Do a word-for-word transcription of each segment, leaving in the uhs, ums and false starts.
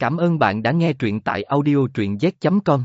Cảm ơn bạn đã nghe truyện tại audio truyện z chấm com.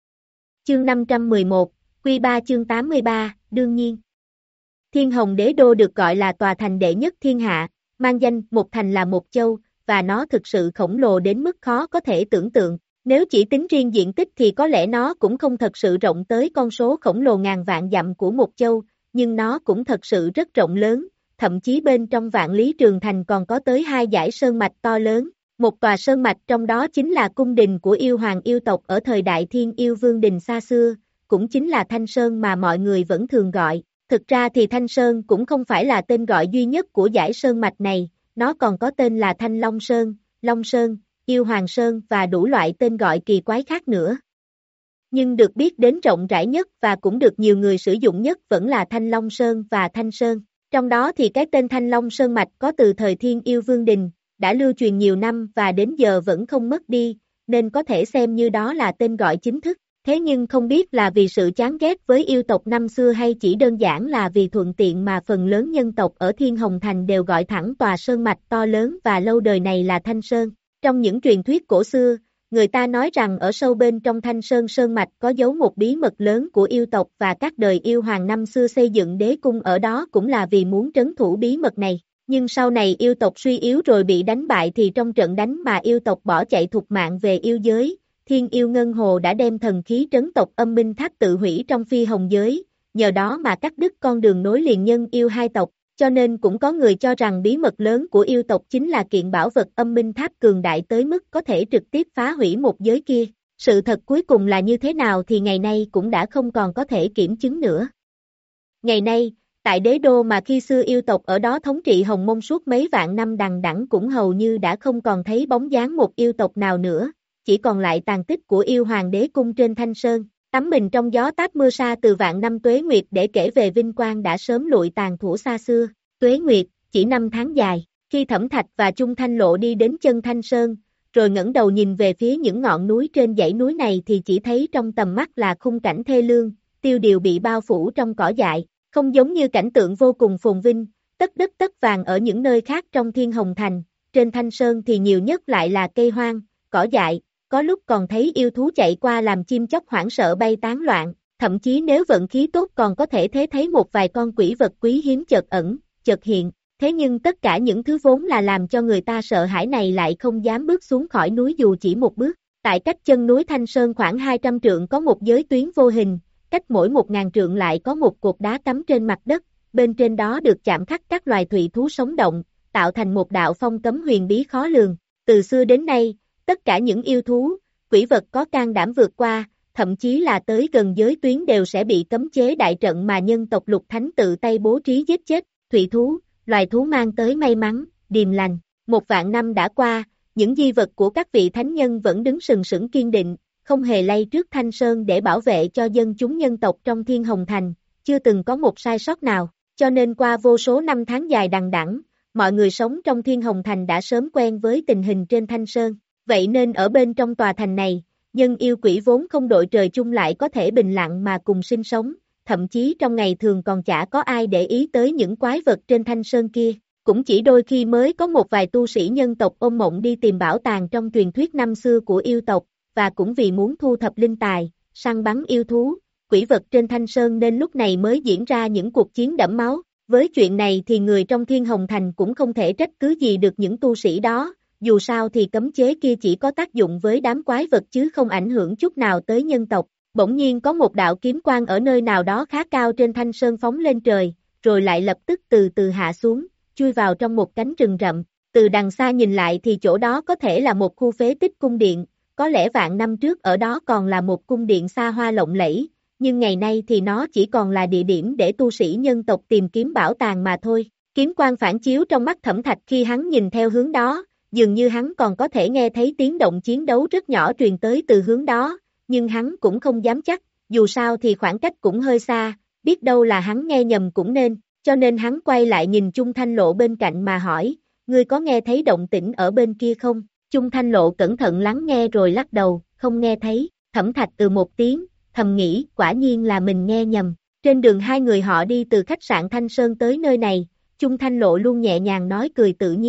Chương năm trăm mười một, Quy ba chương tám mươi ba, đương nhiên. Thiên Hồng Đế Đô được gọi là tòa thành đệ nhất thiên hạ, mang danh một thành là một châu, và nó thực sự khổng lồ đến mức khó có thể tưởng tượng. Nếu chỉ tính riêng diện tích thì có lẽ nó cũng không thật sự rộng tới con số khổng lồ ngàn vạn dặm của một châu, nhưng nó cũng thật sự rất rộng lớn, thậm chí bên trong Vạn Lý Trường Thành còn có tới hai dải sơn mạch to lớn. Một tòa sơn mạch trong đó chính là cung đình của yêu hoàng yêu tộc ở thời đại Thiên Yêu Vương Đình xa xưa, cũng chính là Thanh Sơn mà mọi người vẫn thường gọi. Thực ra thì Thanh Sơn cũng không phải là tên gọi duy nhất của dải sơn mạch này, nó còn có tên là Thanh Long Sơn, Long Sơn, Yêu Hoàng Sơn và đủ loại tên gọi kỳ quái khác nữa. Nhưng được biết đến rộng rãi nhất và cũng được nhiều người sử dụng nhất vẫn là Thanh Long Sơn và Thanh Sơn. Trong đó thì cái tên Thanh Long Sơn Mạch có từ thời Thiên Yêu Vương Đình, đã lưu truyền nhiều năm và đến giờ vẫn không mất đi, nên có thể xem như đó là tên gọi chính thức. Thế nhưng không biết là vì sự chán ghét với yêu tộc năm xưa hay chỉ đơn giản là vì thuận tiện mà phần lớn nhân tộc ở Thiên Hồng Thành đều gọi thẳng tòa sơn mạch to lớn và lâu đời này là Thanh Sơn. Trong những truyền thuyết cổ xưa, người ta nói rằng ở sâu bên trong Thanh Sơn Sơn Mạch có giấu một bí mật lớn của yêu tộc và các đời yêu hoàng năm xưa xây dựng đế cung ở đó cũng là vì muốn trấn thủ bí mật này. Nhưng sau này yêu tộc suy yếu rồi bị đánh bại thì trong trận đánh mà yêu tộc bỏ chạy thục mạng về yêu giới, Thiên Yêu Ngân Hồ đã đem thần khí trấn tộc Âm Minh Tháp tự hủy trong phi hồng giới, nhờ đó mà cắt đứt con đường nối liền nhân yêu hai tộc, cho nên cũng có người cho rằng bí mật lớn của yêu tộc chính là kiện bảo vật Âm Minh Tháp cường đại tới mức có thể trực tiếp phá hủy một giới kia. Sự thật cuối cùng là như thế nào thì ngày nay cũng đã không còn có thể kiểm chứng nữa. Ngày nay, tại đế đô mà khi xưa yêu tộc ở đó thống trị Hồng Mông suốt mấy vạn năm đằng đẵng cũng hầu như đã không còn thấy bóng dáng một yêu tộc nào nữa, chỉ còn lại tàn tích của yêu hoàng đế cung trên Thanh Sơn, tắm mình trong gió táp mưa sa từ vạn năm tuế nguyệt để kể về vinh quang đã sớm lụi tàn thuở xa xưa. Tuế nguyệt, chỉ năm tháng dài, khi Thẩm Thạch và Chung Thanh Lộ đi đến chân Thanh Sơn, rồi ngẩng đầu nhìn về phía những ngọn núi trên dãy núi này thì chỉ thấy trong tầm mắt là khung cảnh thê lương, tiêu điều bị bao phủ trong cỏ dại. Không giống như cảnh tượng vô cùng phồn vinh, tất đất tất vàng ở những nơi khác trong Thiên Hồng Thành, trên Thanh Sơn thì nhiều nhất lại là cây hoang, cỏ dại, có lúc còn thấy yêu thú chạy qua làm chim chóc hoảng sợ bay tán loạn, thậm chí nếu vận khí tốt còn có thể thế thấy một vài con quỷ vật quý hiếm chợt ẩn, chợt hiện, thế nhưng tất cả những thứ vốn là làm cho người ta sợ hãi này lại không dám bước xuống khỏi núi dù chỉ một bước. Tại cách chân núi Thanh Sơn khoảng hai trăm trượng có một giới tuyến vô hình, cách mỗi một ngàn trượng lại có một cột đá cắm trên mặt đất, bên trên đó được chạm khắc các loài thủy thú sống động, tạo thành một đạo phong cấm huyền bí khó lường. Từ xưa đến nay, tất cả những yêu thú, quỷ vật có can đảm vượt qua, thậm chí là tới gần giới tuyến đều sẽ bị cấm chế đại trận mà nhân tộc Lục Thánh tự tay bố trí giết chết. Thủy thú, loài thú mang tới may mắn, điềm lành. Một vạn năm đã qua, những di vật của các vị thánh nhân vẫn đứng sừng sững kiên định, không hề lay trước Thanh Sơn để bảo vệ cho dân chúng nhân tộc trong Thiên Hồng Thành, chưa từng có một sai sót nào, cho nên qua vô số năm tháng dài đằng đẵng, mọi người sống trong Thiên Hồng Thành đã sớm quen với tình hình trên Thanh Sơn, vậy nên ở bên trong tòa thành này, nhân yêu quỷ vốn không đội trời chung lại có thể bình lặng mà cùng sinh sống, thậm chí trong ngày thường còn chả có ai để ý tới những quái vật trên Thanh Sơn kia, cũng chỉ đôi khi mới có một vài tu sĩ nhân tộc ôm mộng đi tìm bảo tàng trong truyền thuyết năm xưa của yêu tộc, và cũng vì muốn thu thập linh tài, săn bắn yêu thú, quỷ vật trên Thanh Sơn nên lúc này mới diễn ra những cuộc chiến đẫm máu. Với chuyện này thì người trong Thiên Hồng Thành cũng không thể trách cứ gì được những tu sĩ đó, dù sao thì cấm chế kia chỉ có tác dụng với đám quái vật chứ không ảnh hưởng chút nào tới nhân tộc. Bỗng nhiên có một đạo kiếm quang ở nơi nào đó khá cao trên Thanh Sơn phóng lên trời, rồi lại lập tức từ từ hạ xuống, chui vào trong một cánh rừng rậm. Từ đằng xa nhìn lại thì chỗ đó có thể là một khu phế tích cung điện. Có lẽ vạn năm trước ở đó còn là một cung điện xa hoa lộng lẫy, nhưng ngày nay thì nó chỉ còn là địa điểm để tu sĩ nhân tộc tìm kiếm bảo tàng mà thôi. Kiếm quang phản chiếu trong mắt Thẩm Thạch khi hắn nhìn theo hướng đó, dường như hắn còn có thể nghe thấy tiếng động chiến đấu rất nhỏ truyền tới từ hướng đó, nhưng hắn cũng không dám chắc, dù sao thì khoảng cách cũng hơi xa, biết đâu là hắn nghe nhầm cũng nên, cho nên hắn quay lại nhìn Chung Thanh Lộ bên cạnh mà hỏi, ngươi có nghe thấy động tĩnh ở bên kia không? Chung Thanh Lộ cẩn thận lắng nghe rồi lắc đầu, không nghe thấy. Thẩm Thạch từ một tiếng, thầm nghĩ, quả nhiên là mình nghe nhầm. Trên đường hai người họ đi từ khách sạn Thanh Sơn tới nơi này, Chung Thanh Lộ luôn nhẹ nhàng nói cười tự nhiên,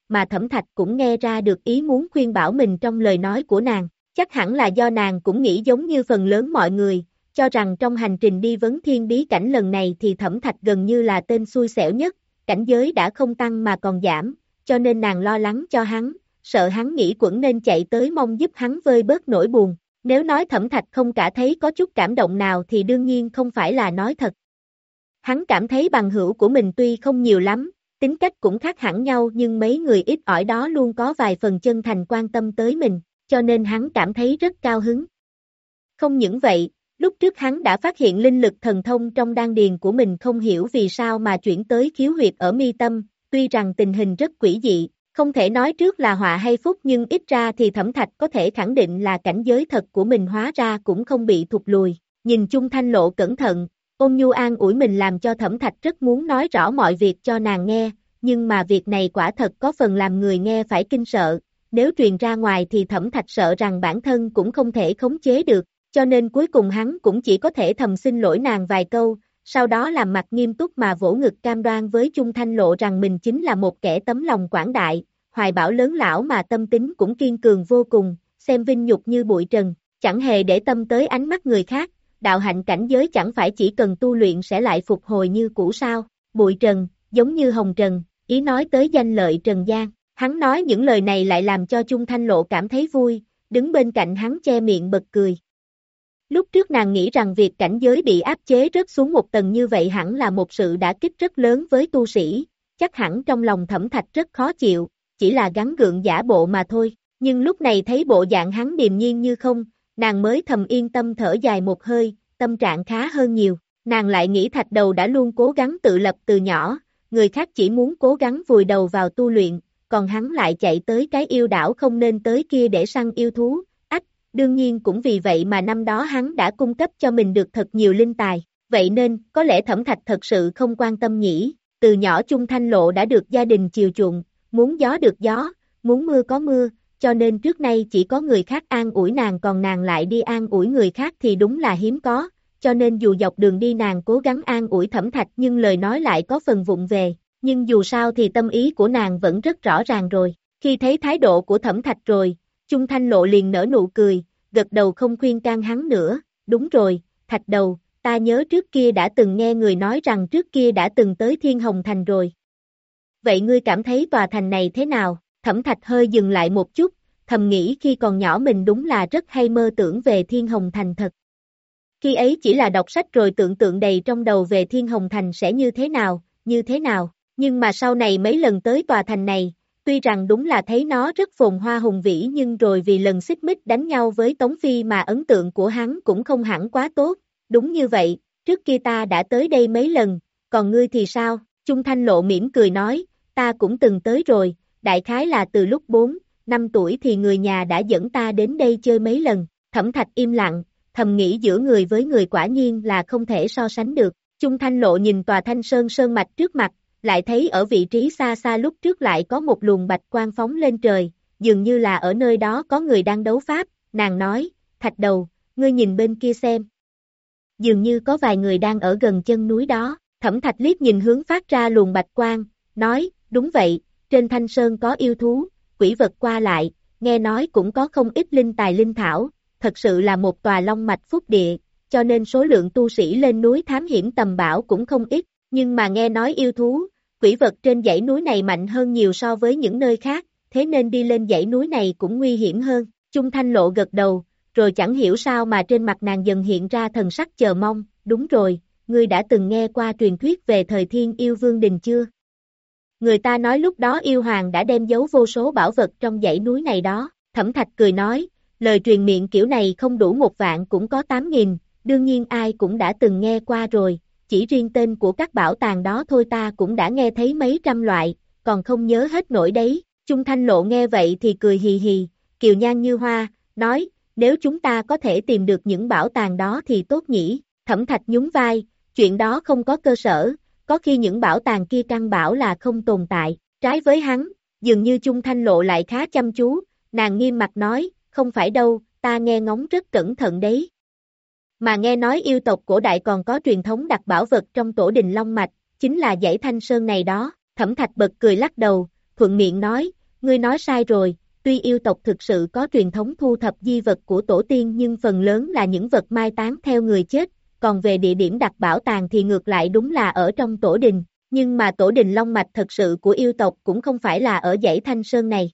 mà Thẩm Thạch cũng nghe ra được ý muốn khuyên bảo mình trong lời nói của nàng, chắc hẳn là do nàng cũng nghĩ giống như phần lớn mọi người, cho rằng trong hành trình đi vấn thiên bí cảnh lần này thì Thẩm Thạch gần như là tên xui xẻo nhất, cảnh giới đã không tăng mà còn giảm, cho nên nàng lo lắng cho hắn, sợ hắn nghĩ quẩn nên chạy tới mong giúp hắn vơi bớt nỗi buồn. Nếu nói Thẩm Thạch không cả thấy có chút cảm động nào thì đương nhiên không phải là nói thật. Hắn cảm thấy bằng hữu của mình tuy không nhiều lắm, tính cách cũng khác hẳn nhau nhưng mấy người ít ỏi đó luôn có vài phần chân thành quan tâm tới mình, cho nên hắn cảm thấy rất cao hứng. Không những vậy, lúc trước hắn đã phát hiện linh lực thần thông trong đan điền của mình không hiểu vì sao mà chuyển tới khiếu huyệt ở mi tâm, tuy rằng tình hình rất quỷ dị, không thể nói trước là họa hay phúc nhưng ít ra thì Thẩm Thạch có thể khẳng định là cảnh giới thật của mình hóa ra cũng không bị thụt lùi. Nhìn Chung Thanh Lộ cẩn thận, ôn nhu an ủi mình làm cho Thẩm Thạch rất muốn nói rõ mọi việc cho nàng nghe, nhưng mà việc này quả thật có phần làm người nghe phải kinh sợ, nếu truyền ra ngoài thì Thẩm Thạch sợ rằng bản thân cũng không thể khống chế được, cho nên cuối cùng hắn cũng chỉ có thể thầm xin lỗi nàng vài câu, sau đó làm mặt nghiêm túc mà vỗ ngực cam đoan với Chung Thanh Lộ rằng mình chính là một kẻ tấm lòng quảng đại, hoài bão lớn lão mà tâm tính cũng kiên cường vô cùng, xem vinh nhục như bụi trần, chẳng hề để tâm tới ánh mắt người khác, đạo hạnh cảnh giới chẳng phải chỉ cần tu luyện sẽ lại phục hồi như cũ sao, bụi trần, giống như hồng trần, ý nói tới danh lợi trần gian, hắn nói những lời này lại làm cho Chung Thanh Lộ cảm thấy vui, đứng bên cạnh hắn che miệng bật cười. Lúc trước nàng nghĩ rằng việc cảnh giới bị áp chế rớt xuống một tầng như vậy hẳn là một sự đả kích rất lớn với tu sĩ, chắc hẳn trong lòng Thẩm Thạch rất khó chịu, chỉ là gắng gượng giả bộ mà thôi, nhưng lúc này thấy bộ dạng hắn điềm nhiên như không, nàng mới thầm yên tâm thở dài một hơi, tâm trạng khá hơn nhiều, nàng lại nghĩ Thạch Đầu đã luôn cố gắng tự lập từ nhỏ, người khác chỉ muốn cố gắng vùi đầu vào tu luyện, còn hắn lại chạy tới cái yêu đảo không nên tới kia để săn yêu thú, ách, đương nhiên cũng vì vậy mà năm đó hắn đã cung cấp cho mình được thật nhiều linh tài, vậy nên, có lẽ Thẩm Thạch thật sự không quan tâm nhỉ, từ nhỏ Chung Thanh Lộ đã được gia đình chiều chuộng, muốn gió được gió, muốn mưa có mưa, cho nên trước nay chỉ có người khác an ủi nàng còn nàng lại đi an ủi người khác thì đúng là hiếm có, cho nên dù dọc đường đi nàng cố gắng an ủi Thẩm Thạch nhưng lời nói lại có phần vụng về, nhưng dù sao thì tâm ý của nàng vẫn rất rõ ràng rồi, khi thấy thái độ của Thẩm Thạch rồi, Chung Thanh Lộ liền nở nụ cười, gật đầu không khuyên can hắn nữa, đúng rồi, Thạch Đầu, ta nhớ trước kia đã từng nghe người nói rằng trước kia đã từng tới Thiên Hồng Thành rồi. Vậy ngươi cảm thấy tòa thành này thế nào? Thẩm Thạch hơi dừng lại một chút, thầm nghĩ khi còn nhỏ mình đúng là rất hay mơ tưởng về Thiên Hồng Thành thật. Khi ấy chỉ là đọc sách rồi tưởng tượng đầy trong đầu về Thiên Hồng Thành sẽ như thế nào, như thế nào, nhưng mà sau này mấy lần tới tòa thành này, tuy rằng đúng là thấy nó rất phồn hoa hùng vĩ nhưng rồi vì lần xích mích đánh nhau với Tống Phi mà ấn tượng của hắn cũng không hẳn quá tốt, đúng như vậy, trước kia ta đã tới đây mấy lần, còn ngươi thì sao? Chung Thanh Lộ mỉm cười nói, ta cũng từng tới rồi, đại khái là từ lúc bốn, năm tuổi thì người nhà đã dẫn ta đến đây chơi mấy lần, Thẩm Thạch im lặng, thầm nghĩ giữa người với người quả nhiên là không thể so sánh được, Chung Thanh Lộ nhìn tòa Thanh Sơn sơn mạch trước mặt, lại thấy ở vị trí xa xa lúc trước lại có một luồng bạch quang phóng lên trời, dường như là ở nơi đó có người đang đấu pháp, nàng nói, Thạch Đầu, ngươi nhìn bên kia xem. Dường như có vài người đang ở gần chân núi đó, Thẩm Thạch liếc nhìn hướng phát ra luồng bạch quang, nói, đúng vậy, trên Thanh Sơn có yêu thú, quỷ vật qua lại, nghe nói cũng có không ít linh tài linh thảo, thật sự là một tòa long mạch phúc địa, cho nên số lượng tu sĩ lên núi thám hiểm tầm bảo cũng không ít, nhưng mà nghe nói yêu thú, quỷ vật trên dãy núi này mạnh hơn nhiều so với những nơi khác, thế nên đi lên dãy núi này cũng nguy hiểm hơn, Chung Thanh Lộ gật đầu, rồi chẳng hiểu sao mà trên mặt nàng dần hiện ra thần sắc chờ mong, đúng rồi, ngươi đã từng nghe qua truyền thuyết về thời Thiên Yêu Vương Đình chưa? Người ta nói lúc đó yêu hoàng đã đem giấu vô số bảo vật trong dãy núi này đó, Thẩm Thạch cười nói, lời truyền miệng kiểu này không đủ một vạn cũng có tám nghìn, đương nhiên ai cũng đã từng nghe qua rồi, chỉ riêng tên của các bảo tàng đó thôi ta cũng đã nghe thấy mấy trăm loại, còn không nhớ hết nổi đấy, Chung Thanh Lộ nghe vậy thì cười hì hì, kiều nhan như hoa, nói, nếu chúng ta có thể tìm được những bảo tàng đó thì tốt nhỉ, Thẩm Thạch nhún vai, chuyện đó không có cơ sở, có khi những bảo tàng kia căn bảo là không tồn tại, trái với hắn, dường như Chung Thanh Lộ lại khá chăm chú, nàng nghiêm mặt nói, không phải đâu, ta nghe ngóng rất cẩn thận đấy. Mà nghe nói yêu tộc cổ đại còn có truyền thống đặt bảo vật trong tổ đình Long Mạch, chính là dãy Thanh Sơn này đó, Thẩm Thạch bật cười lắc đầu, thuận miệng nói, ngươi nói sai rồi, tuy yêu tộc thực sự có truyền thống thu thập di vật của tổ tiên nhưng phần lớn là những vật mai táng theo người chết, còn về địa điểm đặt bảo tàng thì ngược lại đúng là ở trong tổ đình, nhưng mà tổ đình Long Mạch thật sự của yêu tộc cũng không phải là ở dãy Thanh Sơn này.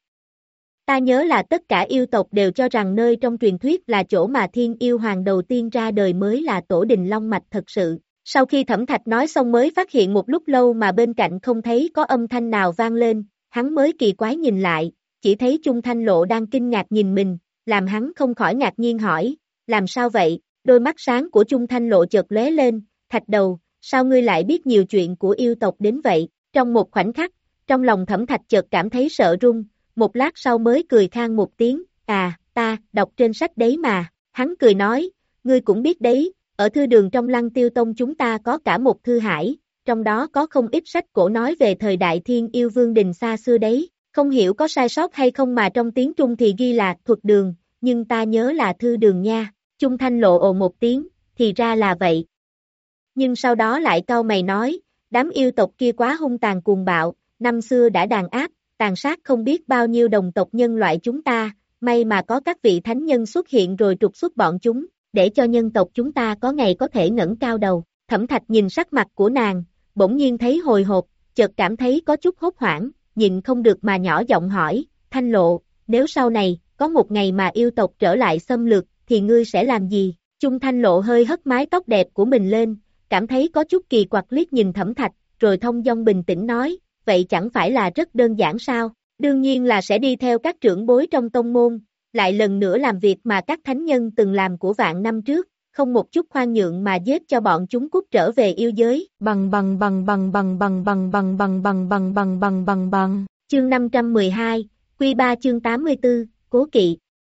Ta nhớ là tất cả yêu tộc đều cho rằng nơi trong truyền thuyết là chỗ mà thiên yêu hoàng đầu tiên ra đời mới là tổ đình Long Mạch thật sự. Sau khi Thẩm Thạch nói xong mới phát hiện một lúc lâu mà bên cạnh không thấy có âm thanh nào vang lên, hắn mới kỳ quái nhìn lại, chỉ thấy Chung Thanh Lộ đang kinh ngạc nhìn mình, làm hắn không khỏi ngạc nhiên hỏi, làm sao vậy? Đôi mắt sáng của Chung Thanh Lộ chợt lóe lên, Thạch đầu, sao ngươi lại biết nhiều chuyện của yêu tộc đến vậy? Trong một khoảnh khắc, trong lòng Thẩm Thạch chợt cảm thấy sợ run, một lát sau mới cười khang một tiếng, à, ta, đọc trên sách đấy mà, hắn cười nói, ngươi cũng biết đấy, ở thư đường trong Lăng Tiêu Tông chúng ta có cả một thư hải, trong đó có không ít sách cổ nói về thời đại thiên yêu vương đình xa xưa đấy, không hiểu có sai sót hay không mà trong tiếng Trung thì ghi là thuật đường, nhưng ta nhớ là thư đường nha, Chung Thanh Lộ ồ một tiếng, thì ra là vậy. Nhưng sau đó lại cau mày nói, đám yêu tộc kia quá hung tàn cuồng bạo, năm xưa đã đàn áp, tàn sát không biết bao nhiêu đồng tộc nhân loại chúng ta, may mà có các vị thánh nhân xuất hiện rồi trục xuất bọn chúng, để cho nhân tộc chúng ta có ngày có thể ngẩng cao đầu. Thẩm Thạch nhìn sắc mặt của nàng, bỗng nhiên thấy hồi hộp, chợt cảm thấy có chút hốt hoảng, nhịn không được mà nhỏ giọng hỏi, Thanh Lộ, nếu sau này, có một ngày mà yêu tộc trở lại xâm lược, thì ngươi sẽ làm gì? Chung Thanh Lộ hơi hất mái tóc đẹp của mình lên, cảm thấy có chút kỳ quặc liếc nhìn Thẩm Thạch, rồi thông dong bình tĩnh nói, vậy chẳng phải là rất đơn giản sao? Đương nhiên là sẽ đi theo các trưởng bối trong tông môn, lại lần nữa làm việc mà các thánh nhân từng làm của vạn năm trước, không một chút khoan nhượng mà giết cho bọn chúng cút trở về yêu giới. Bằng bằng bằng bằng bằng bằng bằng bằng bằng bằng bằng bằng bằng bằng bằng. Chương năm trăm mười hai, Quy ba chương tám mươi tư, Cố Kỵ.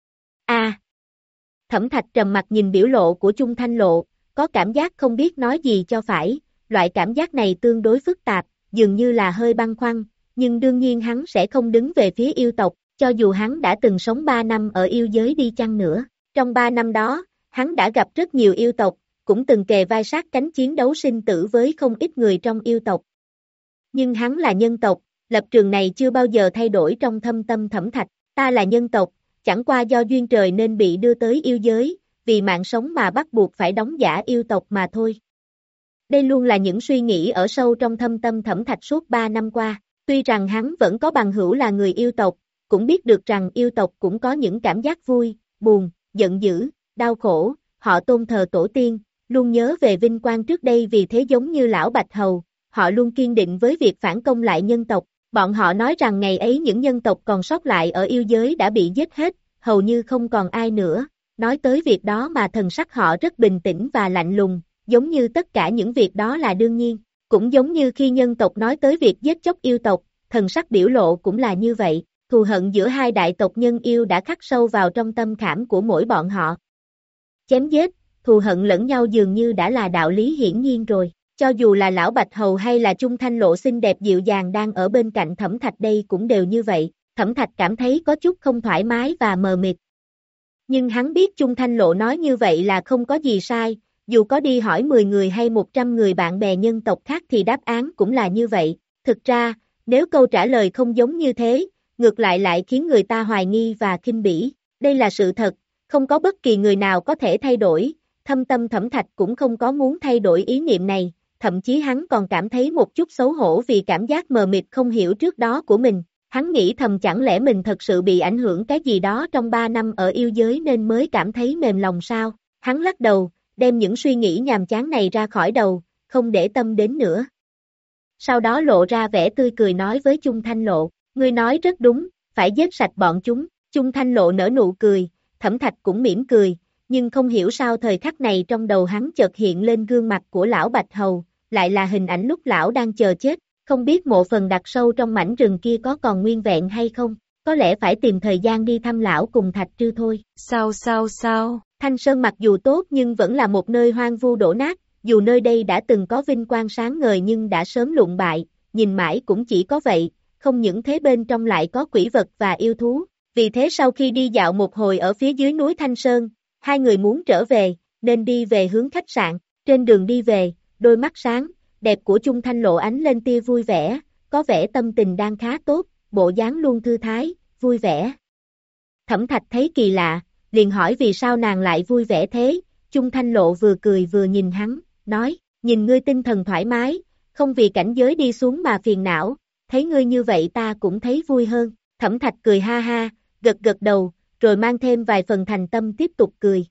A. Thẩm Thạch trầm mặt nhìn biểu lộ của Chung Thanh Lộ, có cảm giác không biết nói gì cho phải, loại cảm giác này tương đối phức tạp, dường như là hơi băn khoăn, nhưng đương nhiên hắn sẽ không đứng về phía yêu tộc, cho dù hắn đã từng sống ba năm ở yêu giới đi chăng nữa. Trong ba năm đó, hắn đã gặp rất nhiều yêu tộc, cũng từng kề vai sát cánh chiến đấu sinh tử với không ít người trong yêu tộc. Nhưng hắn là nhân tộc, lập trường này chưa bao giờ thay đổi trong thâm tâm Thẩm Thạch, ta là nhân tộc, chẳng qua do duyên trời nên bị đưa tới yêu giới, vì mạng sống mà bắt buộc phải đóng giả yêu tộc mà thôi. Đây luôn là những suy nghĩ ở sâu trong thâm tâm Thẩm Thạch suốt ba năm qua, tuy rằng hắn vẫn có bằng hữu là người yêu tộc, cũng biết được rằng yêu tộc cũng có những cảm giác vui, buồn, giận dữ, đau khổ, họ tôn thờ tổ tiên, luôn nhớ về vinh quang trước đây vì thế giống như lão Bạch Hầu, họ luôn kiên định với việc phản công lại nhân tộc, bọn họ nói rằng ngày ấy những nhân tộc còn sót lại ở yêu giới đã bị giết hết, hầu như không còn ai nữa, nói tới việc đó mà thần sắc họ rất bình tĩnh và lạnh lùng, giống như tất cả những việc đó là đương nhiên, cũng giống như khi nhân tộc nói tới việc giết chóc yêu tộc, thần sắc biểu lộ cũng là như vậy, thù hận giữa hai đại tộc nhân yêu đã khắc sâu vào trong tâm khảm của mỗi bọn họ. Chém giết, thù hận lẫn nhau dường như đã là đạo lý hiển nhiên rồi, cho dù là lão Bạch Hầu hay là Chung Thanh Lộ xinh đẹp dịu dàng đang ở bên cạnh Thẩm Thạch đây cũng đều như vậy, Thẩm Thạch cảm thấy có chút không thoải mái và mờ mịt. Nhưng hắn biết Chung Thanh Lộ nói như vậy là không có gì sai, dù có đi hỏi mười người hay một trăm người bạn bè nhân tộc khác thì đáp án cũng là như vậy, thực ra, nếu câu trả lời không giống như thế, ngược lại lại khiến người ta hoài nghi và khinh bỉ, đây là sự thật, không có bất kỳ người nào có thể thay đổi, thâm tâm Thẩm Thạch cũng không có muốn thay đổi ý niệm này, thậm chí hắn còn cảm thấy một chút xấu hổ vì cảm giác mờ mịt không hiểu trước đó của mình, hắn nghĩ thầm chẳng lẽ mình thật sự bị ảnh hưởng cái gì đó trong ba năm ở yêu giới nên mới cảm thấy mềm lòng sao, hắn lắc đầu, đem những suy nghĩ nhàm chán này ra khỏi đầu, không để tâm đến nữa. Sau đó lộ ra vẻ tươi cười nói với Chung Thanh Lộ, ngươi nói rất đúng, phải giết sạch bọn chúng, Chung Thanh Lộ nở nụ cười, Thẩm Thạch cũng mỉm cười, nhưng không hiểu sao thời khắc này trong đầu hắn chợt hiện lên gương mặt của lão Bạch Hầu, lại là hình ảnh lúc lão đang chờ chết, không biết mộ phần đặt sâu trong mảnh rừng kia có còn nguyên vẹn hay không, có lẽ phải tìm thời gian đi thăm lão cùng Thạch Trư thôi. Sao sao sao, Thanh Sơn mặc dù tốt nhưng vẫn là một nơi hoang vu đổ nát, dù nơi đây đã từng có vinh quang sáng ngời nhưng đã sớm lụn bại, nhìn mãi cũng chỉ có vậy, không những thế bên trong lại có quỷ vật và yêu thú, vì thế sau khi đi dạo một hồi ở phía dưới núi Thanh Sơn, hai người muốn trở về, nên đi về hướng khách sạn, trên đường đi về, đôi mắt sáng, đẹp của Chung Thanh Lộ ánh lên tia vui vẻ, có vẻ tâm tình đang khá tốt, bộ dáng luôn thư thái, vui vẻ. Thẩm Thạch thấy kỳ lạ, liền hỏi vì sao nàng lại vui vẻ thế, Chung Thanh Lộ vừa cười vừa nhìn hắn, nói, nhìn ngươi tinh thần thoải mái, không vì cảnh giới đi xuống mà phiền não, thấy ngươi như vậy ta cũng thấy vui hơn. Thẩm Thạch cười ha ha, gật gật đầu, rồi mang thêm vài phần thành tâm tiếp tục cười.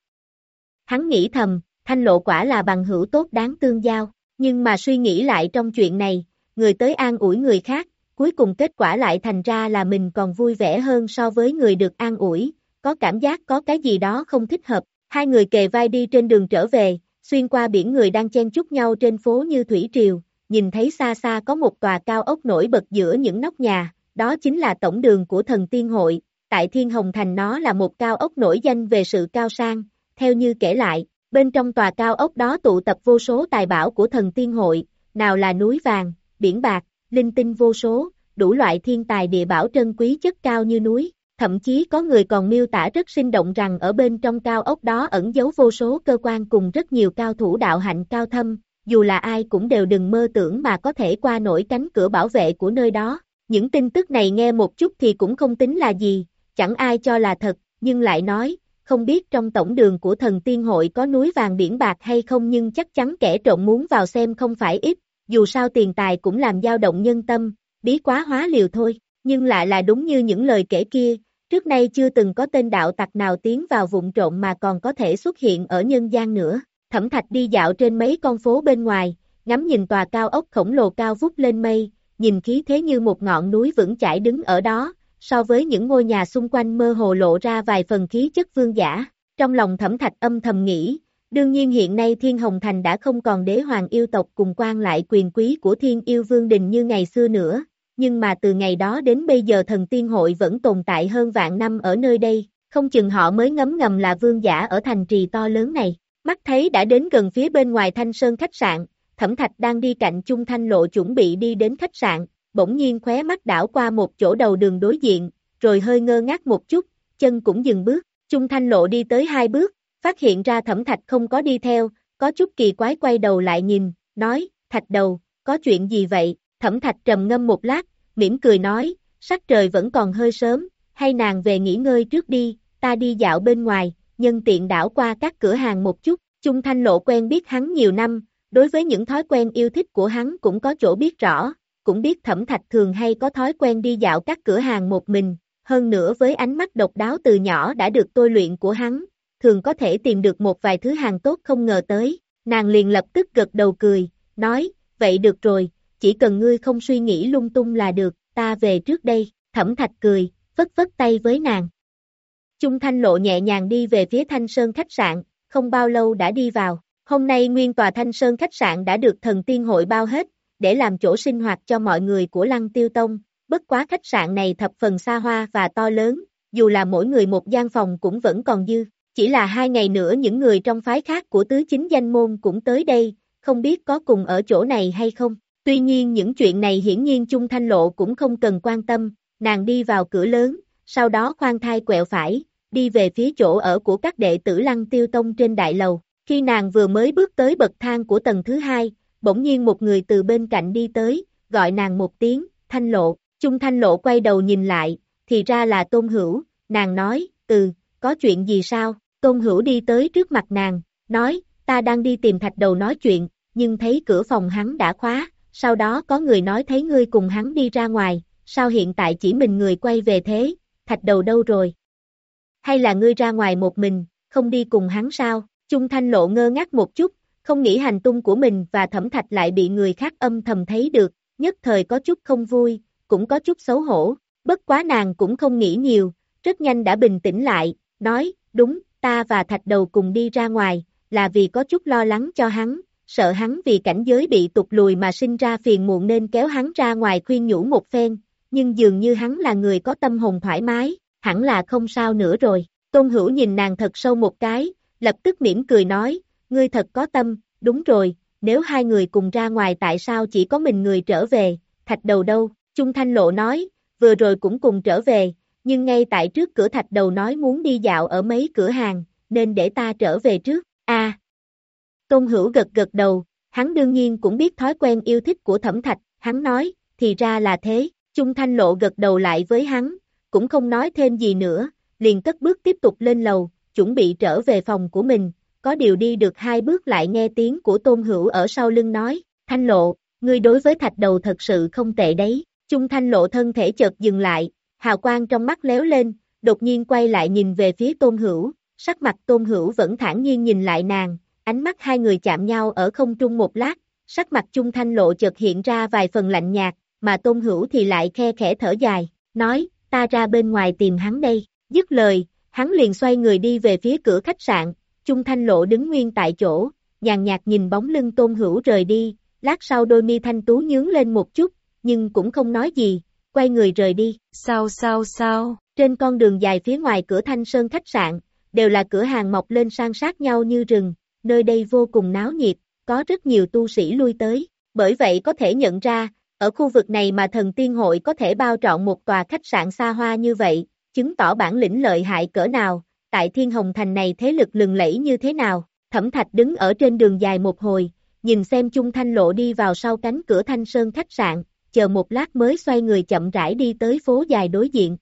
Hắn nghĩ thầm, Thanh Lộ quả là bằng hữu tốt đáng tương giao, nhưng mà suy nghĩ lại trong chuyện này, người tới an ủi người khác, cuối cùng kết quả lại thành ra là mình còn vui vẻ hơn so với người được an ủi, có cảm giác có cái gì đó không thích hợp. Hai người kề vai đi trên đường trở về, xuyên qua biển người đang chen chúc nhau trên phố như thủy triều, nhìn thấy xa xa có một tòa cao ốc nổi bật giữa những nóc nhà, đó chính là tổng đường của Thần Tiên Hội, tại Thiên Hồng Thành nó là một cao ốc nổi danh về sự cao sang, theo như kể lại, bên trong tòa cao ốc đó tụ tập vô số tài bảo của Thần Tiên Hội, nào là núi vàng, biển bạc, linh tinh vô số, đủ loại thiên tài địa bảo trân quý chất cao như núi. Thậm chí có người còn miêu tả rất sinh động rằng ở bên trong cao ốc đó ẩn giấu vô số cơ quan cùng rất nhiều cao thủ đạo hạnh cao thâm, dù là ai cũng đều đừng mơ tưởng mà có thể qua nổi cánh cửa bảo vệ của nơi đó. Những tin tức này nghe một chút thì cũng không tính là gì, chẳng ai cho là thật, nhưng lại nói, không biết trong tổng đường của Thần Tiên Hội có núi vàng biển bạc hay không nhưng chắc chắn kẻ trộm muốn vào xem không phải ít, dù sao tiền tài cũng làm dao động nhân tâm, bí quá hóa liều thôi. Nhưng lại là đúng như những lời kể kia, trước nay chưa từng có tên đạo tặc nào tiến vào vụng trộm mà còn có thể xuất hiện ở nhân gian nữa. Thẩm Thạch đi dạo trên mấy con phố bên ngoài, ngắm nhìn tòa cao ốc khổng lồ cao vút lên mây, nhìn khí thế như một ngọn núi vững chãi đứng ở đó, so với những ngôi nhà xung quanh mơ hồ lộ ra vài phần khí chất vương giả. Trong lòng Thẩm Thạch âm thầm nghĩ, đương nhiên hiện nay Thiên Hồng Thành đã không còn đế hoàng yêu tộc cùng quan lại quyền quý của Thiên Yêu Vương Đình như ngày xưa nữa. Nhưng mà từ ngày đó đến bây giờ Thần Tiên Hội vẫn tồn tại hơn vạn năm ở nơi đây, không chừng họ mới ngấm ngầm là vương giả ở thành trì to lớn này. Mắt thấy đã đến gần phía bên ngoài Thanh Sơn khách sạn, Thẩm Thạch đang đi cạnh Chung Thanh Lộ chuẩn bị đi đến khách sạn, bỗng nhiên khóe mắt đảo qua một chỗ đầu đường đối diện, rồi hơi ngơ ngác một chút, chân cũng dừng bước. Chung Thanh Lộ đi tới hai bước, phát hiện ra Thẩm Thạch không có đi theo, có chút kỳ quái quay đầu lại nhìn, nói, Thạch đầu, có chuyện gì vậy? Thẩm Thạch trầm ngâm một lát, mỉm cười nói, sắc trời vẫn còn hơi sớm, hay nàng về nghỉ ngơi trước đi, ta đi dạo bên ngoài, nhân tiện đảo qua các cửa hàng một chút. Chung Thanh Lộ quen biết hắn nhiều năm, đối với những thói quen yêu thích của hắn cũng có chỗ biết rõ, cũng biết Thẩm Thạch thường hay có thói quen đi dạo các cửa hàng một mình, hơn nữa với ánh mắt độc đáo từ nhỏ đã được tôi luyện của hắn, thường có thể tìm được một vài thứ hàng tốt không ngờ tới. Nàng liền lập tức gật đầu cười, nói, vậy được rồi, chỉ cần ngươi không suy nghĩ lung tung là được, ta về trước đây. Thẩm Thạch cười, vất vất tay với nàng. Chung Thanh Lộ nhẹ nhàng đi về phía Thanh Sơn khách sạn, không bao lâu đã đi vào. Hôm nay nguyên tòa Thanh Sơn khách sạn đã được Thần Tiên Hội bao hết, để làm chỗ sinh hoạt cho mọi người của Lăng Tiêu Tông. Bất quá khách sạn này thập phần xa hoa và to lớn, dù là mỗi người một gian phòng cũng vẫn còn dư. Chỉ là hai ngày nữa những người trong phái khác của tứ chính danh môn cũng tới đây, không biết có cùng ở chỗ này hay không. Tuy nhiên những chuyện này hiển nhiên Chung Thanh Lộ cũng không cần quan tâm, nàng đi vào cửa lớn, sau đó khoan thai quẹo phải, đi về phía chỗ ở của các đệ tử Lăng Tiêu Tông trên đại lầu. Khi nàng vừa mới bước tới bậc thang của tầng thứ hai, bỗng nhiên một người từ bên cạnh đi tới, gọi nàng một tiếng, Thanh Lộ. Chung Thanh Lộ quay đầu nhìn lại, thì ra là Tôn Hữu, nàng nói, ừ, có chuyện gì sao? Tôn Hữu đi tới trước mặt nàng, nói, ta đang đi tìm Thạch Đầu nói chuyện, nhưng thấy cửa phòng hắn đã khóa, sau đó có người nói thấy ngươi cùng hắn đi ra ngoài, sao hiện tại chỉ mình người quay về thế, Thạch Đầu đâu rồi? Hay là ngươi ra ngoài một mình, không đi cùng hắn sao? Chung Thanh Lộ ngơ ngác một chút, không nghĩ hành tung của mình và Thẩm Thạch lại bị người khác âm thầm thấy được, nhất thời có chút không vui, cũng có chút xấu hổ, bất quá nàng cũng không nghĩ nhiều, rất nhanh đã bình tĩnh lại, nói, đúng, ta và Thạch Đầu cùng đi ra ngoài, là vì có chút lo lắng cho hắn, sợ hắn vì cảnh giới bị tụt lùi mà sinh ra phiền muộn nên kéo hắn ra ngoài khuyên nhủ một phen, nhưng dường như hắn là người có tâm hồn thoải mái, hẳn là không sao nữa rồi. Tôn Hữu nhìn nàng thật sâu một cái, lập tức mỉm cười nói, ngươi thật có tâm, đúng rồi, nếu hai người cùng ra ngoài tại sao chỉ có mình người trở về, Thạch Đầu đâu? Chung Thanh Lộ nói, vừa rồi cũng cùng trở về, nhưng ngay tại trước cửa Thạch Đầu nói muốn đi dạo ở mấy cửa hàng, nên để ta trở về trước. A. À, Tôn Hữu gật gật đầu, hắn đương nhiên cũng biết thói quen yêu thích của Thẩm Thạch, hắn nói, thì ra là thế, Chung Thanh Lộ gật đầu lại với hắn, cũng không nói thêm gì nữa, liền cất bước tiếp tục lên lầu, chuẩn bị trở về phòng của mình, có điều đi được hai bước lại nghe tiếng của Tôn Hữu ở sau lưng nói, Thanh Lộ, ngươi đối với thạch đầu thật sự không tệ đấy. Chung Thanh Lộ thân thể chợt dừng lại, hào quang trong mắt léo lên, đột nhiên quay lại nhìn về phía Tôn Hữu, sắc mặt Tôn Hữu vẫn thản nhiên nhìn lại nàng, ánh mắt hai người chạm nhau ở không trung một lát, sắc mặt Chung Thanh Lộ chợt hiện ra vài phần lạnh nhạt, mà Tôn Hữu thì lại khe khẽ thở dài, nói, ta ra bên ngoài tìm hắn đây, dứt lời, hắn liền xoay người đi về phía cửa khách sạn, Chung Thanh Lộ đứng nguyên tại chỗ, nhàn nhạt nhìn bóng lưng Tôn Hữu rời đi, lát sau đôi mi thanh tú nhướng lên một chút, nhưng cũng không nói gì, quay người rời đi. Sao sao sao, trên con đường dài phía ngoài cửa Thanh Sơn khách sạn, đều là cửa hàng mọc lên san sát nhau như rừng, nơi đây vô cùng náo nhiệt, có rất nhiều tu sĩ lui tới, bởi vậy có thể nhận ra, ở khu vực này mà thần tiên hội có thể bao trọn một tòa khách sạn xa hoa như vậy, chứng tỏ bản lĩnh lợi hại cỡ nào, tại Thiên Hồng Thành này thế lực lừng lẫy như thế nào. Thẩm Thạch đứng ở trên đường dài một hồi, nhìn xem Chung Thanh Lộ đi vào sau cánh cửa Thanh Sơn khách sạn, chờ một lát mới xoay người chậm rãi đi tới phố dài đối diện.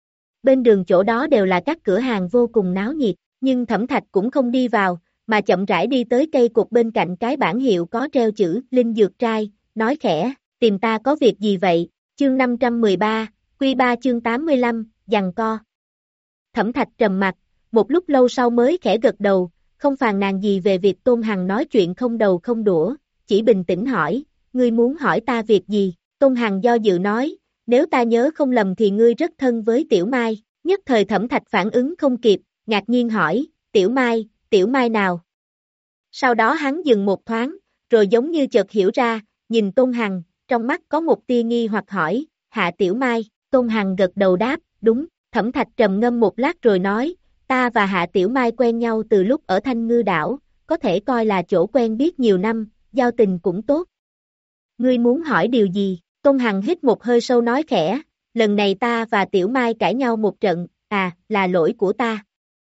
Bên đường chỗ đó đều là các cửa hàng vô cùng náo nhiệt, nhưng Thẩm Thạch cũng không đi vào, mà chậm rãi đi tới cây cột bên cạnh cái bảng hiệu có treo chữ Linh Dược Trai, nói khẽ, tìm ta có việc gì vậy, chương năm trăm mười ba, Quy ba chương tám mươi lăm, giằng co. Thẩm Thạch trầm mặt, một lúc lâu sau mới khẽ gật đầu, không phàn nàn gì về việc Tôn Hằng nói chuyện không đầu không đũa, chỉ bình tĩnh hỏi, ngươi muốn hỏi ta việc gì? Tôn Hằng do dự nói, nếu ta nhớ không lầm thì ngươi rất thân với Tiểu Mai, nhất thời Thẩm Thạch phản ứng không kịp, ngạc nhiên hỏi, Tiểu Mai, Tiểu Mai nào? Sau đó hắn dừng một thoáng, rồi giống như chợt hiểu ra, nhìn Tôn Hằng, trong mắt có một tia nghi hoặc hỏi, Hạ Tiểu Mai, Tôn Hằng gật đầu đáp, đúng, Thẩm Thạch trầm ngâm một lát rồi nói, ta và Hạ Tiểu Mai quen nhau từ lúc ở Thanh Ngư Đảo, có thể coi là chỗ quen biết nhiều năm, giao tình cũng tốt. Ngươi muốn hỏi điều gì? Tôn Hằng hít một hơi sâu nói khẽ, lần này ta và Tiểu Mai cãi nhau một trận, à, là lỗi của ta.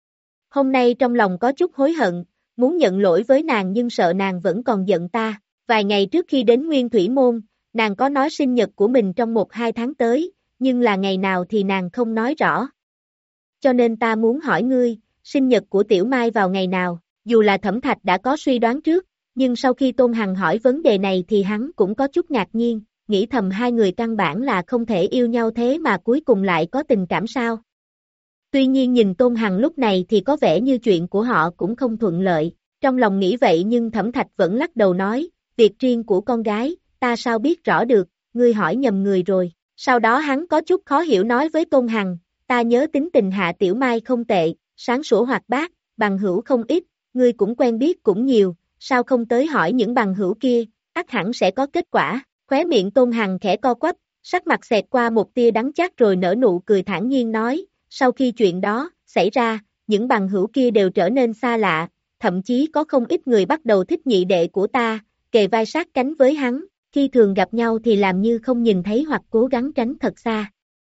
Hôm nay trong lòng có chút hối hận, muốn nhận lỗi với nàng nhưng sợ nàng vẫn còn giận ta. Vài ngày trước khi đến Nguyên Thủy Môn, nàng có nói sinh nhật của mình trong một hai tháng tới, nhưng là ngày nào thì nàng không nói rõ. Cho nên ta muốn hỏi ngươi, sinh nhật của Tiểu Mai vào ngày nào? Dù là Thẩm Thạch đã có suy đoán trước, nhưng sau khi Tôn Hằng hỏi vấn đề này thì hắn cũng có chút ngạc nhiên, nghĩ thầm hai người căn bản là không thể yêu nhau thế mà cuối cùng lại có tình cảm sao. Tuy nhiên nhìn Tôn Hằng lúc này thì có vẻ như chuyện của họ cũng không thuận lợi, trong lòng nghĩ vậy nhưng Thẩm Thạch vẫn lắc đầu nói, việc riêng của con gái, ta sao biết rõ được, ngươi hỏi nhầm người rồi. Sau đó hắn có chút khó hiểu nói với Tôn Hằng, ta nhớ tính tình Hạ Tiểu Mai không tệ, sáng sủa hoạt bát, bằng hữu không ít, ngươi cũng quen biết cũng nhiều, sao không tới hỏi những bằng hữu kia, ắt hẳn sẽ có kết quả. Khóe miệng Tôn Hằng khẽ co quắp, sắc mặt xẹt qua một tia đắng chát rồi nở nụ cười thản nhiên nói, sau khi chuyện đó xảy ra, những bằng hữu kia đều trở nên xa lạ, thậm chí có không ít người bắt đầu thích nhị đệ của ta, kề vai sát cánh với hắn, khi thường gặp nhau thì làm như không nhìn thấy hoặc cố gắng tránh thật xa.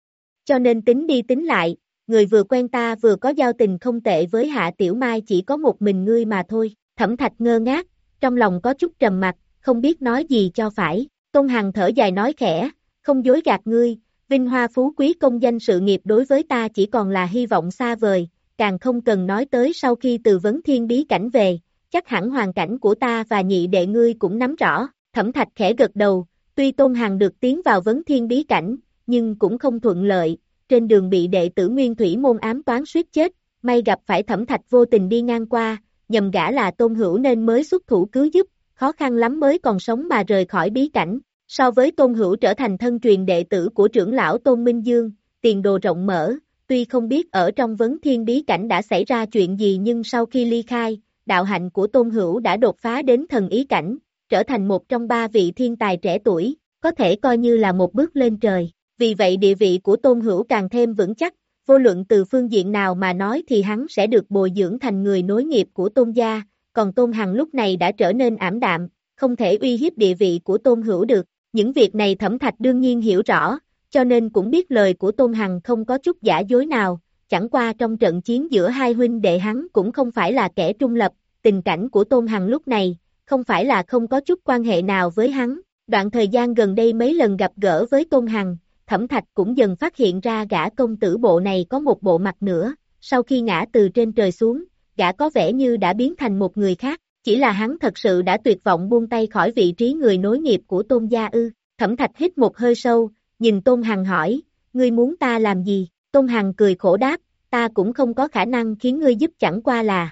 Cho nên tính đi tính lại, người vừa quen ta vừa có giao tình không tệ với Hạ Tiểu Mai chỉ có một mình ngươi mà thôi. Thẩm Thạch ngơ ngác, trong lòng có chút trầm mặc, không biết nói gì cho phải. Tôn Hằng thở dài nói khẽ, không dối gạt ngươi, vinh hoa phú quý công danh sự nghiệp đối với ta chỉ còn là hy vọng xa vời, càng không cần nói tới sau khi từ vấn thiên bí cảnh về, chắc hẳn hoàn cảnh của ta và nhị đệ ngươi cũng nắm rõ. Thẩm Thạch khẽ gật đầu, tuy Tôn Hằng được tiến vào vấn thiên bí cảnh, nhưng cũng không thuận lợi, trên đường bị đệ tử Nguyên Thủy Môn ám toán suýt chết, may gặp phải Thẩm Thạch vô tình đi ngang qua, nhầm gã là Tôn Hữu nên mới xuất thủ cứu giúp, khó khăn lắm mới còn sống mà rời khỏi bí cảnh. So với Tôn Hữu trở thành thân truyền đệ tử của trưởng lão Tôn Minh Dương, tiền đồ rộng mở, tuy không biết ở trong vấn thiên bí cảnh đã xảy ra chuyện gì nhưng sau khi ly khai, đạo hạnh của Tôn Hữu đã đột phá đến thần ý cảnh, trở thành một trong ba vị thiên tài trẻ tuổi, có thể coi như là một bước lên trời. Vì vậy địa vị của Tôn Hữu càng thêm vững chắc, vô luận từ phương diện nào mà nói thì hắn sẽ được bồi dưỡng thành người nối nghiệp của Tôn gia, còn Tôn Hằng lúc này đã trở nên ảm đạm, không thể uy hiếp địa vị của Tôn Hữu được. Những việc này Thẩm Thạch đương nhiên hiểu rõ, cho nên cũng biết lời của Tôn Hằng không có chút giả dối nào, chẳng qua trong trận chiến giữa hai huynh đệ hắn cũng không phải là kẻ trung lập, tình cảnh của Tôn Hằng lúc này, không phải là không có chút quan hệ nào với hắn. Đoạn thời gian gần đây mấy lần gặp gỡ với Tôn Hằng, Thẩm Thạch cũng dần phát hiện ra gã công tử bộ này có một bộ mặt nữa, sau khi ngã từ trên trời xuống, gã có vẻ như đã biến thành một người khác, chỉ là hắn thật sự đã tuyệt vọng buông tay khỏi vị trí người nối nghiệp của Tôn gia ư. Thẩm Thạch hít một hơi sâu, nhìn Tôn Hằng hỏi, ngươi muốn ta làm gì? Tôn Hằng cười khổ đáp, ta cũng không có khả năng khiến ngươi giúp, chẳng qua là.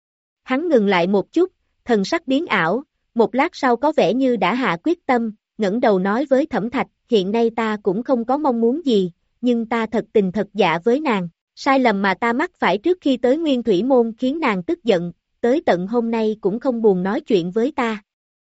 Hắn ngừng lại một chút, thần sắc biến ảo, một lát sau có vẻ như đã hạ quyết tâm, ngẩng đầu nói với Thẩm Thạch, hiện nay ta cũng không có mong muốn gì, nhưng ta thật tình thật dạ với nàng, sai lầm mà ta mắc phải trước khi tới Nguyên Thủy Môn khiến nàng tức giận, tới tận hôm nay cũng không buồn nói chuyện với ta.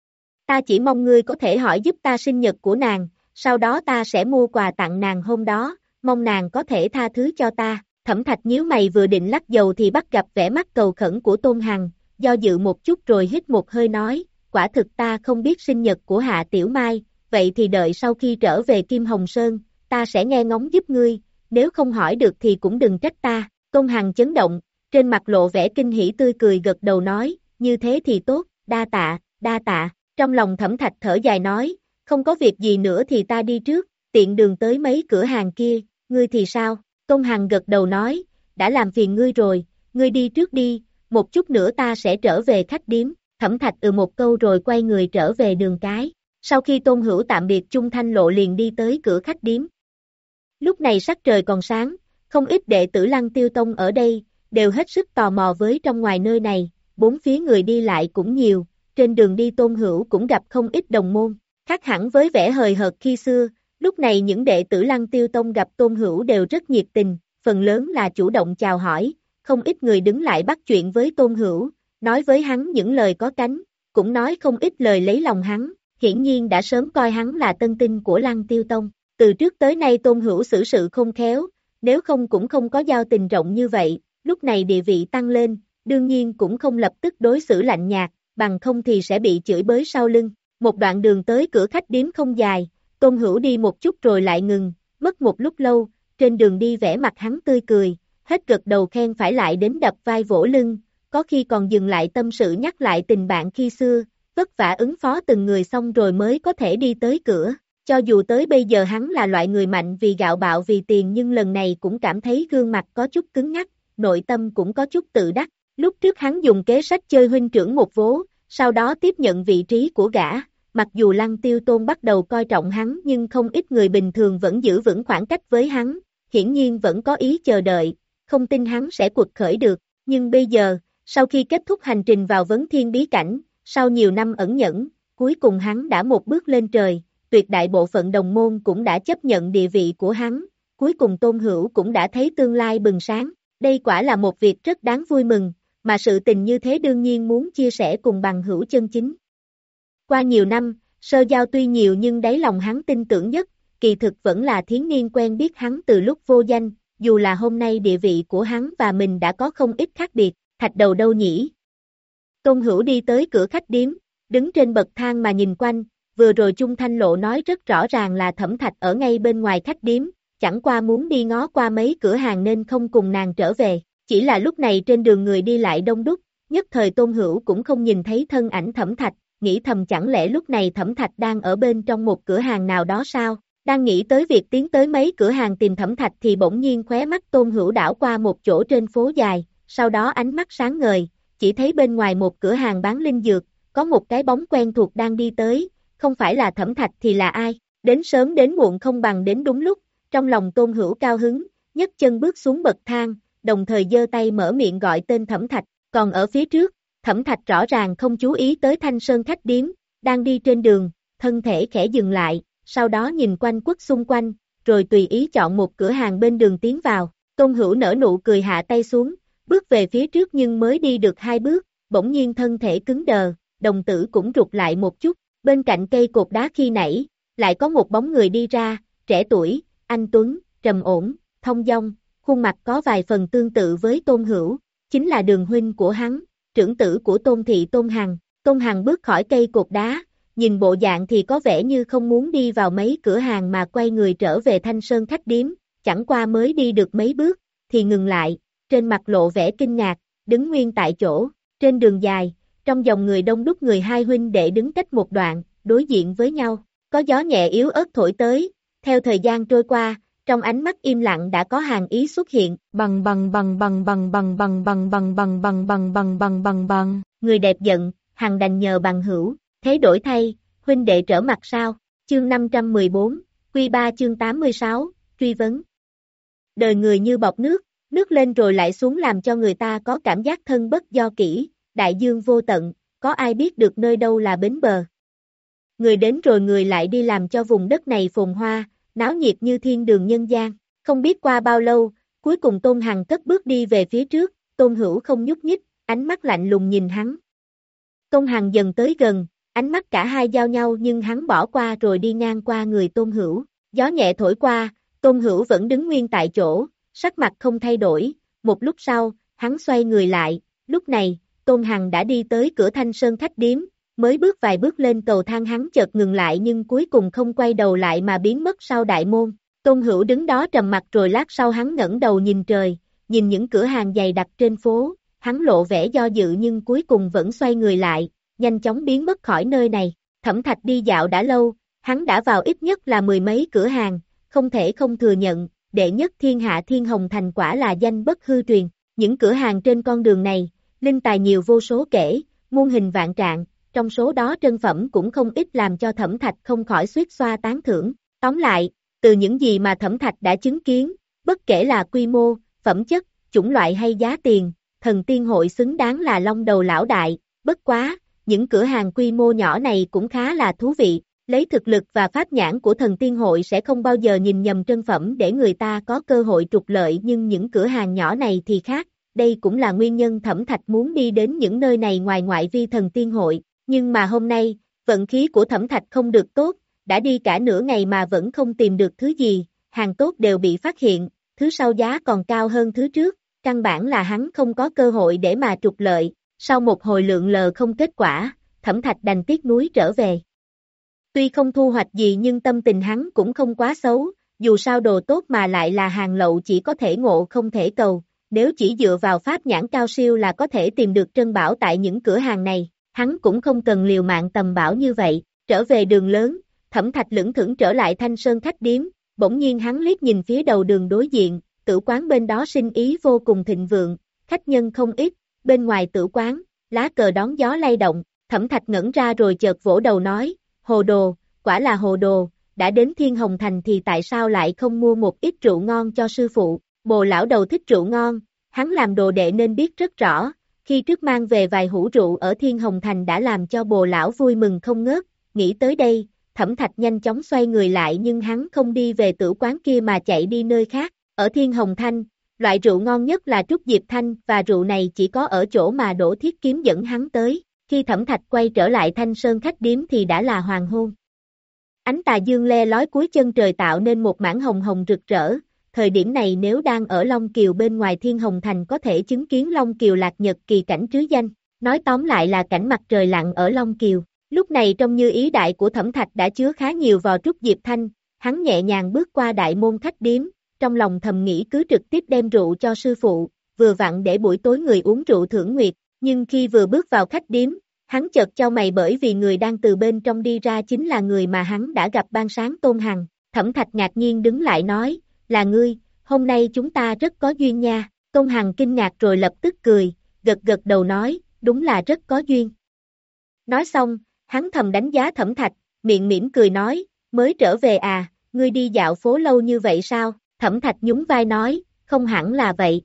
Ta chỉ mong ngươi có thể hỏi giúp ta sinh nhật của nàng, sau đó ta sẽ mua quà tặng nàng hôm đó, mong nàng có thể tha thứ cho ta. Thẩm Thạch nhíu mày vừa định lắc dầu thì bắt gặp vẻ mắt cầu khẩn của Tôn Hằng, do dự một chút rồi hít một hơi nói, quả thực ta không biết sinh nhật của Hạ Tiểu Mai, vậy thì đợi sau khi trở về Kim Hồng Sơn, ta sẽ nghe ngóng giúp ngươi, nếu không hỏi được thì cũng đừng trách ta. Tôn Hằng chấn động, trên mặt lộ vẻ kinh hỉ tươi cười gật đầu nói, như thế thì tốt, đa tạ, đa tạ. Trong lòng Thẩm Thạch thở dài nói, không có việc gì nữa thì ta đi trước, tiện đường tới mấy cửa hàng kia, ngươi thì sao? Tôn Hằng gật đầu nói, đã làm phiền ngươi rồi, ngươi đi trước đi, một chút nữa ta sẽ trở về khách điếm. Thẩm Thạch ừ một câu rồi quay người trở về đường cái. Sau khi Tôn Hữu tạm biệt Trung Thanh Lộ liền đi tới cửa khách điếm. Lúc này sắc trời còn sáng, không ít đệ tử Lăng Tiêu Tông ở đây, đều hết sức tò mò với trong ngoài nơi này, bốn phía người đi lại cũng nhiều, trên đường đi Tôn Hữu cũng gặp không ít đồng môn, khác hẳn với vẻ hời hợt khi xưa, lúc này những đệ tử Lăng Tiêu Tông gặp Tôn Hữu đều rất nhiệt tình, phần lớn là chủ động chào hỏi, không ít người đứng lại bắt chuyện với Tôn Hữu, nói với hắn những lời có cánh, cũng nói không ít lời lấy lòng hắn, hiển nhiên đã sớm coi hắn là tân tinh của Lăng Tiêu Tông. Từ trước tới nay Tôn Hữu xử sự không khéo, nếu không cũng không có giao tình rộng như vậy, lúc này địa vị tăng lên, đương nhiên cũng không lập tức đối xử lạnh nhạt, bằng không thì sẽ bị chửi bới sau lưng. Một đoạn đường tới cửa khách điếm không dài, Tôn Hữu đi một chút rồi lại ngừng, mất một lúc lâu, trên đường đi vẻ mặt hắn tươi cười, hết gật đầu khen phải lại đến đập vai vỗ lưng, có khi còn dừng lại tâm sự nhắc lại tình bạn khi xưa, vất vả ứng phó từng người xong rồi mới có thể đi tới cửa. Cho dù tới bây giờ hắn là loại người mạnh vì gạo bạo vì tiền nhưng lần này cũng cảm thấy gương mặt có chút cứng ngắc, nội tâm cũng có chút tự đắc. Lúc trước hắn dùng kế sách chơi huynh trưởng một vố, sau đó tiếp nhận vị trí của gã, mặc dù Lăng Tiêu Tôn bắt đầu coi trọng hắn nhưng không ít người bình thường vẫn giữ vững khoảng cách với hắn, hiển nhiên vẫn có ý chờ đợi, không tin hắn sẽ quật khởi được, nhưng bây giờ, sau khi kết thúc hành trình vào Vấn Thiên bí cảnh, sau nhiều năm ẩn nhẫn, cuối cùng hắn đã một bước lên trời, tuyệt đại bộ phận đồng môn cũng đã chấp nhận địa vị của hắn, cuối cùng Tôn Hữu cũng đã thấy tương lai bừng sáng, đây quả là một việc rất đáng vui mừng, mà sự tình như thế đương nhiên muốn chia sẻ cùng bằng hữu chân chính. Qua nhiều năm, sơ giao tuy nhiều nhưng đáy lòng hắn tin tưởng nhất, kỳ thực vẫn là Thiến Niên quen biết hắn từ lúc vô danh, dù là hôm nay địa vị của hắn và mình đã có không ít khác biệt, thạch đầu đâu nhỉ? Tôn Hữu đi tới cửa khách điếm, đứng trên bậc thang mà nhìn quanh, vừa rồi Trung Thanh Lộ nói rất rõ ràng là Thẩm Thạch ở ngay bên ngoài khách điếm, chẳng qua muốn đi ngó qua mấy cửa hàng nên không cùng nàng trở về, chỉ là lúc này trên đường người đi lại đông đúc, nhất thời Tôn Hữu cũng không nhìn thấy thân ảnh Thẩm Thạch, nghĩ thầm chẳng lẽ lúc này Thẩm Thạch đang ở bên trong một cửa hàng nào đó sao, đang nghĩ tới việc tiến tới mấy cửa hàng tìm Thẩm Thạch thì bỗng nhiên khóe mắt Tôn Hữu đảo qua một chỗ trên phố dài, sau đó ánh mắt sáng ngời, chỉ thấy bên ngoài một cửa hàng bán linh dược, có một cái bóng quen thuộc đang đi tới, không phải là Thẩm Thạch thì là ai, đến sớm đến muộn không bằng đến đúng lúc, trong lòng Tôn Hữu cao hứng, nhấc chân bước xuống bậc thang, đồng thời giơ tay mở miệng gọi tên Thẩm Thạch, còn ở phía trước, Thẩm Thạch rõ ràng không chú ý tới Thanh Sơn khách điếm, đang đi trên đường, thân thể khẽ dừng lại, sau đó nhìn quanh quất xung quanh, rồi tùy ý chọn một cửa hàng bên đường tiến vào, Tôn Hữu nở nụ cười hạ tay xuống, bước về phía trước nhưng mới đi được hai bước, bỗng nhiên thân thể cứng đờ, đồng tử cũng rụt lại một chút, bên cạnh cây cột đá khi nãy, lại có một bóng người đi ra, trẻ tuổi, anh tuấn, trầm ổn, thông dong, khuôn mặt có vài phần tương tự với Tôn Hữu, chính là Đường huynh của hắn, trưởng tử của Tôn thị Tôn Hằng. Tôn Hằng bước khỏi cây cột đá, nhìn bộ dạng thì có vẻ như không muốn đi vào mấy cửa hàng mà quay người trở về Thanh Sơn khách điếm, chẳng qua mới đi được mấy bước, thì ngừng lại, trên mặt lộ vẻ kinh ngạc, đứng nguyên tại chỗ, trên đường dài, trong dòng người đông đúc người hai huynh đệ đứng cách một đoạn, đối diện với nhau, có gió nhẹ yếu ớt thổi tới, Theo thời gian trôi qua, trong ánh mắt im lặng đã có hàn ý xuất hiện, bằng bằng bằng bằng bằng bằng bằng bằng bằng bằng bằng bằng bằng bằng bằng bằng. Người đẹp giận, hằng đành nhờ bằng hữu, thế đổi thay, huynh đệ trở mặt sao? Chương năm trăm mười bốn, Quy ba chương tám mươi sáu, truy vấn. Đời người như bọt nước, nước lên rồi lại xuống làm cho người ta có cảm giác thân bất do kỷ, đại dương vô tận, có ai biết được nơi đâu là bến bờ. Người đến rồi người lại đi làm cho vùng đất này phồn hoa, náo nhiệt như thiên đường nhân gian. Không biết qua bao lâu, cuối cùng Tôn Hằng cất bước đi về phía trước, Tôn Hữu không nhúc nhích, ánh mắt lạnh lùng nhìn hắn. Tôn Hằng dần tới gần, ánh mắt cả hai giao nhau nhưng hắn bỏ qua rồi đi ngang qua người Tôn Hữu. Gió nhẹ thổi qua, Tôn Hữu vẫn đứng nguyên tại chỗ, sắc mặt không thay đổi. Một lúc sau, hắn xoay người lại, lúc này, Tôn Hằng đã đi tới cửa Thanh Sơn khách điếm, mới bước vài bước lên cầu thang hắn chợt ngừng lại nhưng cuối cùng không quay đầu lại mà biến mất sau đại môn. Tôn Hữu đứng đó trầm mặc rồi lát sau hắn ngẩng đầu nhìn trời, nhìn những cửa hàng dày đặc trên phố, hắn lộ vẻ do dự nhưng cuối cùng vẫn xoay người lại, nhanh chóng biến mất khỏi nơi này. Thẩm Thạch đi dạo đã lâu, hắn đã vào ít nhất là mười mấy cửa hàng, không thể không thừa nhận, đệ nhất thiên hạ Thiên Hồng Thành quả là danh bất hư truyền. Những cửa hàng trên con đường này, linh tài nhiều vô số kể, muôn hình vạn trạng, trong số đó trân phẩm cũng không ít làm cho Thẩm Thạch không khỏi xuýt xoa tán thưởng. Tóm lại, từ những gì mà Thẩm Thạch đã chứng kiến, bất kể là quy mô, phẩm chất, chủng loại hay giá tiền, Thần Tiên Hội xứng đáng là long đầu lão đại. Bất quá, những cửa hàng quy mô nhỏ này cũng khá là thú vị, lấy thực lực và pháp nhãn của Thần Tiên Hội sẽ không bao giờ nhìn nhầm trân phẩm để người ta có cơ hội trục lợi, nhưng những cửa hàng nhỏ này thì khác, đây cũng là nguyên nhân Thẩm Thạch muốn đi đến những nơi này ngoài ngoại vi Thần Tiên Hội. Nhưng mà hôm nay, vận khí của Thẩm Thạch không được tốt, đã đi cả nửa ngày mà vẫn không tìm được thứ gì, hàng tốt đều bị phát hiện, thứ sau giá còn cao hơn thứ trước, căn bản là hắn không có cơ hội để mà trục lợi. Sau một hồi lượn lờ không kết quả, Thẩm Thạch đành tiếc nuối trở về. Tuy không thu hoạch gì nhưng tâm tình hắn cũng không quá xấu, dù sao đồ tốt mà lại là hàng lậu chỉ có thể ngộ không thể cầu, nếu chỉ dựa vào pháp nhãn cao siêu là có thể tìm được trân bảo tại những cửa hàng này, hắn cũng không cần liều mạng tầm bảo như vậy. Trở về đường lớn, Thẩm Thạch lững thững trở lại Thanh Sơn khách điếm, bỗng nhiên hắn liếc nhìn phía đầu đường đối diện, tử quán bên đó sinh ý vô cùng thịnh vượng, khách nhân không ít, bên ngoài tử quán, lá cờ đón gió lay động. Thẩm Thạch ngẩn ra rồi chợt vỗ đầu nói, hồ đồ, quả là hồ đồ, đã đến Thiên Hồng Thành thì tại sao lại không mua một ít rượu ngon cho sư phụ. Bồ lão đầu thích rượu ngon, hắn làm đồ đệ nên biết rất rõ, khi trước mang về vài hũ rượu ở Thiên Hồng Thành đã làm cho bồ lão vui mừng không ngớt. Nghĩ tới đây, Thẩm Thạch nhanh chóng xoay người lại nhưng hắn không đi về tử quán kia mà chạy đi nơi khác. Ở Thiên Hồng Thanh, loại rượu ngon nhất là Trúc Diệp Thanh và rượu này chỉ có ở chỗ mà Đỗ Thiết Kiếm dẫn hắn tới. Khi Thẩm Thạch quay trở lại Thanh Sơn khách điếm thì đã là hoàng hôn. Ánh tà dương le lói cuối chân trời tạo nên một mảng hồng hồng rực rỡ. Thời điểm này nếu đang ở Long Kiều bên ngoài Thiên Hồng Thành có thể chứng kiến Long Kiều lạc nhật kỳ cảnh trứ danh. Nói tóm lại là cảnh mặt trời lặn ở Long Kiều. Lúc này trong như ý đại của Thẩm Thạch đã chứa khá nhiều vò Trúc Diệp Thanh, hắn nhẹ nhàng bước qua đại môn khách điếm, trong lòng thầm nghĩ cứ trực tiếp đem rượu cho sư phụ, vừa vặn để buổi tối người uống rượu thưởng nguyệt. Nhưng khi vừa bước vào khách điếm, hắn chợt chau mày bởi vì người đang từ bên trong đi ra chính là người mà hắn đã gặp ban sáng Tôn Hằng. Thẩm Thạch ngạc nhiên đứng lại nói, là ngươi, hôm nay chúng ta rất có duyên nha. Tôn Hằng kinh ngạc rồi lập tức cười, gật gật đầu nói, đúng là rất có duyên. Nói xong, hắn thầm đánh giá Thẩm Thạch, miệng mỉm cười nói, mới trở về à, ngươi đi dạo phố lâu như vậy sao? Thẩm Thạch nhún vai nói, không hẳn là vậy.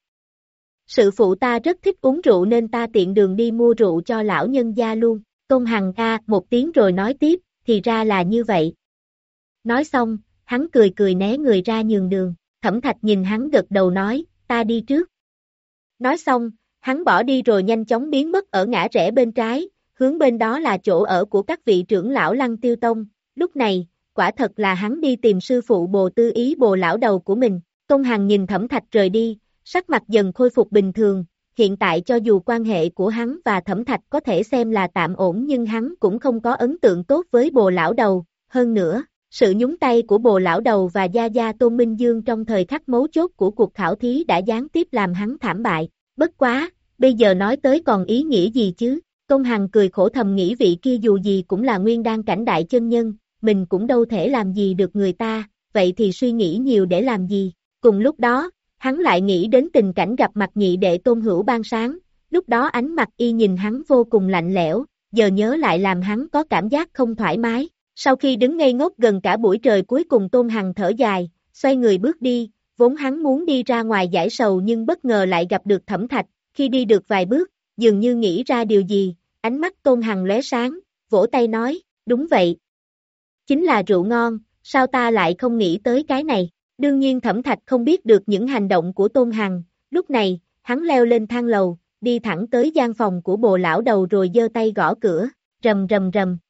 Sự phụ ta rất thích uống rượu nên ta tiện đường đi mua rượu cho lão nhân gia luôn. Tôn Hằng a một tiếng rồi nói tiếp, thì ra là như vậy. Nói xong, hắn cười cười né người ra nhường đường. Thẩm Thạch nhìn hắn gật đầu nói, ta đi trước. Nói xong, hắn bỏ đi rồi nhanh chóng biến mất ở ngã rẽ bên trái, hướng bên đó là chỗ ở của các vị trưởng lão Lăng Tiêu Tông. Lúc này, quả thật là hắn đi tìm sư phụ Bồ Tư Ý Bồ lão đầu của mình. Tôn Hằng nhìn Thẩm Thạch rời đi, sắc mặt dần khôi phục bình thường. Hiện tại cho dù quan hệ của hắn và Thẩm Thạch có thể xem là tạm ổn nhưng hắn cũng không có ấn tượng tốt với Bồ lão đầu. Hơn nữa, sự nhúng tay của Bồ lão đầu và Gia Gia Tôn Minh Dương trong thời khắc mấu chốt của cuộc khảo thí đã gián tiếp làm hắn thảm bại. Bất quá, bây giờ nói tới còn ý nghĩa gì chứ? Tôn Hằng cười khổ thầm nghĩ vị kia dù gì cũng là nguyên đan cảnh đại chân nhân, mình cũng đâu thể làm gì được người ta, vậy thì suy nghĩ nhiều để làm gì? Cùng lúc đó, hắn lại nghĩ đến tình cảnh gặp mặt nhị đệ Tôn Hữu ban sáng, lúc đó ánh mặt y nhìn hắn vô cùng lạnh lẽo, giờ nhớ lại làm hắn có cảm giác không thoải mái. Sau khi đứng ngây ngốc gần cả buổi trời cuối cùng Tôn Hằng thở dài, xoay người bước đi, vốn hắn muốn đi ra ngoài giải sầu nhưng bất ngờ lại gặp được Thẩm Thạch, khi đi được vài bước, dường như nghĩ ra điều gì, ánh mắt Tôn Hằng lóe sáng, vỗ tay nói, đúng vậy. Chính là rượu ngon, sao ta lại không nghĩ tới cái này? Đương nhiên Thẩm Thạch không biết được những hành động của Tôn Hằng, lúc này, hắn leo lên thang lầu, đi thẳng tới gian phòng của Bồ lão đầu rồi giơ tay gõ cửa, rầm rầm rầm.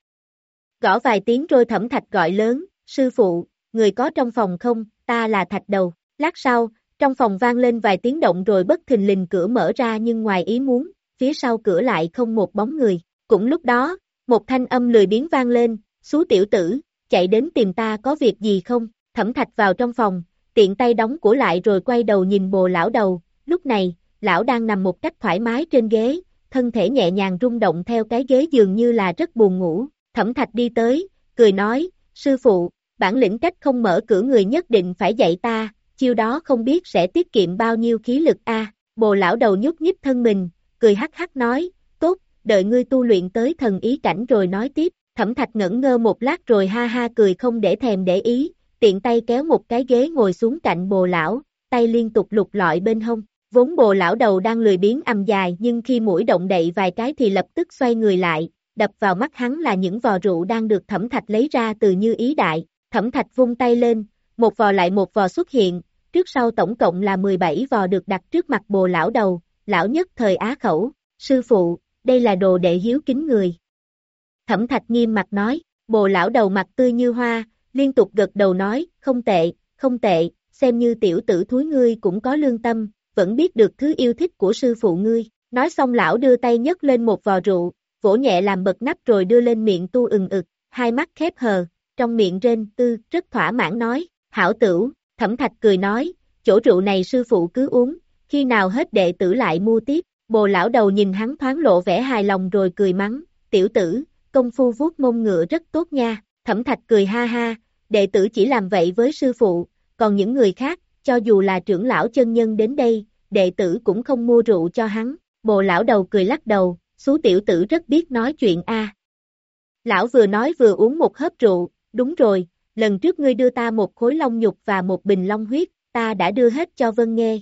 Gõ vài tiếng rồi Thẩm Thạch gọi lớn, sư phụ, người có trong phòng không, ta là Thạch Đầu. Lát sau, trong phòng vang lên vài tiếng động rồi bất thình lình cửa mở ra nhưng ngoài ý muốn, phía sau cửa lại không một bóng người. Cũng lúc đó, một thanh âm lười biếng vang lên, xú tiểu tử, chạy đến tìm ta có việc gì không? Thẩm Thạch vào trong phòng, tiện tay đóng cửa lại rồi quay đầu nhìn Bồ lão đầu, lúc này, lão đang nằm một cách thoải mái trên ghế, thân thể nhẹ nhàng rung động theo cái ghế dường như là rất buồn ngủ. Thẩm Thạch đi tới, cười nói, sư phụ, bản lĩnh cách không mở cửa người nhất định phải dạy ta, chiêu đó không biết sẽ tiết kiệm bao nhiêu khí lực a. À. Bồ lão đầu nhúc nhích thân mình, cười hắc hắc nói, tốt, đợi ngươi tu luyện tới thần ý cảnh rồi nói tiếp. Thẩm Thạch ngẩn ngơ một lát rồi ha ha cười không để thèm để ý, tiện tay kéo một cái ghế ngồi xuống cạnh Bồ lão, tay liên tục lục lọi bên hông. Vốn Bồ lão đầu đang lười biếng ầm dài nhưng khi mũi động đậy vài cái thì lập tức xoay người lại, đập vào mắt hắn là những vò rượu đang được Thẩm Thạch lấy ra từ Như Ý Đại. Thẩm Thạch vung tay lên, một vò lại một vò xuất hiện, trước sau tổng cộng là mười bảy vò được đặt trước mặt Bồ lão đầu, lão nhất thời á khẩu, sư phụ, đây là đồ đệ hiếu kính người. Thẩm Thạch nghiêm mặt nói, Bồ lão đầu mặt tươi như hoa, liên tục gật đầu nói, không tệ, không tệ, xem như tiểu tử thúi ngươi cũng có lương tâm, vẫn biết được thứ yêu thích của sư phụ ngươi. Nói xong lão đưa tay nhấc lên một vò rượu, vỗ nhẹ làm bật nắp rồi đưa lên miệng tu ừng ực, hai mắt khép hờ, trong miệng rên tư, rất thỏa mãn nói, hảo tửu. Thẩm Thạch cười nói, chỗ rượu này sư phụ cứ uống, khi nào hết đệ tử lại mua tiếp. Bồ lão đầu nhìn hắn thoáng lộ vẻ hài lòng rồi cười mắng, tiểu tử, công phu vuốt mông ngựa rất tốt nha. Thẩm Thạch cười ha ha, đệ tử chỉ làm vậy với sư phụ, còn những người khác, cho dù là trưởng lão chân nhân đến đây, đệ tử cũng không mua rượu cho hắn. Bồ lão đầu cười lắc đầu, xú tiểu tử rất biết nói chuyện a. À. Lão vừa nói vừa uống một hớp rượu, đúng rồi, lần trước ngươi đưa ta một khối long nhục và một bình long huyết, ta đã đưa hết cho Vân Nghê.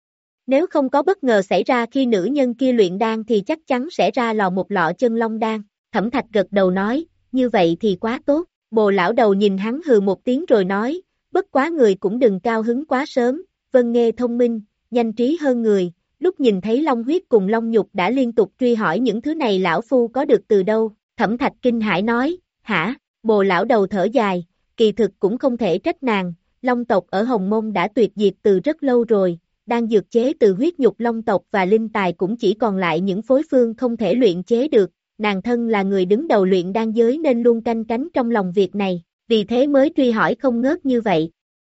Nếu không có bất ngờ xảy ra khi nữ nhân kia luyện đan thì chắc chắn sẽ ra lò một lọ chân long đan. Thẩm Thạch gật đầu nói, như vậy thì quá tốt. Bồ lão đầu nhìn hắn hừ một tiếng rồi nói, bất quá người cũng đừng cao hứng quá sớm, Vân Nghê thông minh, nhanh trí hơn người, lúc nhìn thấy long huyết cùng long nhục đã liên tục truy hỏi những thứ này lão phu có được từ đâu. Thẩm Thạch kinh hãi nói, hả? Bồ lão đầu thở dài, kỳ thực cũng không thể trách nàng, long tộc ở Hồng Mông đã tuyệt diệt từ rất lâu rồi, đang dược chế từ huyết nhục long tộc và linh tài cũng chỉ còn lại những phối phương không thể luyện chế được, nàng thân là người đứng đầu luyện đan giới nên luôn canh cánh trong lòng việc này, vì thế mới truy hỏi không ngớt như vậy.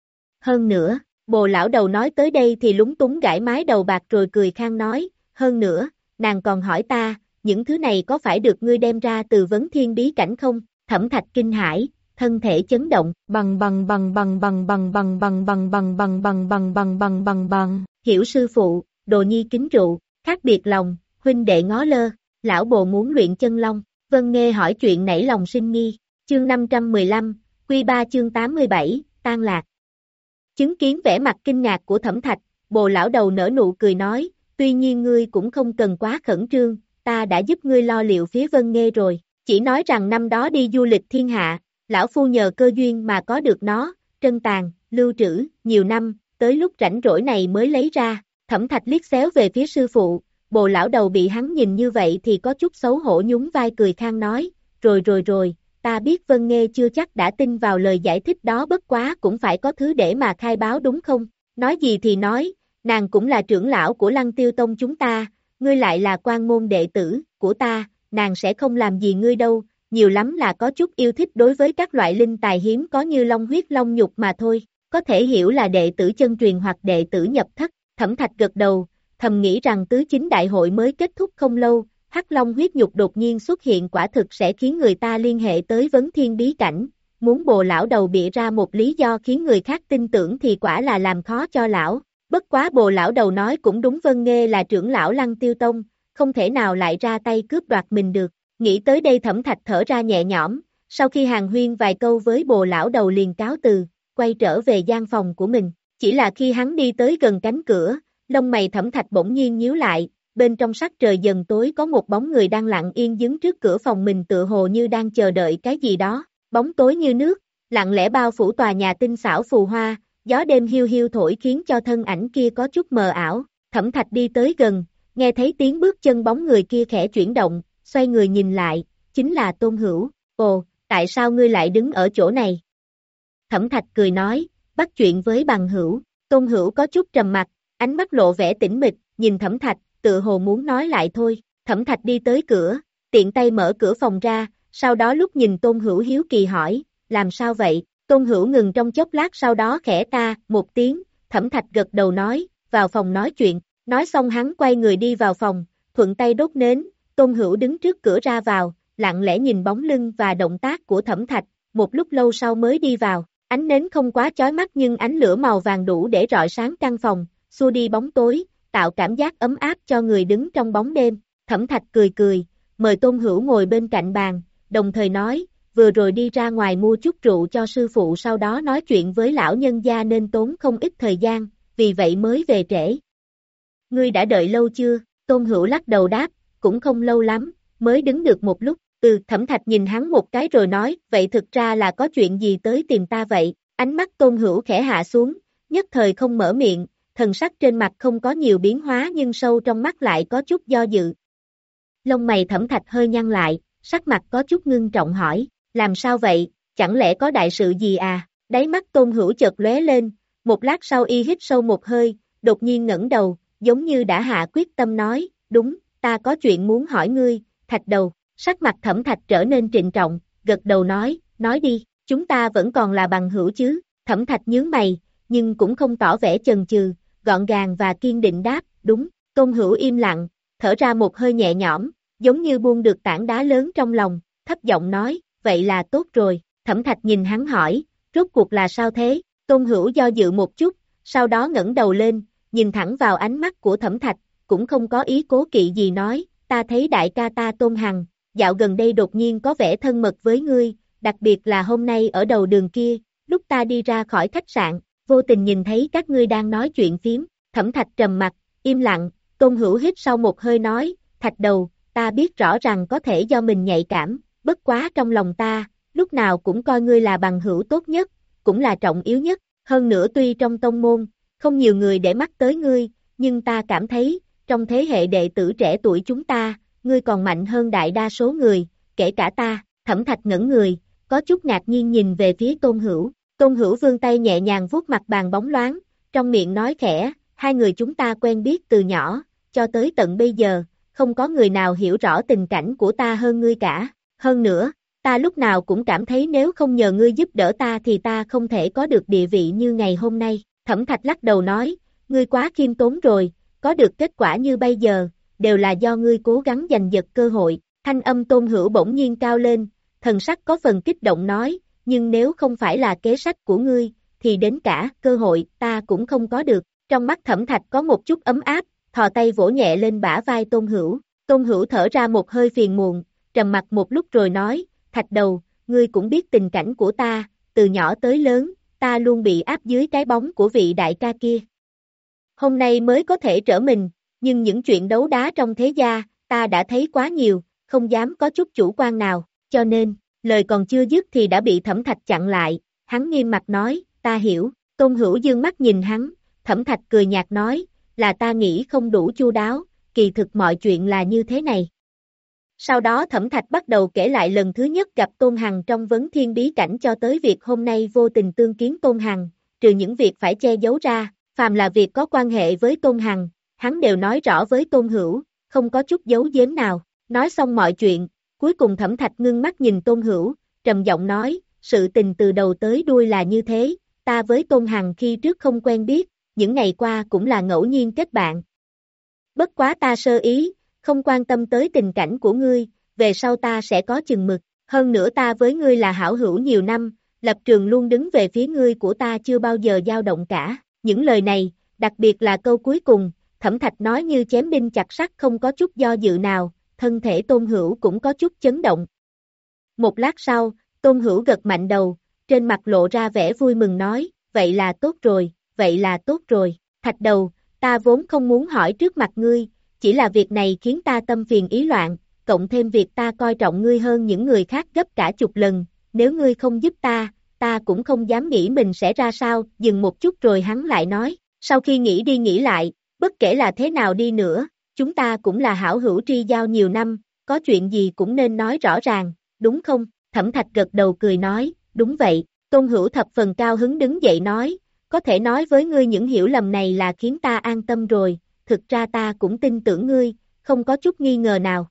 Hơn nữa, Bồ lão đầu nói tới đây thì lúng túng gãi mái đầu bạc rồi cười khang nói, hơn nữa, nàng còn hỏi ta, những thứ này có phải được ngươi đem ra từ vấn thiên bí cảnh không? Thẩm Thạch kinh hãi, thân thể chấn động, bằng bằng bằng bằng bằng bằng bằng bằng bằng bằng bằng bằng bằng bằng bằng bằng bằng. Hiểu sư phụ, đồ nhi kính rượu, khác biệt lòng, huynh đệ ngó lơ, lão Bồ muốn luyện chân long. Vân Nghê hỏi chuyện nảy lòng sinh nghi. Chương năm trăm mười lăm, Quy ba chương tám mươi bảy, tan lạc. Chứng kiến vẻ mặt kinh ngạc của Thẩm Thạch, Bồ lão đầu nở nụ cười nói, tuy nhiên ngươi cũng không cần quá khẩn trương, ta đã giúp ngươi lo liệu phía Vân Nghê rồi, chỉ nói rằng năm đó đi du lịch thiên hạ, lão phu nhờ cơ duyên mà có được nó, trân tàng, lưu trữ, nhiều năm, tới lúc rảnh rỗi này mới lấy ra. Thẩm Thạch liếc xéo về phía sư phụ, Bồ lão đầu bị hắn nhìn như vậy thì có chút xấu hổ nhún vai cười khang nói, rồi rồi rồi, ta biết Vân Nghê chưa chắc đã tin vào lời giải thích đó bất quá cũng phải có thứ để mà khai báo đúng không? Nói gì thì nói, nàng cũng là trưởng lão của Lăng Tiêu Tông chúng ta, ngươi lại là quan môn đệ tử của ta, nàng sẽ không làm gì ngươi đâu, nhiều lắm là có chút yêu thích đối với các loại linh tài hiếm có như long huyết long nhục mà thôi, có thể hiểu là đệ tử chân truyền hoặc đệ tử nhập thất. Thẩm Thạch gật đầu, thầm nghĩ rằng tứ chính đại hội mới kết thúc không lâu, hắc long huyết nhục đột nhiên xuất hiện quả thực sẽ khiến người ta liên hệ tới vấn thiên bí cảnh, muốn Bồ lão đầu bịa ra một lý do khiến người khác tin tưởng thì quả là làm khó cho lão. Bất quá Bồ lão đầu nói cũng đúng, Vân Nghê là trưởng lão Lăng Tiêu Tông, không thể nào lại ra tay cướp đoạt mình được. Nghĩ tới đây Thẩm Thạch thở ra nhẹ nhõm, sau khi hàn huyên vài câu với Bồ lão đầu liền cáo từ, quay trở về gian phòng của mình. Chỉ là khi hắn đi tới gần cánh cửa, lông mày Thẩm Thạch bỗng nhiên nhíu lại, bên trong sắc trời dần tối có một bóng người đang lặng yên đứng trước cửa phòng mình, tựa hồ như đang chờ đợi cái gì đó. Bóng tối như nước, lặng lẽ bao phủ tòa nhà tinh xảo phù hoa, gió đêm hiu hiu thổi khiến cho thân ảnh kia có chút mờ ảo. Thẩm Thạch đi tới gần, nghe thấy tiếng bước chân bóng người kia khẽ chuyển động, xoay người nhìn lại, chính là Tôn Hữu. Ồ, tại sao ngươi lại đứng ở chỗ này? Thẩm Thạch cười nói, bắt chuyện với bằng hữu. Tôn Hữu có chút trầm mặc, ánh mắt lộ vẻ tĩnh mịch, nhìn Thẩm Thạch, tựa hồ muốn nói lại thôi. Thẩm Thạch đi tới cửa, tiện tay mở cửa phòng ra, sau đó lúc nhìn Tôn Hữu hiếu kỳ hỏi, làm sao vậy? Tôn Hữu ngừng trong chốc lát, sau đó khẽ ta một tiếng. Thẩm Thạch gật đầu nói, vào phòng nói chuyện. Nói xong hắn quay người đi vào phòng, thuận tay đốt nến. Tôn Hữu đứng trước cửa ra vào, lặng lẽ nhìn bóng lưng và động tác của Thẩm Thạch, một lúc lâu sau mới đi vào. Ánh nến không quá chói mắt nhưng ánh lửa màu vàng đủ để rọi sáng căn phòng, xua đi bóng tối, tạo cảm giác ấm áp cho người đứng trong bóng đêm. Thẩm Thạch cười cười, mời Tôn Hữu ngồi bên cạnh bàn, đồng thời nói, vừa rồi đi ra ngoài mua chút rượu cho sư phụ, sau đó nói chuyện với lão nhân gia nên tốn không ít thời gian, vì vậy mới về trễ. Ngươi đã đợi lâu chưa? Tôn Hữu lắc đầu đáp, cũng không lâu lắm, mới đứng được một lúc. Ừ, Thẩm Thạch nhìn hắn một cái rồi nói, vậy thực ra là có chuyện gì tới tìm ta vậy? Ánh mắt Tôn Hữu khẽ hạ xuống, nhất thời không mở miệng, thần sắc trên mặt không có nhiều biến hóa nhưng sâu trong mắt lại có chút do dự. Lông mày Thẩm Thạch hơi nhăn lại, sắc mặt có chút ngưng trọng hỏi, làm sao vậy, chẳng lẽ có đại sự gì à? Đáy mắt Tôn Hữu chợt lóe lên, một lát sau y hít sâu một hơi, đột nhiên ngẩng đầu, giống như đã hạ quyết tâm nói, đúng, ta có chuyện muốn hỏi ngươi. Thạch Đầu. Sắc mặt Thẩm Thạch trở nên trịnh trọng, gật đầu nói, nói đi, chúng ta vẫn còn là bằng hữu chứ? Thẩm Thạch nhướng mày, nhưng cũng không tỏ vẻ chần chừ, gọn gàng và kiên định đáp, đúng. Tôn Hữu im lặng, thở ra một hơi nhẹ nhõm, giống như buông được tảng đá lớn trong lòng, thấp giọng nói, vậy là tốt rồi. Thẩm Thạch nhìn hắn hỏi, rốt cuộc là sao thế? Tôn Hữu do dự một chút, sau đó ngẩng đầu lên, nhìn thẳng vào ánh mắt của Thẩm Thạch, cũng không có ý cố kỵ gì nói, ta thấy đại ca ta Tôn Hằng, dạo gần đây đột nhiên có vẻ thân mật với ngươi, đặc biệt là hôm nay ở đầu đường kia, lúc ta đi ra khỏi khách sạn, vô tình nhìn thấy các ngươi đang nói chuyện phiếm. Thẩm Thạch trầm mặt, im lặng. Tôn Hữu hít sau một hơi nói, Thạch Đầu, ta biết rõ rằng có thể do mình nhạy cảm, bất quá trong lòng ta, lúc nào cũng coi ngươi là bằng hữu tốt nhất, cũng là trọng yếu nhất, hơn nữa tuy trong tông môn, không nhiều người để mắt tới ngươi, nhưng ta cảm thấy, trong thế hệ đệ tử trẻ tuổi chúng ta, ngươi còn mạnh hơn đại đa số người, kể cả ta. Thẩm Thạch ngẩn người, có chút ngạc nhiên nhìn về phía Tôn Hữu. Tôn Hữu vươn tay nhẹ nhàng vuốt mặt bàn bóng loáng, trong miệng nói khẽ, hai người chúng ta quen biết từ nhỏ, cho tới tận bây giờ, không có người nào hiểu rõ tình cảnh của ta hơn ngươi cả. Hơn nữa, ta lúc nào cũng cảm thấy nếu không nhờ ngươi giúp đỡ ta thì ta không thể có được địa vị như ngày hôm nay. Thẩm Thạch lắc đầu nói, ngươi quá khiêm tốn rồi, có được kết quả như bây giờ, đều là do ngươi cố gắng giành giật cơ hội. Thanh âm Tôn Hữu bỗng nhiên cao lên, thần sắc có phần kích động nói, nhưng nếu không phải là kế sách của ngươi, thì đến cả cơ hội ta cũng không có được. Trong mắt Thẩm Thạch có một chút ấm áp, thò tay vỗ nhẹ lên bả vai Tôn Hữu. Tôn Hữu thở ra một hơi phiền muộn, trầm mặt một lúc rồi nói, Thạch Đầu, ngươi cũng biết tình cảnh của ta, từ nhỏ tới lớn, ta luôn bị áp dưới cái bóng của vị đại ca kia. Hôm nay mới có thể trở mình, nhưng những chuyện đấu đá trong thế gia, ta đã thấy quá nhiều, không dám có chút chủ quan nào, cho nên, lời còn chưa dứt thì đã bị Thẩm Thạch chặn lại, hắn nghiêm mặt nói, ta hiểu. Tôn Hữu dương mắt nhìn hắn, Thẩm Thạch cười nhạt nói, là ta nghĩ không đủ chu đáo, kỳ thực mọi chuyện là như thế này. Sau đó Thẩm Thạch bắt đầu kể lại lần thứ nhất gặp Tôn Hằng trong vấn thiên bí cảnh cho tới việc hôm nay vô tình tương kiến Tôn Hằng, trừ những việc phải che giấu ra, phàm là việc có quan hệ với Tôn Hằng, hắn đều nói rõ với Tôn Hữu, không có chút giấu giếm nào. Nói xong mọi chuyện, cuối cùng Thẩm Thạch ngưng mắt nhìn Tôn Hữu, trầm giọng nói, sự tình từ đầu tới đuôi là như thế, ta với Tôn Hằng khi trước không quen biết, những ngày qua cũng là ngẫu nhiên kết bạn. Bất quá ta sơ ý, không quan tâm tới tình cảnh của ngươi, về sau ta sẽ có chừng mực, hơn nữa ta với ngươi là hảo hữu nhiều năm, lập trường luôn đứng về phía ngươi của ta chưa bao giờ dao động cả. Những lời này, đặc biệt là câu cuối cùng, Thẩm Thạch nói như chém đinh chặt sắt không có chút do dự nào, thân thể Tôn Hữu cũng có chút chấn động. Một lát sau, Tôn Hữu gật mạnh đầu, trên mặt lộ ra vẻ vui mừng nói, vậy là tốt rồi, vậy là tốt rồi, Thạch đầu, ta vốn không muốn hỏi trước mặt ngươi, chỉ là việc này khiến ta tâm phiền ý loạn, cộng thêm việc ta coi trọng ngươi hơn những người khác gấp cả chục lần, nếu ngươi không giúp ta, ta cũng không dám nghĩ mình sẽ ra sao, dừng một chút rồi hắn lại nói, sau khi nghĩ đi nghĩ lại, bất kể là thế nào đi nữa, chúng ta cũng là hảo hữu tri giao nhiều năm, có chuyện gì cũng nên nói rõ ràng, đúng không? Thẩm Thạch gật đầu cười nói, đúng vậy, Tôn Hữu thập phần cao hứng đứng dậy nói, có thể nói với ngươi những hiểu lầm này là khiến ta an tâm rồi, thực ra ta cũng tin tưởng ngươi, không có chút nghi ngờ nào.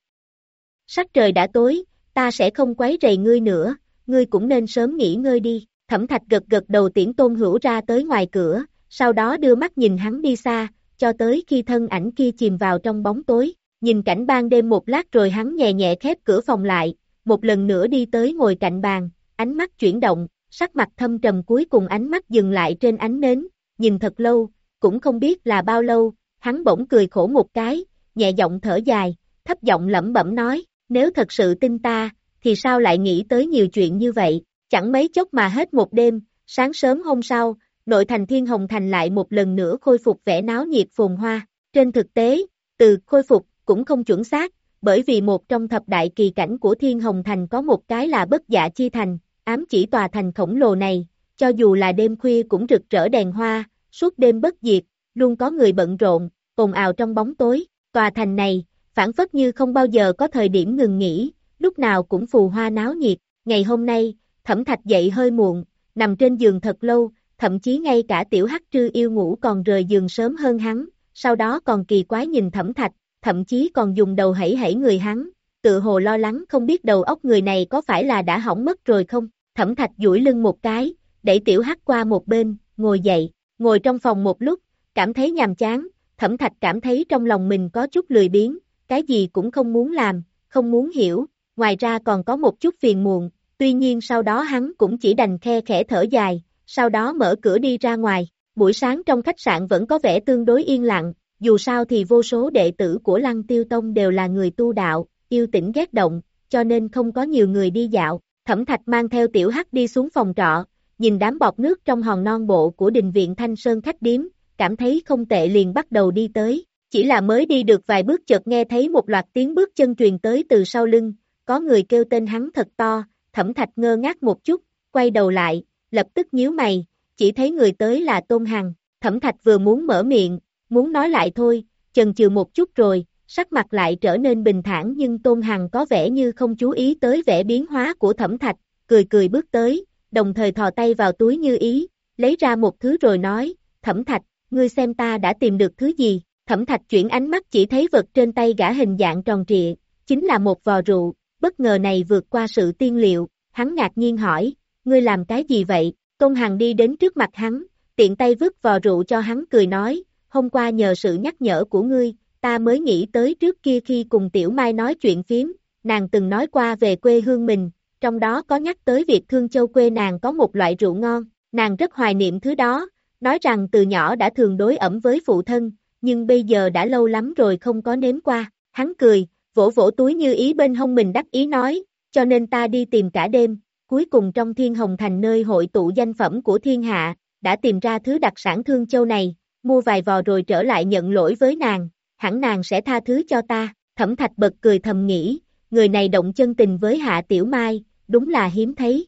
Sắc trời đã tối, ta sẽ không quấy rầy ngươi nữa, ngươi cũng nên sớm nghỉ ngơi đi. Thẩm Thạch gật gật đầu tiễn Tôn Hữu ra tới ngoài cửa, sau đó đưa mắt nhìn hắn đi xa, cho tới khi thân ảnh kia chìm vào trong bóng tối, nhìn cảnh ban đêm một lát rồi hắn nhẹ nhẹ khép cửa phòng lại, một lần nữa đi tới ngồi cạnh bàn, ánh mắt chuyển động, sắc mặt thâm trầm cuối cùng ánh mắt dừng lại trên ánh nến, nhìn thật lâu, cũng không biết là bao lâu, hắn bỗng cười khổ một cái, nhẹ giọng thở dài, thấp giọng lẩm bẩm nói, nếu thật sự tin ta, thì sao lại nghĩ tới nhiều chuyện như vậy, chẳng mấy chốc mà hết một đêm, sáng sớm hôm sau, nội thành Thiên Hồng Thành lại một lần nữa khôi phục vẻ náo nhiệt phồn hoa, trên thực tế, từ khôi phục cũng không chuẩn xác, bởi vì một trong thập đại kỳ cảnh của Thiên Hồng Thành có một cái là Bất Dạ Chi Thành, ám chỉ tòa thành khổng lồ này, cho dù là đêm khuya cũng rực rỡ đèn hoa, suốt đêm bất diệt, luôn có người bận rộn, ồn ào trong bóng tối, tòa thành này, phản phất như không bao giờ có thời điểm ngừng nghỉ, lúc nào cũng phù hoa náo nhiệt, ngày hôm nay, Thẩm Thạch dậy hơi muộn, nằm trên giường thật lâu, thậm chí ngay cả tiểu hắc trư yêu ngủ còn rời giường sớm hơn hắn, sau đó còn kỳ quái nhìn Thẩm Thạch, thậm chí còn dùng đầu hãy hãy người hắn, tự hồ lo lắng không biết đầu óc người này có phải là đã hỏng mất rồi không. Thẩm Thạch duỗi lưng một cái, đẩy tiểu hắc qua một bên, ngồi dậy, ngồi trong phòng một lúc, cảm thấy nhàm chán, Thẩm Thạch cảm thấy trong lòng mình có chút lười biếng, cái gì cũng không muốn làm, không muốn hiểu, ngoài ra còn có một chút phiền muộn, tuy nhiên sau đó hắn cũng chỉ đành khe khẽ thở dài, sau đó mở cửa đi ra ngoài, buổi sáng trong khách sạn vẫn có vẻ tương đối yên lặng, dù sao thì vô số đệ tử của Lăng Tiêu Tông đều là người tu đạo, yêu tĩnh ghét động, cho nên không có nhiều người đi dạo. Thẩm Thạch mang theo tiểu hắc đi xuống phòng trọ, nhìn đám bọt nước trong hòn non bộ của đình viện Thanh Sơn khách điếm, cảm thấy không tệ liền bắt đầu đi tới, chỉ là mới đi được vài bước chợt nghe thấy một loạt tiếng bước chân truyền tới từ sau lưng, có người kêu tên hắn thật to, Thẩm Thạch ngơ ngác một chút, quay đầu lại, lập tức nhíu mày, chỉ thấy người tới là Tôn Hằng, Thẩm Thạch vừa muốn mở miệng, muốn nói lại thôi, chần chừ một chút rồi, sắc mặt lại trở nên bình thản nhưng Tôn Hằng có vẻ như không chú ý tới vẻ biến hóa của Thẩm Thạch, cười cười bước tới, đồng thời thò tay vào túi như ý, lấy ra một thứ rồi nói, Thẩm Thạch, ngươi xem ta đã tìm được thứ gì, Thẩm Thạch chuyển ánh mắt chỉ thấy vật trên tay gã hình dạng tròn trịa, chính là một vò rượu, bất ngờ này vượt qua sự tiên liệu, hắn ngạc nhiên hỏi, ngươi làm cái gì vậy, Tôn Hằng đi đến trước mặt hắn, tiện tay vứt vò rượu cho hắn cười nói, hôm qua nhờ sự nhắc nhở của ngươi, ta mới nghĩ tới trước kia khi cùng Tiểu Mai nói chuyện phiếm, nàng từng nói qua về quê hương mình, trong đó có nhắc tới việc Thương Châu quê nàng có một loại rượu ngon, nàng rất hoài niệm thứ đó, nói rằng từ nhỏ đã thường đối ẩm với phụ thân, nhưng bây giờ đã lâu lắm rồi không có nếm qua, hắn cười, vỗ vỗ túi như ý bên hông mình đắc ý nói, cho nên ta đi tìm cả đêm, cuối cùng trong Thiên Hồng Thành nơi hội tụ danh phẩm của thiên hạ, đã tìm ra thứ đặc sản Thương Châu này, mua vài vò rồi trở lại nhận lỗi với nàng, hẳn nàng sẽ tha thứ cho ta, Thẩm Thạch bật cười thầm nghĩ, người này động chân tình với Hạ Tiểu Mai, đúng là hiếm thấy.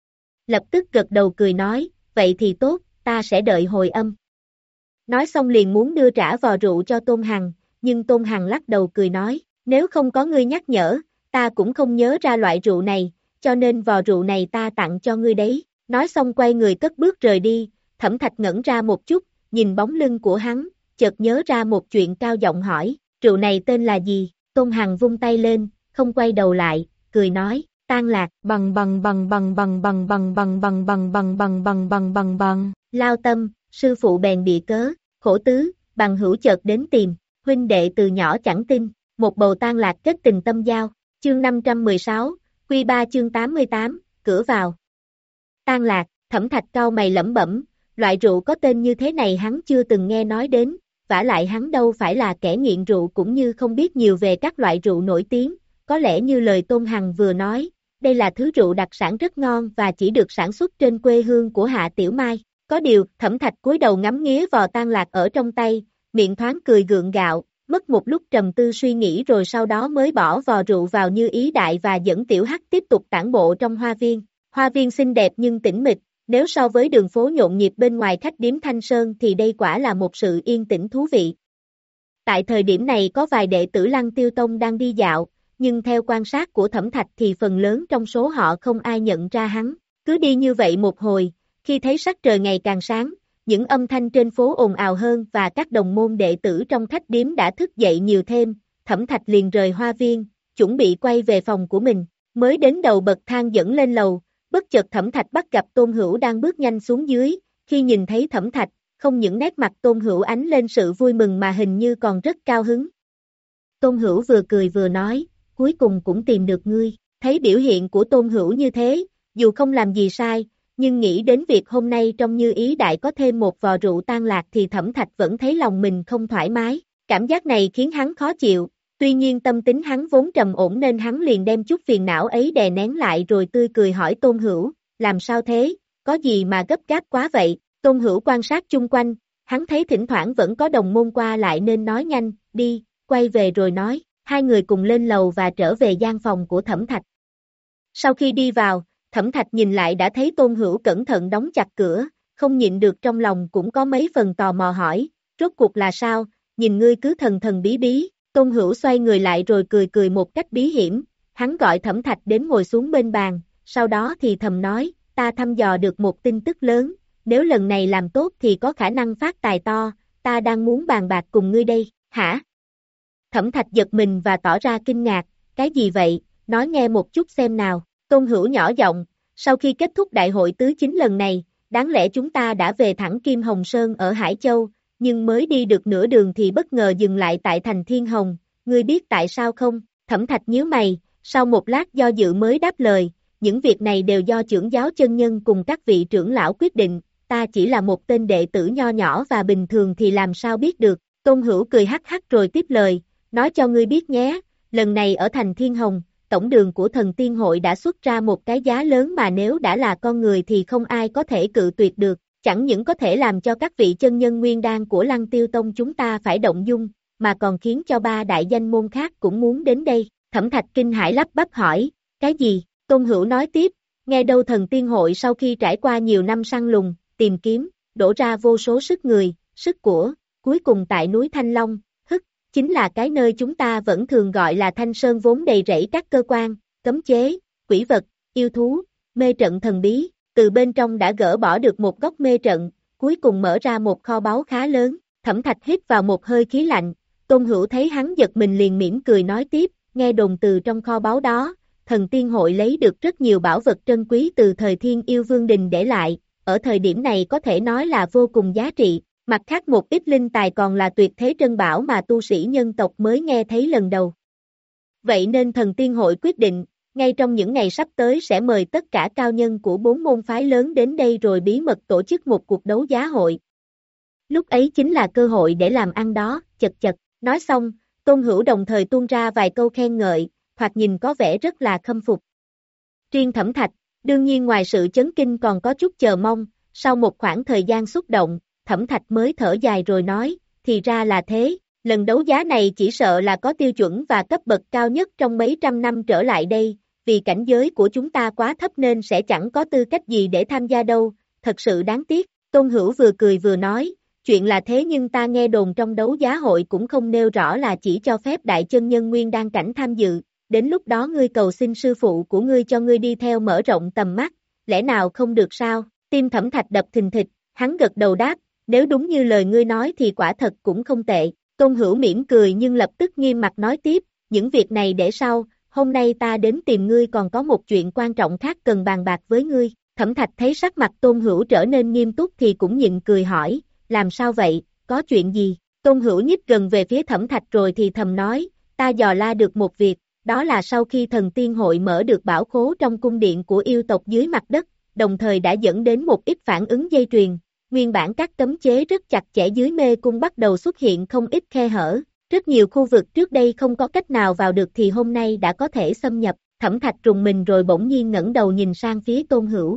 Lập tức gật đầu cười nói, vậy thì tốt, ta sẽ đợi hồi âm. Nói xong liền muốn đưa trả vò rượu cho Tôn Hằng, nhưng Tôn Hằng lắc đầu cười nói, nếu không có ngươi nhắc nhở, ta cũng không nhớ ra loại rượu này, cho nên vò rượu này ta tặng cho ngươi đấy. Nói xong quay người cất bước rời đi, Thẩm Thạch ngẩn ra một chút, nhìn bóng lưng của hắn, chợt nhớ ra một chuyện cao giọng hỏi, rượu này tên là gì? Tôn Hằng vung tay lên, không quay đầu lại, cười nói, Tan Lạc, bằng bằng bằng bằng bằng bằng bằng bằng bằng bằng bằng bằng bằng bằng bằng bằng. Lao Tâm, sư phụ bèn bị cớ, khổ tứ, bằng hữu chợt đến tìm, huynh đệ từ nhỏ chẳng tin, một bầu Tan Lạc kết tình tâm giao, chương năm trăm mười sáu, Quy ba chương tám mươi tám, cửa vào. Tan Lạc, Thẩm Thạch cau mày lẩm bẩm, loại rượu có tên như thế này hắn chưa từng nghe nói đến, vả lại hắn đâu phải là kẻ nghiện rượu cũng như không biết nhiều về các loại rượu nổi tiếng, có lẽ như lời Tôn Hằng vừa nói, đây là thứ rượu đặc sản rất ngon và chỉ được sản xuất trên quê hương của Hạ Tiểu Mai. Có điều, Thẩm Thạch cúi đầu ngắm nghía vò Tan Lạc ở trong tay, miệng thoáng cười gượng gạo, mất một lúc trầm tư suy nghĩ rồi sau đó mới bỏ vò rượu vào như ý đại và dẫn Tiểu Hắc tiếp tục tản bộ trong hoa viên. Hoa viên xinh đẹp nhưng tĩnh mịch, nếu so với đường phố nhộn nhịp bên ngoài khách điếm Thanh Sơn thì đây quả là một sự yên tĩnh thú vị. Tại thời điểm này có vài đệ tử Lăng Tiêu Tông đang đi dạo, nhưng theo quan sát của Thẩm Thạch thì phần lớn trong số họ không ai nhận ra hắn. Cứ đi như vậy một hồi, khi thấy sắc trời ngày càng sáng, những âm thanh trên phố ồn ào hơn và các đồng môn đệ tử trong khách điếm đã thức dậy nhiều thêm, Thẩm Thạch liền rời hoa viên, chuẩn bị quay về phòng của mình. Mới đến đầu bậc thang dẫn lên lầu, bất chợt Thẩm Thạch bắt gặp Tôn Hữu đang bước nhanh xuống dưới, khi nhìn thấy Thẩm Thạch, không những nét mặt Tôn Hữu ánh lên sự vui mừng mà hình như còn rất cao hứng. Tôn Hữu vừa cười vừa nói, cuối cùng cũng tìm được ngươi. Thấy biểu hiện của Tôn Hữu như thế, dù không làm gì sai, nhưng nghĩ đến việc hôm nay trong Như Ý Đại có thêm một vò rượu Tan Lạc thì Thẩm Thạch vẫn thấy lòng mình không thoải mái. Cảm giác này khiến hắn khó chịu, tuy nhiên tâm tính hắn vốn trầm ổn nên hắn liền đem chút phiền não ấy đè nén lại rồi tươi cười hỏi Tôn Hữu, làm sao thế, có gì mà gấp gáp quá vậy? Tôn Hữu quan sát chung quanh, hắn thấy thỉnh thoảng vẫn có đồng môn qua lại nên nói nhanh, đi, quay về rồi nói. Hai người cùng lên lầu và trở về gian phòng của Thẩm Thạch. Sau khi đi vào, Thẩm Thạch nhìn lại đã thấy Tôn Hữu cẩn thận đóng chặt cửa, không nhịn được trong lòng cũng có mấy phần tò mò hỏi, rốt cuộc là sao, nhìn ngươi cứ thần thần bí bí. Tôn Hữu xoay người lại rồi cười cười một cách bí hiểm, hắn gọi Thẩm Thạch đến ngồi xuống bên bàn, sau đó thì thầm nói, ta thăm dò được một tin tức lớn, nếu lần này làm tốt thì có khả năng phát tài to, ta đang muốn bàn bạc cùng ngươi đây. Hả? Thẩm Thạch giật mình và tỏ ra kinh ngạc, cái gì vậy, nói nghe một chút xem nào. Tôn Hữu nhỏ giọng, sau khi kết thúc đại hội tứ chính lần này, đáng lẽ chúng ta đã về thẳng Kim Hồng Sơn ở Hải Châu, nhưng mới đi được nửa đường thì bất ngờ dừng lại tại thành Thiên Hồng, ngươi biết tại sao không? Thẩm Thạch nhíu mày, sau một lát do dự mới đáp lời, những việc này đều do trưởng giáo chân nhân cùng các vị trưởng lão quyết định, ta chỉ là một tên đệ tử nho nhỏ và bình thường thì làm sao biết được. Tôn Hữu cười hắc hắc rồi tiếp lời, nói cho ngươi biết nhé, lần này ở thành Thiên Hồng, tổng đường của thần tiên hội đã xuất ra một cái giá lớn mà nếu đã là con người thì không ai có thể cự tuyệt được, chẳng những có thể làm cho các vị chân nhân nguyên đan của Lăng Tiêu Tông chúng ta phải động dung, mà còn khiến cho ba đại danh môn khác cũng muốn đến đây. Thẩm Thạch kinh hãi lắp bắp hỏi, cái gì? Tôn Hữu nói tiếp, nghe đâu thần tiên hội sau khi trải qua nhiều năm săn lùng, tìm kiếm, đổ ra vô số sức người, sức của, cuối cùng tại núi Thanh Long, hức, chính là cái nơi chúng ta vẫn thường gọi là Thanh Sơn vốn đầy rẫy các cơ quan, cấm chế, quỷ vật, yêu thú, mê trận thần bí, từ bên trong đã gỡ bỏ được một góc mê trận, cuối cùng mở ra một kho báu khá lớn. Thẩm Thạch hít vào một hơi khí lạnh, Tôn Hữu thấy hắn giật mình liền mỉm cười nói tiếp, nghe đồn từ trong kho báu đó, thần tiên hội lấy được rất nhiều bảo vật trân quý từ thời Thiên Yêu Vương Đình để lại, ở thời điểm này có thể nói là vô cùng giá trị, mặt khác một ít linh tài còn là tuyệt thế trân bảo mà tu sĩ nhân tộc mới nghe thấy lần đầu. Vậy nên thần tiên hội quyết định, ngay trong những ngày sắp tới sẽ mời tất cả cao nhân của bốn môn phái lớn đến đây rồi bí mật tổ chức một cuộc đấu giá hội. Lúc ấy chính là cơ hội để làm ăn đó, chật chật, nói xong, Tôn Hữu đồng thời tuôn ra vài câu khen ngợi, thoạt nhìn có vẻ rất là khâm phục. Riêng Thẩm Thạch, đương nhiên ngoài sự chấn kinh còn có chút chờ mong, sau một khoảng thời gian xúc động, Thẩm Thạch mới thở dài rồi nói, thì ra là thế, lần đấu giá này chỉ sợ là có tiêu chuẩn và cấp bậc cao nhất trong mấy trăm năm trở lại đây, vì cảnh giới của chúng ta quá thấp nên sẽ chẳng có tư cách gì để tham gia đâu, thật sự đáng tiếc. Tôn Hữu vừa cười vừa nói, chuyện là thế nhưng ta nghe đồn trong đấu giá hội cũng không nêu rõ là chỉ cho phép đại chân nhân nguyên đan cảnh tham dự, đến lúc đó ngươi cầu xin sư phụ của ngươi cho ngươi đi theo mở rộng tầm mắt, lẽ nào không được sao? Tim Thẩm Thạch đập thình thịch, hắn gật đầu đáp, nếu đúng như lời ngươi nói thì quả thật cũng không tệ. Tôn Hữu mỉm cười nhưng lập tức nghiêm mặt nói tiếp, những việc này để sau, hôm nay ta đến tìm ngươi còn có một chuyện quan trọng khác cần bàn bạc với ngươi. Thẩm Thạch thấy sắc mặt Tôn Hữu trở nên nghiêm túc thì cũng nhịn cười hỏi, làm sao vậy, có chuyện gì? Tôn Hữu nhích gần về phía Thẩm Thạch rồi thì thầm nói, ta dò la được một việc, đó là sau khi thần tiên hội mở được bảo khố trong cung điện của yêu tộc dưới mặt đất, đồng thời đã dẫn đến một ít phản ứng dây chuyền. Nguyên bản các cấm chế rất chặt chẽ dưới mê cung bắt đầu xuất hiện không ít khe hở. Rất nhiều khu vực trước đây không có cách nào vào được thì hôm nay đã có thể xâm nhập. Thẩm Thạch rùng mình rồi bỗng nhiên ngẩng đầu nhìn sang phía Tôn Hữu.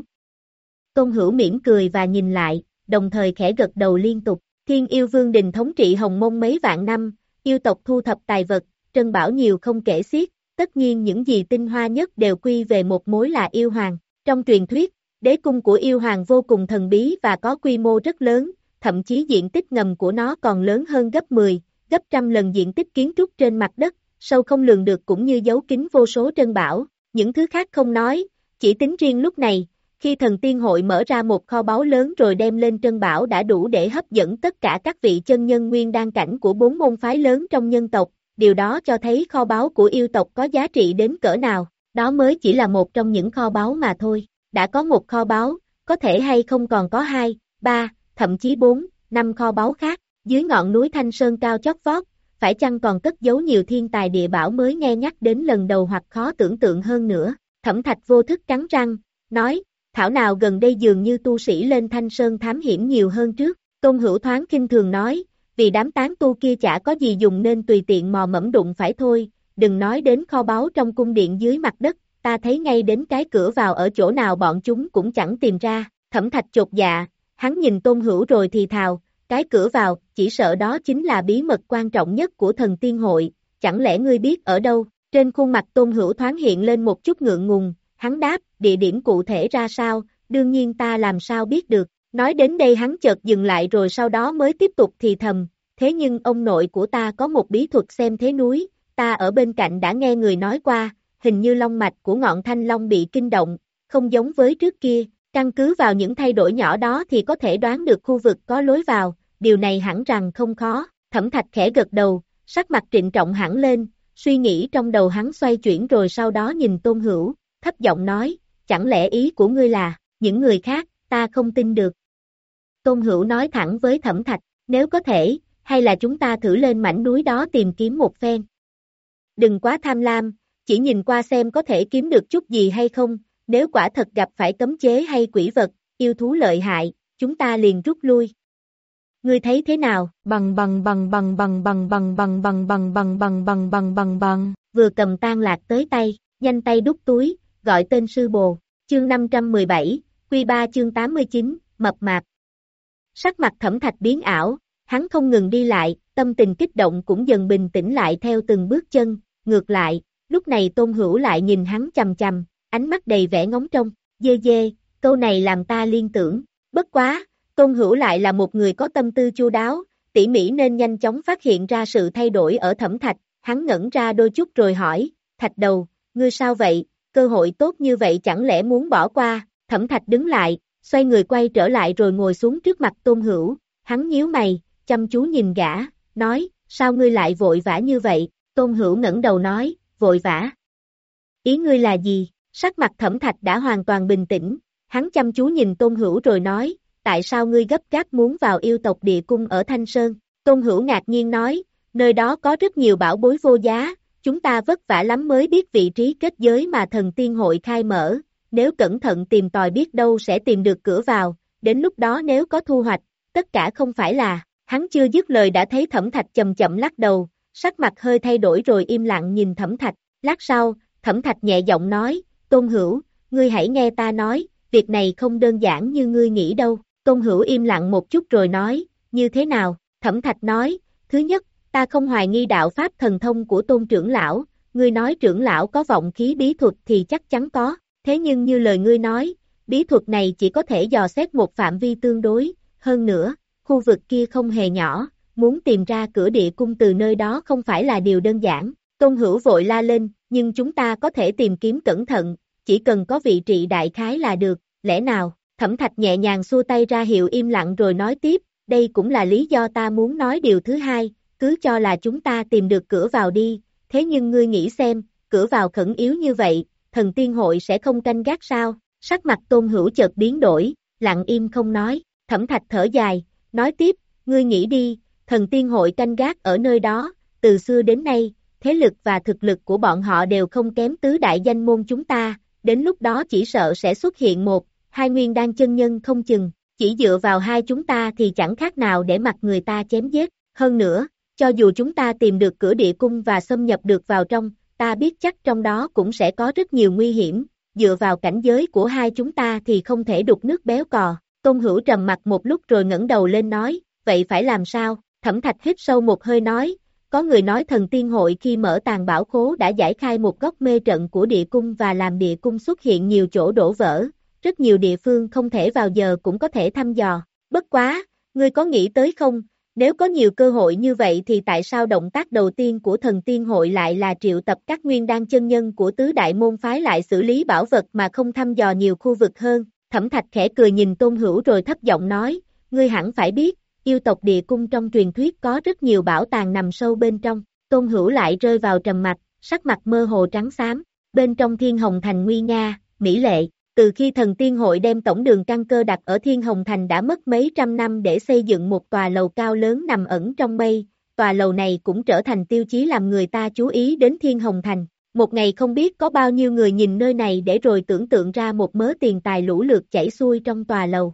Tôn Hữu mỉm cười và nhìn lại, đồng thời khẽ gật đầu liên tục. Thiên Yêu Vương Đình thống trị Hồng Mông mấy vạn năm, yêu tộc thu thập tài vật, trân bảo nhiều không kể xiết, tất nhiên những gì tinh hoa nhất đều quy về một mối là yêu hoàng. Trong truyền thuyết, đế cung của yêu hoàng vô cùng thần bí và có quy mô rất lớn, thậm chí diện tích ngầm của nó còn lớn hơn gấp mười, gấp trăm lần diện tích kiến trúc trên mặt đất, sâu không lường được cũng như giấu kín vô số trân bảo. Những thứ khác không nói, chỉ tính riêng lúc này, khi thần tiên hội mở ra một kho báu lớn rồi đem lên trân bảo đã đủ để hấp dẫn tất cả các vị chân nhân nguyên đan cảnh của bốn môn phái lớn trong nhân tộc, điều đó cho thấy kho báu của yêu tộc có giá trị đến cỡ nào, đó mới chỉ là một trong những kho báu mà thôi, đã có một kho báu, có thể hay không còn có hai, ba, thậm chí bốn, năm kho báu khác, dưới ngọn núi Thanh Sơn cao chót vót, phải chăng còn cất giấu nhiều thiên tài địa bảo mới nghe nhắc đến lần đầu hoặc khó tưởng tượng hơn nữa. Thẩm Thạch vô thức cắn răng, nói, thảo nào gần đây dường như tu sĩ lên Thanh Sơn thám hiểm nhiều hơn trước. Tôn Hữu thoáng khinh thường nói, vì đám tán tu kia chả có gì dùng nên tùy tiện mò mẫm đụng phải thôi, đừng nói đến kho báu trong cung điện dưới mặt đất, ta thấy ngay đến cái cửa vào ở chỗ nào bọn chúng cũng chẳng tìm ra. Thẩm Thạch chột dạ, hắn nhìn Tôn Hữu rồi thì thào, cái cửa vào, chỉ sợ đó chính là bí mật quan trọng nhất của thần tiên hội, chẳng lẽ ngươi biết ở đâu? Trên khuôn mặt Tôn Hữu thoáng hiện lên một chút ngượng ngùng, hắn đáp, địa điểm cụ thể ra sao, đương nhiên ta làm sao biết được. Nói đến đây hắn chợt dừng lại rồi sau đó mới tiếp tục thì thầm, thế nhưng ông nội của ta có một bí thuật xem thế núi, ta ở bên cạnh đã nghe người nói qua, hình như long mạch của ngọn thanh long bị kinh động, không giống với trước kia, căn cứ vào những thay đổi nhỏ đó thì có thể đoán được khu vực có lối vào, điều này hẳn rằng không khó. Thẩm Thạch khẽ gật đầu, sắc mặt trịnh trọng hẳn lên, suy nghĩ trong đầu hắn xoay chuyển rồi sau đó nhìn Tôn Hữu, thấp giọng nói, chẳng lẽ ý của ngươi là, những người khác, ta không tin được. Tôn Hữu nói thẳng với Thẩm Thạch, nếu có thể, hay là chúng ta thử lên mảnh núi đó tìm kiếm một phen. Đừng quá tham lam, chỉ nhìn qua xem có thể kiếm được chút gì hay không, nếu quả thật gặp phải cấm chế hay quỷ vật, yêu thú lợi hại, chúng ta liền rút lui. Ngươi thấy thế nào? Bằng bằng bằng bằng bằng bằng bằng bằng bằng bằng bằng bằng bằng bằng bằng bằng. Vừa cầm tang lạc tới tay, nhanh tay đút túi, gọi tên sư bồ. Chương năm trăm mười bảy, Quy ba chương tám mươi chín, mập mạp. Sắc mặt Thẩm Thạch biến ảo, hắn không ngừng đi lại, tâm tình kích động cũng dần bình tĩnh lại theo từng bước chân, ngược lại, lúc này Tôn Hữu lại nhìn hắn chằm chằm, ánh mắt đầy vẻ ngóng trông, dê dê, câu này làm ta liên tưởng, bất quá, Tôn Hữu lại là một người có tâm tư chu đáo, tỉ mỉ nên nhanh chóng phát hiện ra sự thay đổi ở Thẩm Thạch, hắn ngẩn ra đôi chút rồi hỏi, Thạch đầu, ngươi sao vậy, cơ hội tốt như vậy chẳng lẽ muốn bỏ qua? Thẩm Thạch đứng lại, xoay người quay trở lại rồi ngồi xuống trước mặt Tôn Hữu, hắn nhíu mày, chăm chú nhìn gã, nói, sao ngươi lại vội vã như vậy? Tôn Hữu ngẩng đầu nói, vội vã. Ý ngươi là gì? Sắc mặt Thẩm Thạch đã hoàn toàn bình tĩnh, hắn chăm chú nhìn Tôn Hữu rồi nói, tại sao ngươi gấp gáp muốn vào yêu tộc địa cung ở Thanh Sơn? Tôn Hữu ngạc nhiên nói, nơi đó có rất nhiều bảo bối vô giá, chúng ta vất vả lắm mới biết vị trí kết giới mà thần tiên hội khai mở, nếu cẩn thận tìm tòi biết đâu sẽ tìm được cửa vào, đến lúc đó nếu có thu hoạch, tất cả không phải là, hắn chưa dứt lời đã thấy Thẩm Thạch chậm chậm lắc đầu, sắc mặt hơi thay đổi rồi im lặng nhìn Thẩm Thạch, lát sau, Thẩm Thạch nhẹ giọng nói, Tôn Hữu, ngươi hãy nghe ta nói, việc này không đơn giản như ngươi nghĩ đâu. Tôn Hữu im lặng một chút rồi nói, như thế nào? Thẩm Thạch nói, thứ nhất, ta không hoài nghi đạo pháp thần thông của Tôn trưởng lão, ngươi nói trưởng lão có vọng khí bí thuật thì chắc chắn có, thế nhưng như lời ngươi nói, bí thuật này chỉ có thể dò xét một phạm vi tương đối, hơn nữa, khu vực kia không hề nhỏ, muốn tìm ra cửa địa cung từ nơi đó không phải là điều đơn giản. Tôn Hữu vội la lên, nhưng chúng ta có thể tìm kiếm cẩn thận, chỉ cần có vị trí đại khái là được, lẽ nào? Thẩm Thạch nhẹ nhàng xua tay ra hiệu im lặng rồi nói tiếp, đây cũng là lý do ta muốn nói điều thứ hai, cứ cho là chúng ta tìm được cửa vào đi, thế nhưng ngươi nghĩ xem, cửa vào khẩn yếu như vậy, thần tiên hội sẽ không canh gác sao? Sắc mặt Tôn Hữu chợt biến đổi, lặng im không nói, Thẩm Thạch thở dài, nói tiếp, ngươi nghĩ đi, thần tiên hội canh gác ở nơi đó, từ xưa đến nay, thế lực và thực lực của bọn họ đều không kém tứ đại danh môn chúng ta, đến lúc đó chỉ sợ sẽ xuất hiện một hai nguyên đan chân nhân không chừng, chỉ dựa vào hai chúng ta thì chẳng khác nào để mặc người ta chém giết, hơn nữa, cho dù chúng ta tìm được cửa địa cung và xâm nhập được vào trong, ta biết chắc trong đó cũng sẽ có rất nhiều nguy hiểm, dựa vào cảnh giới của hai chúng ta thì không thể đục nước béo cò. Tôn Hữu trầm mặt một lúc rồi ngẩng đầu lên nói, vậy phải làm sao? Thẩm Thạch hít sâu một hơi nói, có người nói thần tiên hội khi mở tàng bảo khố đã giải khai một góc mê trận của địa cung và làm địa cung xuất hiện nhiều chỗ đổ vỡ, rất nhiều địa phương không thể vào giờ cũng có thể thăm dò. Bất quá, ngươi có nghĩ tới không, nếu có nhiều cơ hội như vậy thì tại sao động tác đầu tiên của thần tiên hội lại là triệu tập các nguyên đan chân nhân của tứ đại môn phái lại xử lý bảo vật mà không thăm dò nhiều khu vực hơn? Thẩm Thạch khẽ cười nhìn Tôn Hữu rồi thấp giọng nói, ngươi hẳn phải biết, yêu tộc địa cung trong truyền thuyết có rất nhiều bảo tàng nằm sâu bên trong. Tôn Hữu lại rơi vào trầm mặc, sắc mặt mơ hồ trắng xám, bên trong Thiên Hồng Thành nguy nga, mỹ lệ. Từ khi thần tiên hội đem tổng đường căn cơ đặt ở Thiên Hồng Thành đã mất mấy trăm năm để xây dựng một tòa lầu cao lớn nằm ẩn trong mây, tòa lầu này cũng trở thành tiêu chí làm người ta chú ý đến Thiên Hồng Thành. Một ngày không biết có bao nhiêu người nhìn nơi này để rồi tưởng tượng ra một mớ tiền tài lũ lượt chảy xuôi trong tòa lầu.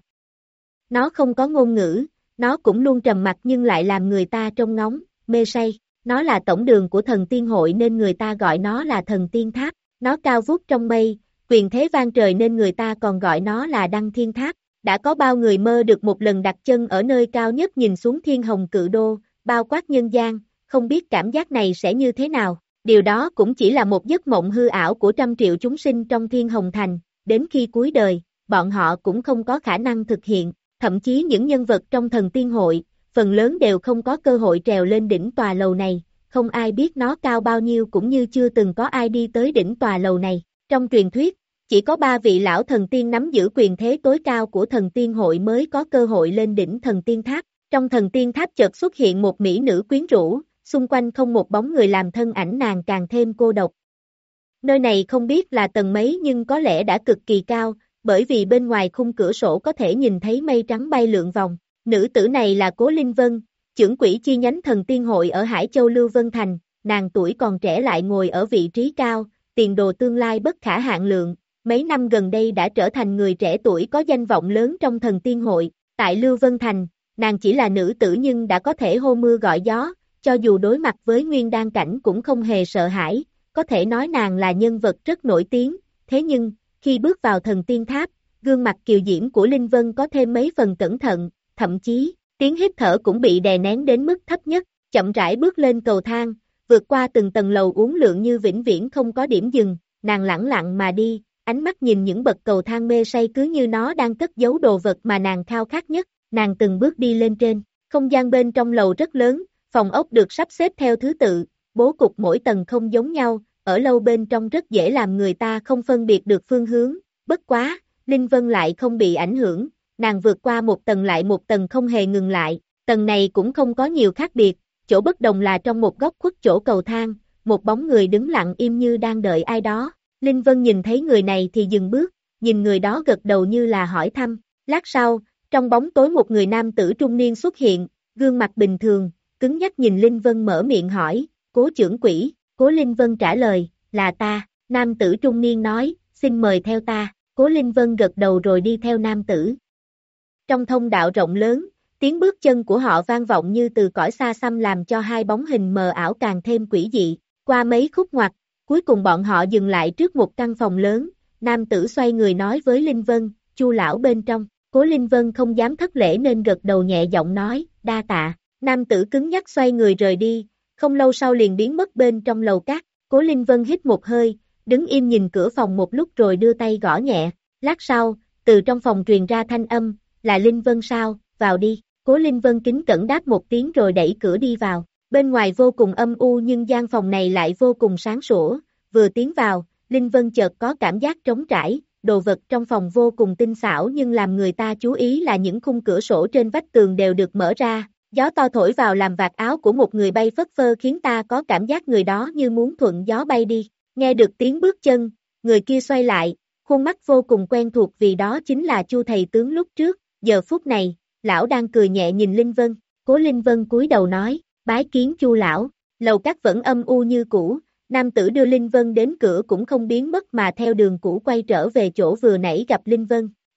Nó không có ngôn ngữ, nó cũng luôn trầm mặc nhưng lại làm người ta trông ngóng, mê say. Nó là tổng đường của thần tiên hội nên người ta gọi nó là thần tiên tháp. Nó cao vút trong mây, quyền thế vang trời nên người ta còn gọi nó là Đăng Thiên Tháp. Đã có bao người mơ được một lần đặt chân ở nơi cao nhất nhìn xuống Thiên Hồng Cự Đô, bao quát nhân gian, không biết cảm giác này sẽ như thế nào. Điều đó cũng chỉ là một giấc mộng hư ảo của trăm triệu chúng sinh trong Thiên Hồng Thành, đến khi cuối đời, bọn họ cũng không có khả năng thực hiện, thậm chí những nhân vật trong thần tiên hội, phần lớn đều không có cơ hội trèo lên đỉnh tòa lầu này, không ai biết nó cao bao nhiêu cũng như chưa từng có ai đi tới đỉnh tòa lầu này. Trong truyền thuyết, chỉ có ba vị lão thần tiên nắm giữ quyền thế tối cao của thần tiên hội mới có cơ hội lên đỉnh thần tiên tháp. Trong thần tiên tháp chợt xuất hiện một mỹ nữ quyến rũ, xung quanh không một bóng người làm thân ảnh nàng càng thêm cô độc. Nơi này không biết là tầng mấy nhưng có lẽ đã cực kỳ cao, bởi vì bên ngoài khung cửa sổ có thể nhìn thấy mây trắng bay lượn vòng. Nữ tử này là Cố Linh Vân, trưởng quỹ chi nhánh thần tiên hội ở Hải Châu Lưu Vân Thành, nàng tuổi còn trẻ lại ngồi ở vị trí cao, tiền đồ tương lai bất khả hạn lượng, mấy năm gần đây đã trở thành người trẻ tuổi có danh vọng lớn trong thần tiên hội. Tại Lưu Vân Thành, nàng chỉ là nữ tử nhưng đã có thể hô mưa gọi gió, cho dù đối mặt với nguyên đan cảnh cũng không hề sợ hãi, có thể nói nàng là nhân vật rất nổi tiếng. Thế nhưng, khi bước vào thần tiên tháp, gương mặt kiều diễm của Linh Vân có thêm mấy phần cẩn thận, thậm chí, tiếng hít thở cũng bị đè nén đến mức thấp nhất, chậm rãi bước lên cầu thang, vượt qua từng tầng lầu uốn lượn như vĩnh viễn không có điểm dừng, nàng lẳng lặng mà đi, ánh mắt nhìn những bậc cầu thang mê say cứ như nó đang cất giấu đồ vật mà nàng khao khát nhất. Nàng từng bước đi lên trên, không gian bên trong lầu rất lớn, phòng ốc được sắp xếp theo thứ tự, bố cục mỗi tầng không giống nhau, ở lâu bên trong rất dễ làm người ta không phân biệt được phương hướng. Bất quá, Linh Vân lại không bị ảnh hưởng, nàng vượt qua một tầng lại một tầng không hề ngừng lại, tầng này cũng không có nhiều khác biệt, chỗ bất đồng là trong một góc khuất chỗ cầu thang, một bóng người đứng lặng im như đang đợi ai đó. Linh Vân nhìn thấy người này thì dừng bước, nhìn người đó gật đầu như là hỏi thăm. Lát sau, trong bóng tối một người nam tử trung niên xuất hiện, gương mặt bình thường, cứng nhắc nhìn Linh Vân mở miệng hỏi, Cố trưởng quỹ. Cố Linh Vân trả lời, là ta. Nam tử trung niên nói, xin mời theo ta. Cố Linh Vân gật đầu rồi đi theo nam tử. Trong thông đạo rộng lớn, tiếng bước chân của họ vang vọng như từ cõi xa xăm làm cho hai bóng hình mờ ảo càng thêm quỷ dị. Qua mấy khúc ngoặt, cuối cùng bọn họ dừng lại trước một căn phòng lớn, nam tử xoay người nói với Linh Vân, Chu lão bên trong. Cố Linh Vân không dám thất lễ nên gật đầu nhẹ giọng nói, đa tạ. Nam tử cứng nhắc xoay người rời đi, không lâu sau liền biến mất bên trong lầu cát. Cố Linh Vân hít một hơi, đứng im nhìn cửa phòng một lúc rồi đưa tay gõ nhẹ. Lát sau, từ trong phòng truyền ra thanh âm, là Linh Vân sao, vào đi. Cố Linh Vân kính cẩn đáp một tiếng rồi đẩy cửa đi vào. Bên ngoài vô cùng âm u nhưng gian phòng này lại vô cùng sáng sủa. Vừa tiến vào, Linh Vân chợt có cảm giác trống trải, đồ vật trong phòng vô cùng tinh xảo nhưng làm người ta chú ý là những khung cửa sổ trên vách tường đều được mở ra. Gió to thổi vào làm vạt áo của một người bay phất phơ khiến ta có cảm giác người đó như muốn thuận gió bay đi. Nghe được tiếng bước chân, người kia xoay lại, khuôn mắt vô cùng quen thuộc vì đó chính là Chu thầy tướng lúc trước. Giờ phút này, lão đang cười nhẹ nhìn Linh Vân. Cố Linh Vân cúi đầu nói, bái kiến Chu lão. Lầu cát vẫn âm u như cũ, nam tử đưa Linh Vân đến cửa cũng không biến mất mà theo đường cũ quay trở về chỗ vừa nãy gặp Linh Vân.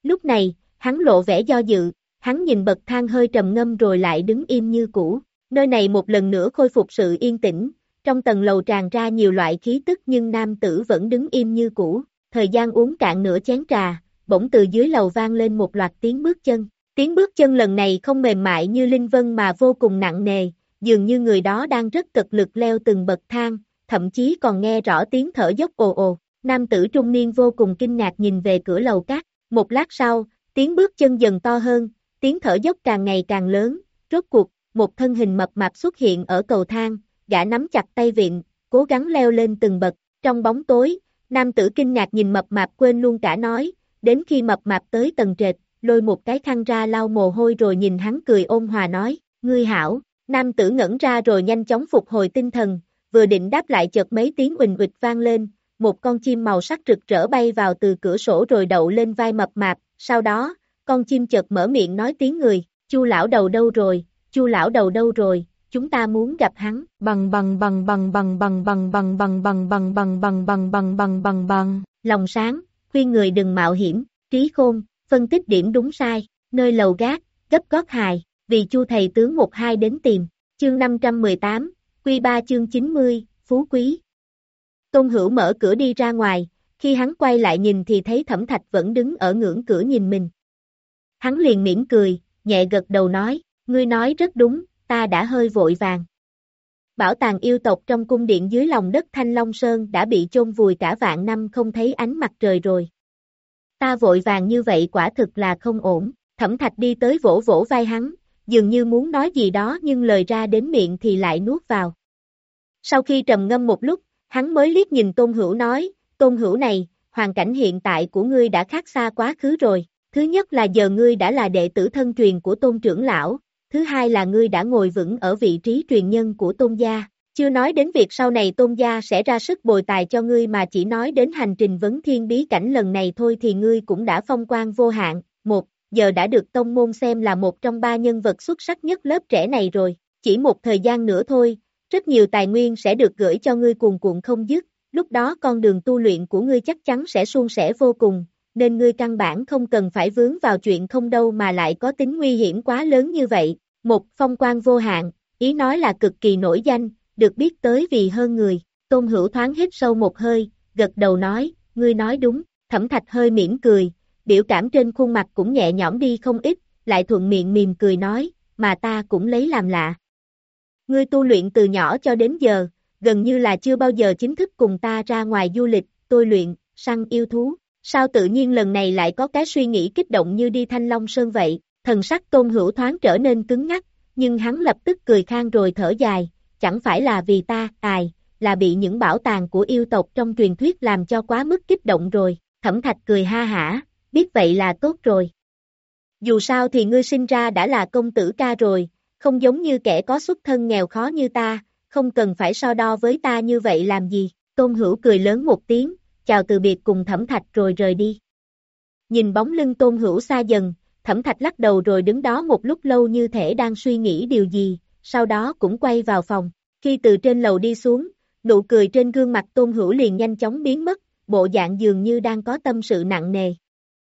Lúc này, hắn lộ vẻ do dự, hắn nhìn bậc thang hơi trầm ngâm rồi lại đứng im như cũ. Nơi này một lần nữa khôi phục sự yên tĩnh, trong tầng lầu tràn ra nhiều loại khí tức nhưng nam tử vẫn đứng im như cũ. Thời gian uống cạn nửa chén trà, bỗng từ dưới lầu vang lên một loạt tiếng bước chân. Tiếng bước chân lần này không mềm mại như linh vân mà vô cùng nặng nề, dường như người đó đang rất cực lực leo từng bậc thang, thậm chí còn nghe rõ tiếng thở dốc ồ ồ. Nam tử trung niên vô cùng kinh ngạc nhìn về cửa lầu các. Một lát sau, tiếng bước chân dần to hơn, tiếng thở dốc càng ngày càng lớn. Rốt cuộc, một thân hình mập mạp xuất hiện ở cầu thang, gã nắm chặt tay vịn, cố gắng leo lên từng bậc. Trong bóng tối, nam tử kinh ngạc nhìn mập mạp quên luôn cả nói, đến khi mập mạp tới tầng trệt, lôi một cái khăn ra lau mồ hôi rồi nhìn hắn cười ôn hòa nói, ngươi hảo. Nam tử ngẩn ra rồi nhanh chóng phục hồi tinh thần, vừa định đáp lại chợt mấy tiếng uỳnh uịch vang lên, một con chim màu sắc rực rỡ bay vào từ cửa sổ rồi đậu lên vai mập mạp, sau đó, con chim chợt mở miệng nói tiếng người, Chu lão đầu đâu rồi, Chu lão đầu đâu rồi, chúng ta muốn gặp hắn. Bằng bằng bằng bằng bằng bằng bằng bằng bằng bằng bằng bằng bằng bằng bằng bằng bằng bằng. Lòng sáng, khuyên người đừng mạo hiểm, trí khôn, phân tích điểm đúng sai, nơi lầu gác, gấp gót hài, vì Chu thầy tướng một hai đến tìm. Chương năm trăm mười tám, Quy ba chương chín mươi, Phú Quý. Tôn Hữu mở cửa đi ra ngoài, khi hắn quay lại nhìn thì thấy Thẩm Thạch vẫn đứng ở ngưỡng cửa nhìn mình. Hắn liền mỉm cười, nhẹ gật đầu nói, ngươi nói rất đúng, ta đã hơi vội vàng. Bảo tàng yêu tộc trong cung điện dưới lòng đất Thanh Long Sơn đã bị chôn vùi cả vạn năm không thấy ánh mặt trời rồi. Ta vội vàng như vậy quả thực là không ổn. Thẩm Thạch đi tới vỗ vỗ vai hắn, dường như muốn nói gì đó nhưng lời ra đến miệng thì lại nuốt vào. Sau khi trầm ngâm một lúc, hắn mới liếc nhìn Tôn Hữu nói, Tôn Hữu này, hoàn cảnh hiện tại của ngươi đã khác xa quá khứ rồi. Thứ nhất là giờ ngươi đã là đệ tử thân truyền của Tôn trưởng lão, thứ hai là ngươi đã ngồi vững ở vị trí truyền nhân của Tôn gia. Chưa nói đến việc sau này Tôn gia sẽ ra sức bồi tài cho ngươi mà chỉ nói đến hành trình vấn thiên bí cảnh lần này thôi thì ngươi cũng đã phong quang vô hạn. Một, giờ đã được tông môn xem là một trong ba nhân vật xuất sắc nhất lớp trẻ này rồi. Chỉ một thời gian nữa thôi, rất nhiều tài nguyên sẽ được gửi cho ngươi cuồn cuộn không dứt, lúc đó con đường tu luyện của ngươi chắc chắn sẽ suôn sẻ vô cùng, nên ngươi căn bản không cần phải vướng vào chuyện không đâu mà lại có tính nguy hiểm quá lớn như vậy. Một, phong quang vô hạn, ý nói là cực kỳ nổi danh, được biết tới vì hơn người. Tôn Hữu thoáng hít sâu một hơi, gật đầu nói, ngươi nói đúng. Thẩm Thạch hơi mỉm cười, biểu cảm trên khuôn mặt cũng nhẹ nhõm đi không ít, lại thuận miệng mỉm cười nói, mà ta cũng lấy làm lạ. Ngươi tu luyện từ nhỏ cho đến giờ, gần như là chưa bao giờ chính thức cùng ta ra ngoài du lịch, tôi luyện, săn yêu thú. Sao tự nhiên lần này lại có cái suy nghĩ kích động như đi Thanh Long Sơn vậy? Thần sắc Tôn Hữu thoáng trở nên cứng ngắc, nhưng hắn lập tức cười khang rồi thở dài, chẳng phải là vì ta, ai, là bị những bảo tàng của yêu tộc trong truyền thuyết làm cho quá mức kích động rồi. Thẩm Thạch cười ha hả, biết vậy là tốt rồi. Dù sao thì ngươi sinh ra đã là công tử ca rồi, không giống như kẻ có xuất thân nghèo khó như ta, không cần phải so đo với ta như vậy làm gì. Tôn Hữu cười lớn một tiếng, chào từ biệt cùng Thẩm Thạch rồi rời đi. Nhìn bóng lưng Tôn Hữu xa dần, Thẩm Thạch lắc đầu rồi đứng đó một lúc lâu như thể đang suy nghĩ điều gì, sau đó cũng quay vào phòng. Khi từ trên lầu đi xuống, nụ cười trên gương mặt Tôn Hữu liền nhanh chóng biến mất, bộ dạng dường như đang có tâm sự nặng nề.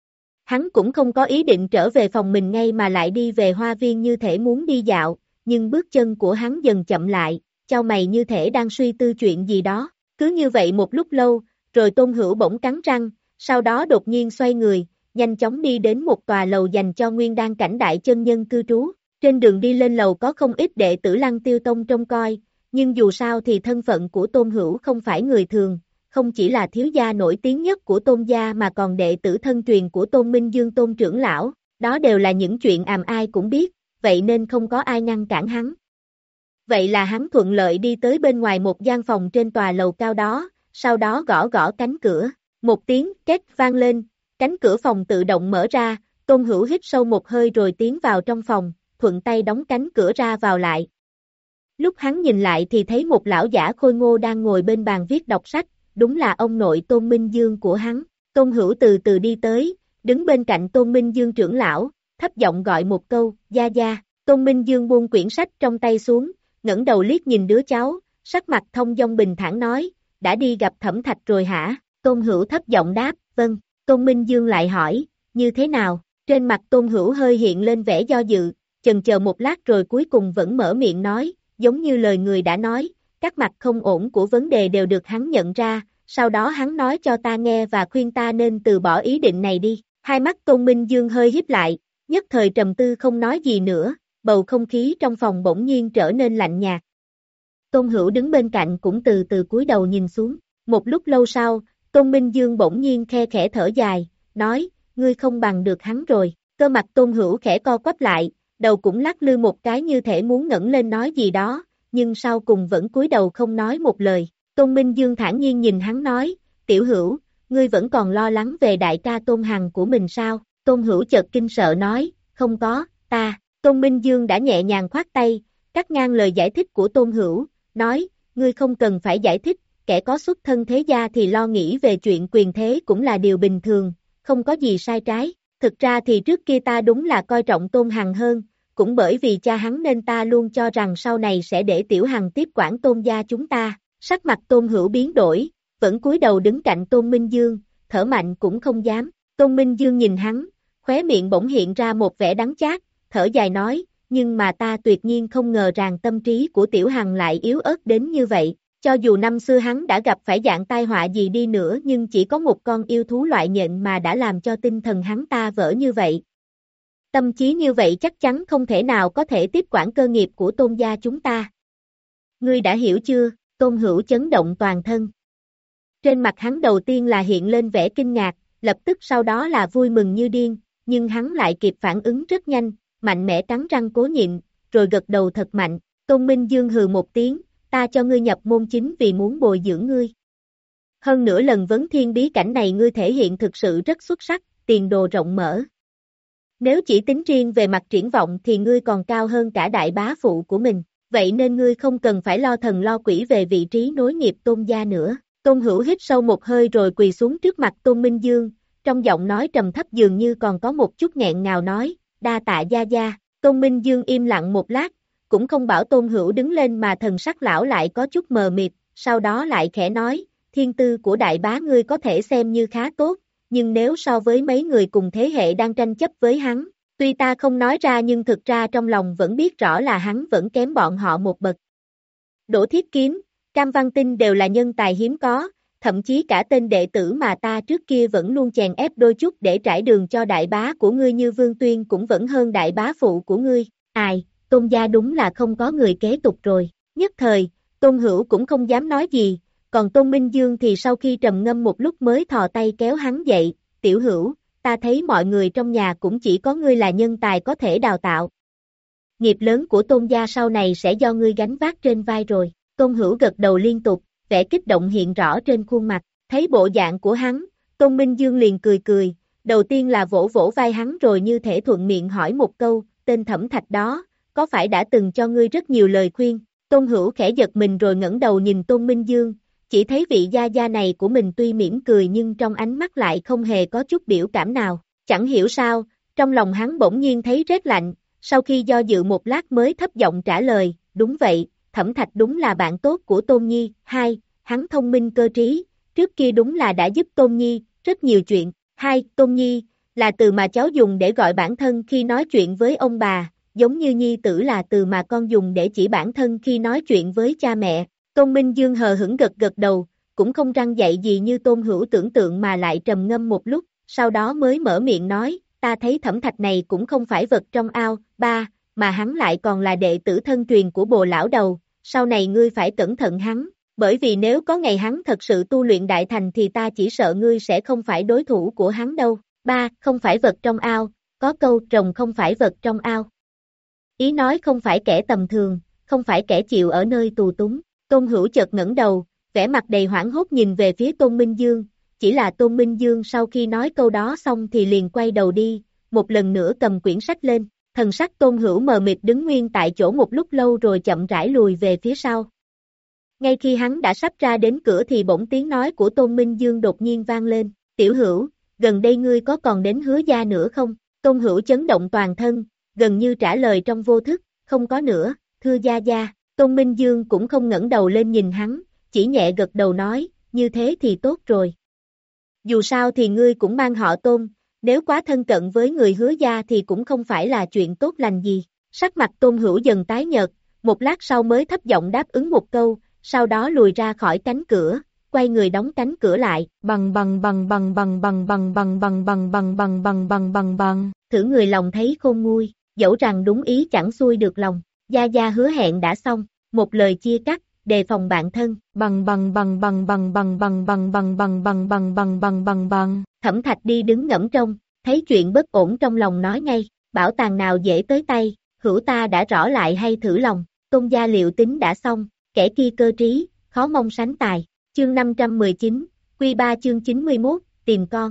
Hắn cũng không có ý định trở về phòng mình ngay mà lại đi về hoa viên như thể muốn đi dạo, nhưng bước chân của hắn dần chậm lại, chau mày như thể đang suy tư chuyện gì đó. Cứ như vậy một lúc lâu, rồi Tôn Hữu bỗng cắn răng, sau đó đột nhiên xoay người, nhanh chóng đi đến một tòa lầu dành cho nguyên đan cảnh đại chân nhân cư trú. Trên đường đi lên lầu có không ít đệ tử Lăng Tiêu Tông trông coi, nhưng dù sao thì thân phận của Tôn Hữu không phải người thường, không chỉ là thiếu gia nổi tiếng nhất của Tôn gia mà còn đệ tử thân truyền của Tôn Minh Dương Tôn trưởng lão, đó đều là những chuyện àm ai cũng biết, vậy nên không có ai ngăn cản hắn. Vậy là hắn thuận lợi đi tới bên ngoài một gian phòng trên tòa lầu cao đó, sau đó gõ gõ cánh cửa, một tiếng két vang lên, cánh cửa phòng tự động mở ra, Tôn Hữu hít sâu một hơi rồi tiến vào trong phòng, thuận tay đóng cánh cửa ra vào lại. Lúc hắn nhìn lại thì thấy một lão giả khôi ngô đang ngồi bên bàn viết đọc sách, đúng là ông nội Tôn Minh Dương của hắn. Tôn Hữu từ từ đi tới, đứng bên cạnh Tôn Minh Dương trưởng lão, thấp giọng gọi một câu, gia gia. Tôn Minh Dương buông quyển sách trong tay xuống, ngẩng đầu liếc nhìn đứa cháu, sắc mặt thông dong bình thản nói, đã đi gặp Thẩm Thạch rồi hả? Tôn Hữu thấp giọng đáp, vâng. Tôn Minh Dương lại hỏi, như thế nào? Trên mặt Tôn Hữu hơi hiện lên vẻ do dự, chần chờ một lát rồi cuối cùng vẫn mở miệng nói, giống như lời người đã nói, các mặt không ổn của vấn đề đều được hắn nhận ra, sau đó hắn nói cho ta nghe và khuyên ta nên từ bỏ ý định này đi. Hai mắt Tôn Minh Dương hơi híp lại, nhất thời trầm tư không nói gì nữa, bầu không khí trong phòng bỗng nhiên trở nên lạnh nhạt. Tôn Hữu đứng bên cạnh cũng từ từ cúi đầu nhìn xuống, một lúc lâu sau, Tôn Minh Dương bỗng nhiên khe khẽ thở dài, nói, ngươi không bằng được hắn rồi, cơ mặt Tôn Hữu khẽ co quắp lại, đầu cũng lắc lư một cái như thể muốn ngẩng lên nói gì đó, nhưng sau cùng vẫn cúi đầu không nói một lời. Tôn Minh Dương thản nhiên nhìn hắn nói, Tiểu Hữu, ngươi vẫn còn lo lắng về đại ca Tôn Hằng của mình sao? Tôn Hữu chợt kinh sợ nói, không có, ta. Tôn Minh Dương đã nhẹ nhàng khoát tay, cắt ngang lời giải thích của Tôn Hữu, nói, ngươi không cần phải giải thích, kẻ có xuất thân thế gia thì lo nghĩ về chuyện quyền thế cũng là điều bình thường, không có gì sai trái. Thực ra thì trước kia ta đúng là coi trọng Tôn Hằng hơn, cũng bởi vì cha hắn nên ta luôn cho rằng sau này sẽ để Tiểu Hằng tiếp quản Tôn gia chúng ta. Sắc mặt Tôn Hữu biến đổi, vẫn cúi đầu đứng cạnh Tôn Minh Dương, thở mạnh cũng không dám. Tôn Minh Dương nhìn hắn, khóe miệng bỗng hiện ra một vẻ đắng chát, thở dài nói, nhưng mà ta tuyệt nhiên không ngờ rằng tâm trí của Tiểu Hằng lại yếu ớt đến như vậy. Cho dù năm xưa hắn đã gặp phải dạng tai họa gì đi nữa nhưng chỉ có một con yêu thú loại nhện mà đã làm cho tinh thần hắn ta vỡ như vậy. Tâm trí như vậy chắc chắn không thể nào có thể tiếp quản cơ nghiệp của Tôn gia chúng ta. Ngươi đã hiểu chưa? Tôn Hữu chấn động toàn thân. Trên mặt hắn đầu tiên là hiện lên vẻ kinh ngạc, lập tức sau đó là vui mừng như điên, nhưng hắn lại kịp phản ứng rất nhanh, mạnh mẽ cắn răng cố nhịn, rồi gật đầu thật mạnh. Tôn Minh Dương hừ một tiếng, ta cho ngươi nhập môn chính vì muốn bồi dưỡng ngươi. Hơn nữa lần vấn thiên bí cảnh này ngươi thể hiện thực sự rất xuất sắc, tiền đồ rộng mở. Nếu chỉ tính riêng về mặt triển vọng thì ngươi còn cao hơn cả đại bá phụ của mình, vậy nên ngươi không cần phải lo thần lo quỷ về vị trí nối nghiệp Tôn gia nữa. Tôn Hữu hít sâu một hơi rồi quỳ xuống trước mặt Tôn Minh Dương, trong giọng nói trầm thấp dường như còn có một chút nghẹn ngào nói, đa tạ gia gia. Tôn Minh Dương im lặng một lát, cũng không bảo Tôn Hữu đứng lên mà thần sắc lão lại có chút mờ mịt, sau đó lại khẽ nói, thiên tư của đại bá ngươi có thể xem như khá tốt, nhưng nếu so với mấy người cùng thế hệ đang tranh chấp với hắn, tuy ta không nói ra nhưng thực ra trong lòng vẫn biết rõ là hắn vẫn kém bọn họ một bậc. Đỗ Thiết Kiếm, Cam Văn Tinh đều là nhân tài hiếm có, thậm chí cả tên đệ tử mà ta trước kia vẫn luôn chèn ép đôi chút để trải đường cho đại bá của ngươi như Vương Tuyên cũng vẫn hơn đại bá phụ của ngươi. Ai, Tôn gia đúng là không có người kế tục rồi. Nhất thời, Tôn Hữu cũng không dám nói gì, còn Tôn Minh Dương thì sau khi trầm ngâm một lúc mới thò tay kéo hắn dậy, Tiểu Hữu, ta thấy mọi người trong nhà cũng chỉ có ngươi là nhân tài có thể đào tạo. Nghiệp lớn của Tôn gia sau này sẽ do ngươi gánh vác trên vai rồi. Tôn Hữu gật đầu liên tục, vẻ kích động hiện rõ trên khuôn mặt, thấy bộ dạng của hắn, Tôn Minh Dương liền cười cười, đầu tiên là vỗ vỗ vai hắn rồi như thể thuận miệng hỏi một câu, tên Thẩm Thạch đó, có phải đã từng cho ngươi rất nhiều lời khuyên? Tôn Hữu khẽ giật mình rồi ngẩng đầu nhìn Tôn Minh Dương, chỉ thấy vị gia gia này của mình tuy mỉm cười nhưng trong ánh mắt lại không hề có chút biểu cảm nào, chẳng hiểu sao, trong lòng hắn bỗng nhiên thấy rét lạnh, sau khi do dự một lát mới thấp giọng trả lời, đúng vậy, Thẩm Thạch đúng là bạn tốt của Tôn Nhi. Hai, hắn thông minh cơ trí, trước kia đúng là đã giúp Tôn Nhi rất nhiều chuyện. Hai, Tôn Nhi là từ mà cháu dùng để gọi bản thân khi nói chuyện với ông bà, giống như Nhi tử là từ mà con dùng để chỉ bản thân khi nói chuyện với cha mẹ. Tôn Minh Dương hờ hững gật gật đầu, cũng không răng dạy gì như Tôn Hữu tưởng tượng mà lại trầm ngâm một lúc, sau đó mới mở miệng nói, ta thấy Thẩm Thạch này cũng không phải vật trong ao. Ba, mà hắn lại còn là đệ tử thân truyền của Bồ lão đầu, sau này ngươi phải cẩn thận hắn, bởi vì nếu có ngày hắn thật sự tu luyện đại thành thì ta chỉ sợ ngươi sẽ không phải đối thủ của hắn đâu. Ba, không phải vật trong ao, có câu rồng không phải vật trong ao. Ý nói không phải kẻ tầm thường, không phải kẻ chịu ở nơi tù túng. Tôn Hữu chợt ngẩng đầu, vẻ mặt đầy hoảng hốt nhìn về phía Tôn Minh Dương, chỉ là Tôn Minh Dương sau khi nói câu đó xong thì liền quay đầu đi, một lần nữa cầm quyển sách lên, thần sắc Tôn Hữu mờ mịt đứng nguyên tại chỗ một lúc lâu rồi chậm rãi lùi về phía sau. Ngay khi hắn đã sắp ra đến cửa thì bỗng tiếng nói của Tôn Minh Dương đột nhiên vang lên, Tiểu Hữu, gần đây ngươi có còn đến Hứa gia nữa không? Tôn Hữu chấn động toàn thân, gần như trả lời trong vô thức, không có nữa, thưa gia gia. Tôn Minh Dương cũng không ngẩng đầu lên nhìn hắn, chỉ nhẹ gật đầu nói, như thế thì tốt rồi. Dù sao thì ngươi cũng mang họ Tôn, nếu quá thân cận với người Hứa gia thì cũng không phải là chuyện tốt lành gì. Sắc mặt Tôn Hữu dần tái nhợt, một lát sau mới thấp giọng đáp ứng một câu, sau đó lùi ra khỏi cánh cửa, quay người đóng cánh cửa lại. Bằng bằng bằng bằng bằng bằng bằng bằng bằng bằng bằng bằng bằng bằng bằng bằng. Thử người lòng thấy khôn nguôi, dẫu rằng đúng ý chẳng xuôi được lòng. Gia Gia hứa hẹn đã xong, một lời chia cắt, đề phòng bạn thân. Bằng bằng bằng bằng bằng bằng bằng bằng bằng bằng bằng bằng bằng bằng bằng bằng. Thẩm Thạch đi đứng ngẫm trông, thấy chuyện bất ổn trong lòng nói ngay, bảo tàng nào dễ tới tay, hữu ta đã rõ lại hay thử lòng. Tôn gia liệu tính đã xong, kẻ kia cơ trí, khó mong sánh tài. Chương năm trăm mười chín, Quy ba chương chín mươi mốt, tìm con.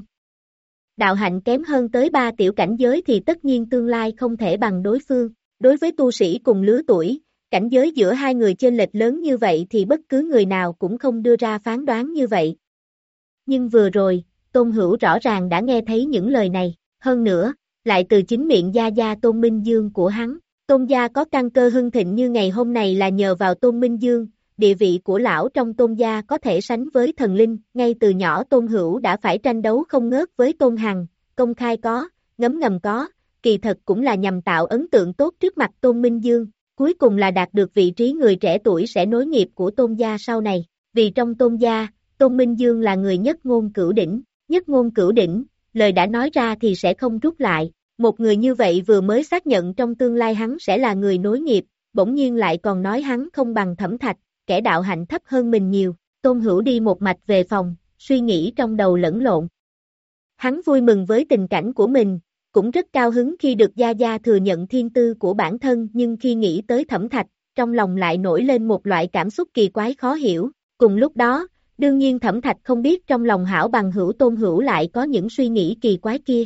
Đạo hạnh kém hơn tới ba tiểu cảnh giới thì tất nhiên tương lai không thể bằng đối phương. Đối với tu sĩ cùng lứa tuổi, cảnh giới giữa hai người chênh lệch lớn như vậy thì bất cứ người nào cũng không đưa ra phán đoán như vậy. Nhưng vừa rồi, Tôn Hữu rõ ràng đã nghe thấy những lời này, hơn nữa, lại từ chính miệng Gia Gia Tôn Minh Dương của hắn. Tôn gia có căn cơ hưng thịnh như ngày hôm này là nhờ vào Tôn Minh Dương, địa vị của lão trong Tôn gia có thể sánh với thần linh, ngay từ nhỏ Tôn Hữu đã phải tranh đấu không ngớt với Tôn Hằng, công khai có, ngấm ngầm có, kỳ thật cũng là nhằm tạo ấn tượng tốt trước mặt Tôn Minh Dương, cuối cùng là đạt được vị trí người trẻ tuổi sẽ nối nghiệp của Tôn gia sau này, vì trong Tôn gia, Tôn Minh Dương là người nhất ngôn cửu đỉnh, nhất ngôn cửu đỉnh, lời đã nói ra thì sẽ không rút lại. Một người như vậy vừa mới xác nhận trong tương lai hắn sẽ là người nối nghiệp, bỗng nhiên lại còn nói hắn không bằng Thẩm Thạch, kẻ đạo hạnh thấp hơn mình nhiều. Tôn Hữu đi một mạch về phòng, suy nghĩ trong đầu lẫn lộn. Hắn vui mừng với tình cảnh của mình, cũng rất cao hứng khi được Gia Gia thừa nhận thiên tư của bản thân, nhưng khi nghĩ tới Thẩm Thạch, trong lòng lại nổi lên một loại cảm xúc kỳ quái khó hiểu. Cùng lúc đó, đương nhiên Thẩm Thạch không biết trong lòng hảo bằng hữu Tôn Hữu lại có những suy nghĩ kỳ quái kia.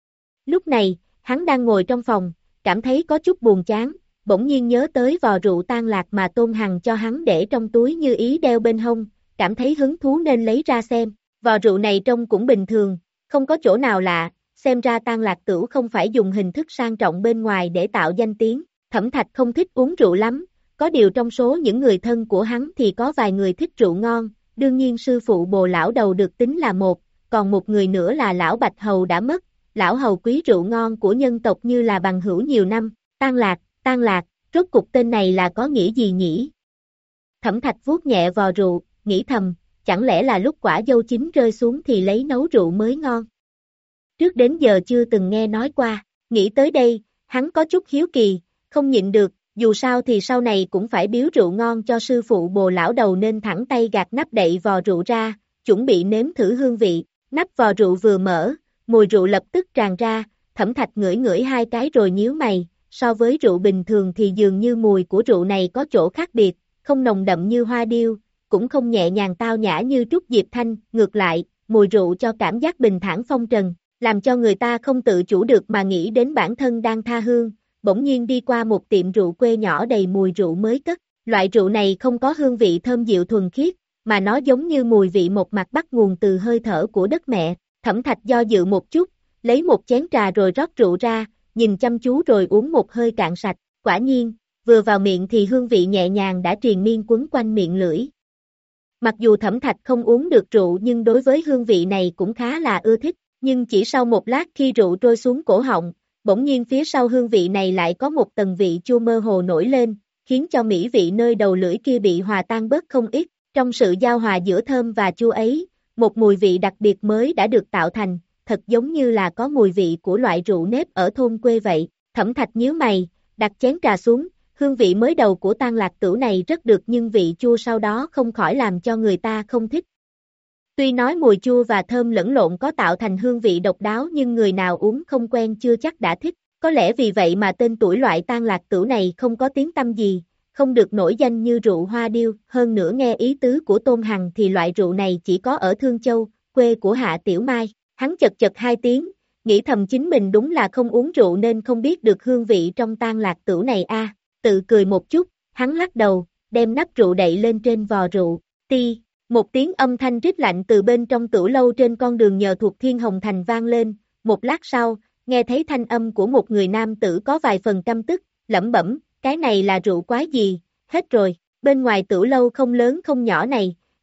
Lúc này, hắn đang ngồi trong phòng, cảm thấy có chút buồn chán, bỗng nhiên nhớ tới vò rượu tan lạc mà Tôn Hằng cho hắn để trong túi như ý đeo bên hông, cảm thấy hứng thú nên lấy ra xem. Vò rượu này trông cũng bình thường, không có chỗ nào lạ, xem ra Tan Lạc Tửu không phải dùng hình thức sang trọng bên ngoài để tạo danh tiếng. Thẩm Thạch không thích uống rượu lắm, có điều trong số những người thân của hắn thì có vài người thích rượu ngon, đương nhiên sư phụ Bồ lão đầu được tính là một, còn một người nữa là lão Bạch Hầu đã mất. Lão hầu quý rượu ngon của nhân tộc như là bằng hữu nhiều năm. Tan Lạc, Tan Lạc, rốt cục tên này là có nghĩa gì nhỉ? Thẩm Thạch vuốt nhẹ vò rượu, nghĩ thầm, chẳng lẽ là lúc quả dâu chín rơi xuống thì lấy nấu rượu mới ngon? Trước đến giờ chưa từng nghe nói qua, nghĩ tới đây, hắn có chút hiếu kỳ, không nhịn được, dù sao thì sau này cũng phải biếu rượu ngon cho sư phụ Bồ lão đầu nên thẳng tay gạt nắp đậy vò rượu ra, chuẩn bị nếm thử hương vị. Nắp vò rượu vừa mở, mùi rượu lập tức tràn ra, Thẩm Thạch ngửi ngửi hai cái rồi nhíu mày, so với rượu bình thường thì dường như mùi của rượu này có chỗ khác biệt, không nồng đậm như hoa điêu, cũng không nhẹ nhàng tao nhã như Trúc Diệp Thanh, ngược lại, mùi rượu cho cảm giác bình thản phong trần, làm cho người ta không tự chủ được mà nghĩ đến bản thân đang tha hương, bỗng nhiên đi qua một tiệm rượu quê nhỏ đầy mùi rượu mới cất, loại rượu này không có hương vị thơm dịu thuần khiết, mà nó giống như mùi vị một mặt bắt nguồn từ hơi thở của đất mẹ. Thẩm Thạch do dự một chút, lấy một chén trà rồi rót rượu ra, nhìn chăm chú rồi uống một hơi cạn sạch, quả nhiên, vừa vào miệng thì hương vị nhẹ nhàng đã triền miên quấn quanh miệng lưỡi. Mặc dù Thẩm Thạch không uống được rượu nhưng đối với hương vị này cũng khá là ưa thích, nhưng chỉ sau một lát khi rượu trôi xuống cổ họng, bỗng nhiên phía sau hương vị này lại có một tầng vị chua mơ hồ nổi lên, khiến cho mỹ vị nơi đầu lưỡi kia bị hòa tan bớt không ít, trong sự giao hòa giữa thơm và chua ấy, một mùi vị đặc biệt mới đã được tạo thành, thật giống như là có mùi vị của loại rượu nếp ở thôn quê vậy. Thẩm Thạch nhíu mày, đặt chén trà xuống, hương vị mới đầu của Tan Lạc Tửu này rất được nhưng vị chua sau đó không khỏi làm cho người ta không thích. Tuy nói mùi chua và thơm lẫn lộn có tạo thành hương vị độc đáo nhưng người nào uống không quen chưa chắc đã thích, có lẽ vì vậy mà tên tuổi loại Tan Lạc Tửu này không có tiếng tăm gì, không được nổi danh như rượu hoa điêu, hơn nữa nghe ý tứ của Tôn Hằng thì loại rượu này chỉ có ở Thương Châu, quê của Hạ Tiểu Mai. Hắn chật chật hai tiếng, nghĩ thầm chính mình đúng là không uống rượu nên không biết được hương vị trong Tan Lạc Tửu này a. À, tự cười một chút, hắn lắc đầu, đem nắp rượu đậy lên trên vò rượu, ti, một tiếng âm thanh rít lạnh từ bên trong tửu lâu trên con đường nhờ thuộc Thiên Hồng Thành vang lên, một lát sau, nghe thấy thanh âm của một người nam tử có vài phần căm tức, lẩm bẩm, cái này là rượu quái gì, hết rồi, bên ngoài tửu lâu không lớn không nhỏ này,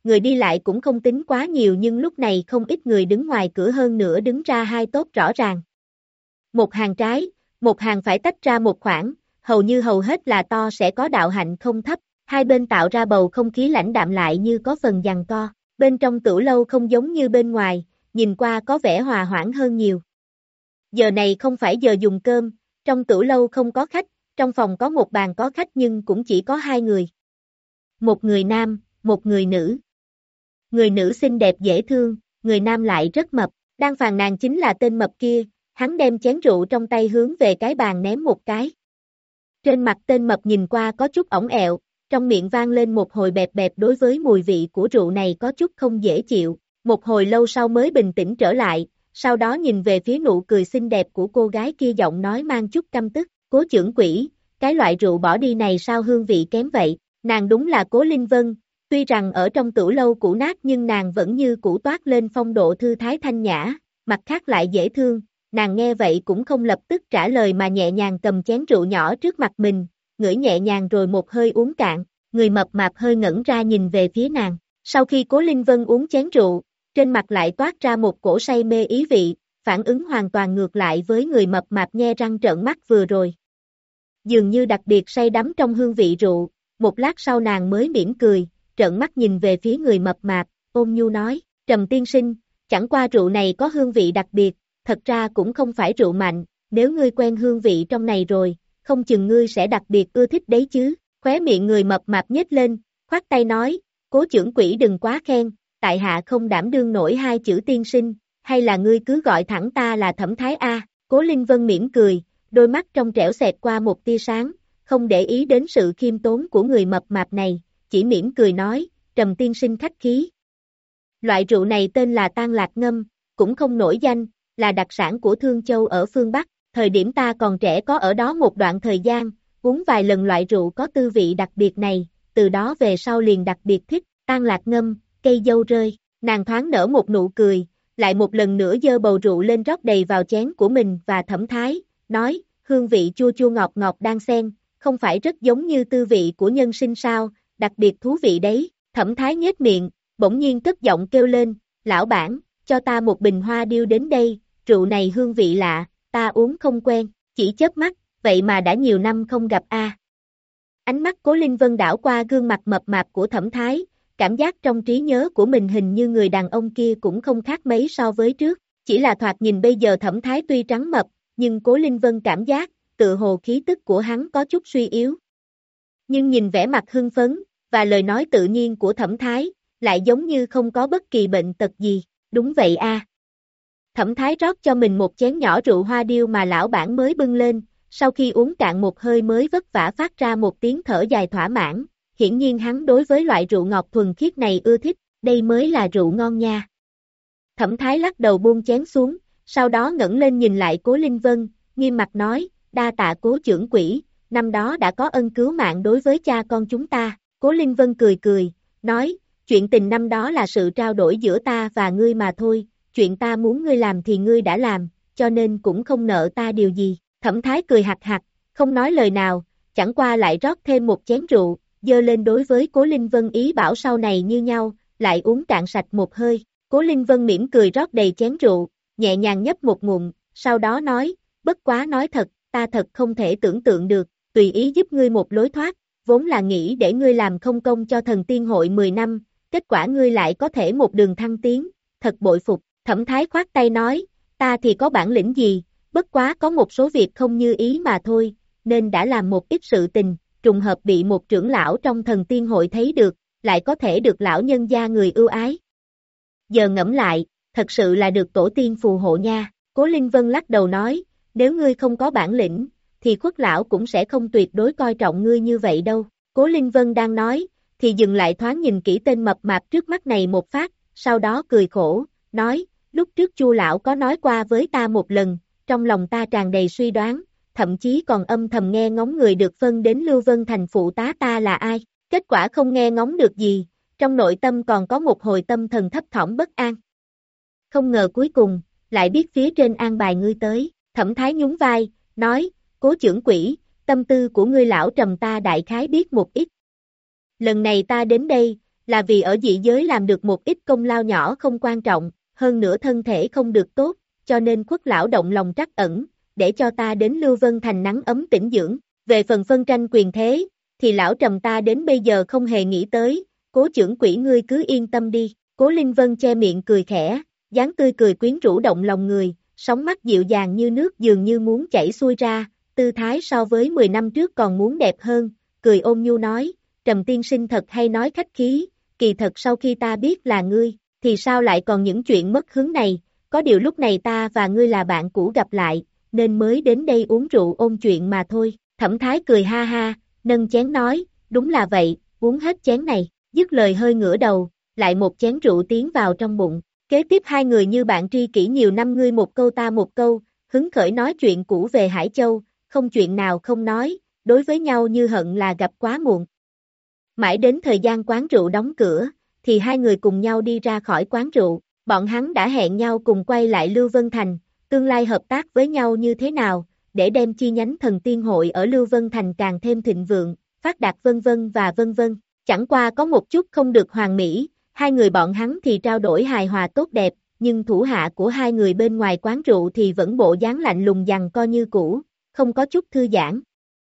người đi lại cũng không tính quá nhiều nhưng lúc này không ít người đứng ngoài cửa, hơn nữa đứng ra hai tốp rõ ràng. Một hàng trái, một hàng phải tách ra một khoảng, hầu như hầu hết là to sẽ có đạo hạnh không thấp, hai bên tạo ra bầu không khí lãnh đạm lại như có phần giằng co. Bên trong tửu lâu không giống như bên ngoài, nhìn qua có vẻ hòa hoãn hơn nhiều. Giờ này không phải giờ dùng cơm, trong tửu lâu không có khách, trong phòng có một bàn có khách nhưng cũng chỉ có hai người. Một người nam, một người nữ. Người nữ xinh đẹp dễ thương, người nam lại rất mập, đang phàn nàn chính là tên mập kia, hắn đem chén rượu trong tay hướng về cái bàn ném một cái. Trên mặt tên mập nhìn qua có chút ỏng ẹo, trong miệng vang lên một hồi bẹp bẹp, đối với mùi vị của rượu này có chút không dễ chịu, một hồi lâu sau mới bình tĩnh trở lại, sau đó nhìn về phía nụ cười xinh đẹp của cô gái kia, giọng nói mang chút căm tức, Cố trưởng quỹ, cái loại rượu bỏ đi này sao hương vị kém vậy, nàng đúng là Cố Linh Vân, tuy rằng ở trong tửu lâu cũ nát nhưng nàng vẫn như cũ toát lên phong độ thư thái thanh nhã, mặt khác lại dễ thương, nàng nghe vậy cũng không lập tức trả lời mà nhẹ nhàng cầm chén rượu nhỏ trước mặt mình, ngửi nhẹ nhàng rồi một hơi uống cạn, người mập mạp hơi ngẩn ra nhìn về phía nàng, sau khi Cố Linh Vân uống chén rượu, trên mặt lại toát ra một cổ say mê ý vị, phản ứng hoàn toàn ngược lại với người mập mạp nhe răng trợn mắt vừa rồi. Dường như đặc biệt say đắm trong hương vị rượu, một lát sau nàng mới mỉm cười, trợn mắt nhìn về phía người mập mạp, ôn nhu nói, Trầm tiên sinh, chẳng qua rượu này có hương vị đặc biệt, thật ra cũng không phải rượu mạnh, nếu ngươi quen hương vị trong này rồi, không chừng ngươi sẽ đặc biệt ưa thích đấy chứ, khóe miệng người mập mạp nhếch lên, khoát tay nói, Cố trưởng quỹ đừng quá khen, tại hạ không đảm đương nổi hai chữ tiên sinh, hay là ngươi cứ gọi thẳng ta là Thẩm Thái A, Cố Linh Vân mỉm cười, đôi mắt trong trẻo xẹt qua một tia sáng, không để ý đến sự khiêm tốn của người mập mạp này, chỉ mỉm cười nói, Trầm tiên sinh khách khí. Loại rượu này tên là Tang Lạc Ngâm, cũng không nổi danh, là đặc sản của Thương Châu ở phương Bắc, thời điểm ta còn trẻ có ở đó một đoạn thời gian, uống vài lần loại rượu có tư vị đặc biệt này, từ đó về sau liền đặc biệt thích, Tang Lạc Ngâm, cây dâu rơi, nàng thoáng nở một nụ cười, lại một lần nữa dơ bầu rượu lên rót đầy vào chén của mình và Thẩm Thái, nói, hương vị chua chua ngọt ngọt đan xen, không phải rất giống như tư vị của nhân sinh sao, đặc biệt thú vị đấy, Thẩm Thái nhếch miệng, bỗng nhiên cất giọng kêu lên, lão bản, cho ta một bình hoa điêu đến đây, rượu này hương vị lạ, ta uống không quen, chỉ chớp mắt, vậy mà đã nhiều năm không gặp a. Ánh mắt Cố Linh Vân đảo qua gương mặt mập mạp của Thẩm Thái, cảm giác trong trí nhớ của mình hình như người đàn ông kia cũng không khác mấy so với trước, chỉ là thoạt nhìn bây giờ Thẩm Thái tuy trắng mập, nhưng Cố Linh Vân cảm giác, tự hồ khí tức của hắn có chút suy yếu. Nhưng nhìn vẻ mặt hưng phấn, và lời nói tự nhiên của Thẩm Thái, lại giống như không có bất kỳ bệnh tật gì, đúng vậy a. Thẩm Thái rót cho mình một chén nhỏ rượu hoa điêu mà lão bản mới bưng lên, sau khi uống cạn một hơi mới vất vả phát ra một tiếng thở dài thỏa mãn, hiển nhiên hắn đối với loại rượu ngọt thuần khiết này ưa thích, đây mới là rượu ngon nha. Thẩm Thái lắc đầu buông chén xuống, sau đó ngẩng lên nhìn lại Cố Linh Vân, nghiêm mặt nói, đa tạ Cố trưởng quỹ, năm đó đã có ân cứu mạng đối với cha con chúng ta, Cố Linh Vân cười cười, nói, chuyện tình năm đó là sự trao đổi giữa ta và ngươi mà thôi, chuyện ta muốn ngươi làm thì ngươi đã làm, cho nên cũng không nợ ta điều gì, Thẩm Thái cười hạc hạc, không nói lời nào, chẳng qua lại rót thêm một chén rượu, dơ lên đối với Cố Linh Vân ý bảo sau này như nhau, lại uống cạn sạch một hơi, Cố Linh Vân mỉm cười rót đầy chén rượu, nhẹ nhàng nhấp một ngụm, sau đó nói, bất quá nói thật, ta thật không thể tưởng tượng được, tùy ý giúp ngươi một lối thoát, vốn là nghĩ để ngươi làm không công cho thần tiên hội mười năm, kết quả ngươi lại có thể một đường thăng tiến, thật bội phục, Thẩm Thái khoát tay nói, ta thì có bản lĩnh gì, bất quá có một số việc không như ý mà thôi, nên đã làm một ít sự tình, trùng hợp bị một trưởng lão trong thần tiên hội thấy được, lại có thể được lão nhân gia người ưu ái. Giờ ngẫm lại, thật sự là được tổ tiên phù hộ nha, Cố Linh Vân lắc đầu nói, nếu ngươi không có bản lĩnh, thì Khuất lão cũng sẽ không tuyệt đối coi trọng ngươi như vậy đâu. Cố Linh Vân đang nói, thì dừng lại thoáng nhìn kỹ tên mập mạp trước mắt này một phát, sau đó cười khổ, nói, lúc trước Chu lão có nói qua với ta một lần, trong lòng ta tràn đầy suy đoán, thậm chí còn âm thầm nghe ngóng người được phân đến Lưu Vân thành phụ tá ta là ai, kết quả không nghe ngóng được gì, trong nội tâm còn có một hồi tâm thần thấp thỏm bất an. Không ngờ cuối cùng, lại biết phía trên an bài ngươi tới, Thẩm Thái nhún vai, nói, Cố trưởng quỹ, tâm tư của ngươi lão Trầm ta đại khái biết một ít. Lần này ta đến đây, là vì ở dị giới làm được một ít công lao nhỏ không quan trọng, hơn nữa thân thể không được tốt, cho nên Khuất lão động lòng trắc ẩn, để cho ta đến Lưu Vân Thành nắng ấm tĩnh dưỡng. Về phần phân tranh quyền thế, thì lão trầm ta đến bây giờ không hề nghĩ tới, Cố trưởng quỹ ngươi cứ yên tâm đi. Cố Linh Vân che miệng cười khẽ, dáng tươi cười quyến rũ động lòng người, sóng mắt dịu dàng như nước dường như muốn chảy xuôi ra, tư thái so với mười năm trước còn muốn đẹp hơn, cười ôn nhu nói, Trầm tiên sinh thật hay nói khách khí, kỳ thật sau khi ta biết là ngươi, thì sao lại còn những chuyện mất hứng này, có điều lúc này ta và ngươi là bạn cũ gặp lại, nên mới đến đây uống rượu ôn chuyện mà thôi. Thẩm Thái cười ha ha, nâng chén nói, đúng là vậy, uống hết chén này, dứt lời hơi ngửa đầu, lại một chén rượu tiến vào trong bụng. Kế tiếp hai người như bạn tri kỷ nhiều năm, ngươi một câu ta một câu, hứng khởi nói chuyện cũ về Hải Châu, không chuyện nào không nói, đối với nhau như hận là gặp quá muộn. Mãi đến thời gian quán rượu đóng cửa, thì hai người cùng nhau đi ra khỏi quán rượu, bọn hắn đã hẹn nhau cùng quay lại Lưu Vân Thành, tương lai hợp tác với nhau như thế nào, để đem chi nhánh Thần Tiên Hội ở Lưu Vân Thành càng thêm thịnh vượng, phát đạt vân vân và vân vân. Chẳng qua có một chút không được hoàn mỹ, hai người bọn hắn thì trao đổi hài hòa tốt đẹp, nhưng thủ hạ của hai người bên ngoài quán rượu thì vẫn bộ dáng lạnh lùng giằng co như cũ, không có chút thư giãn.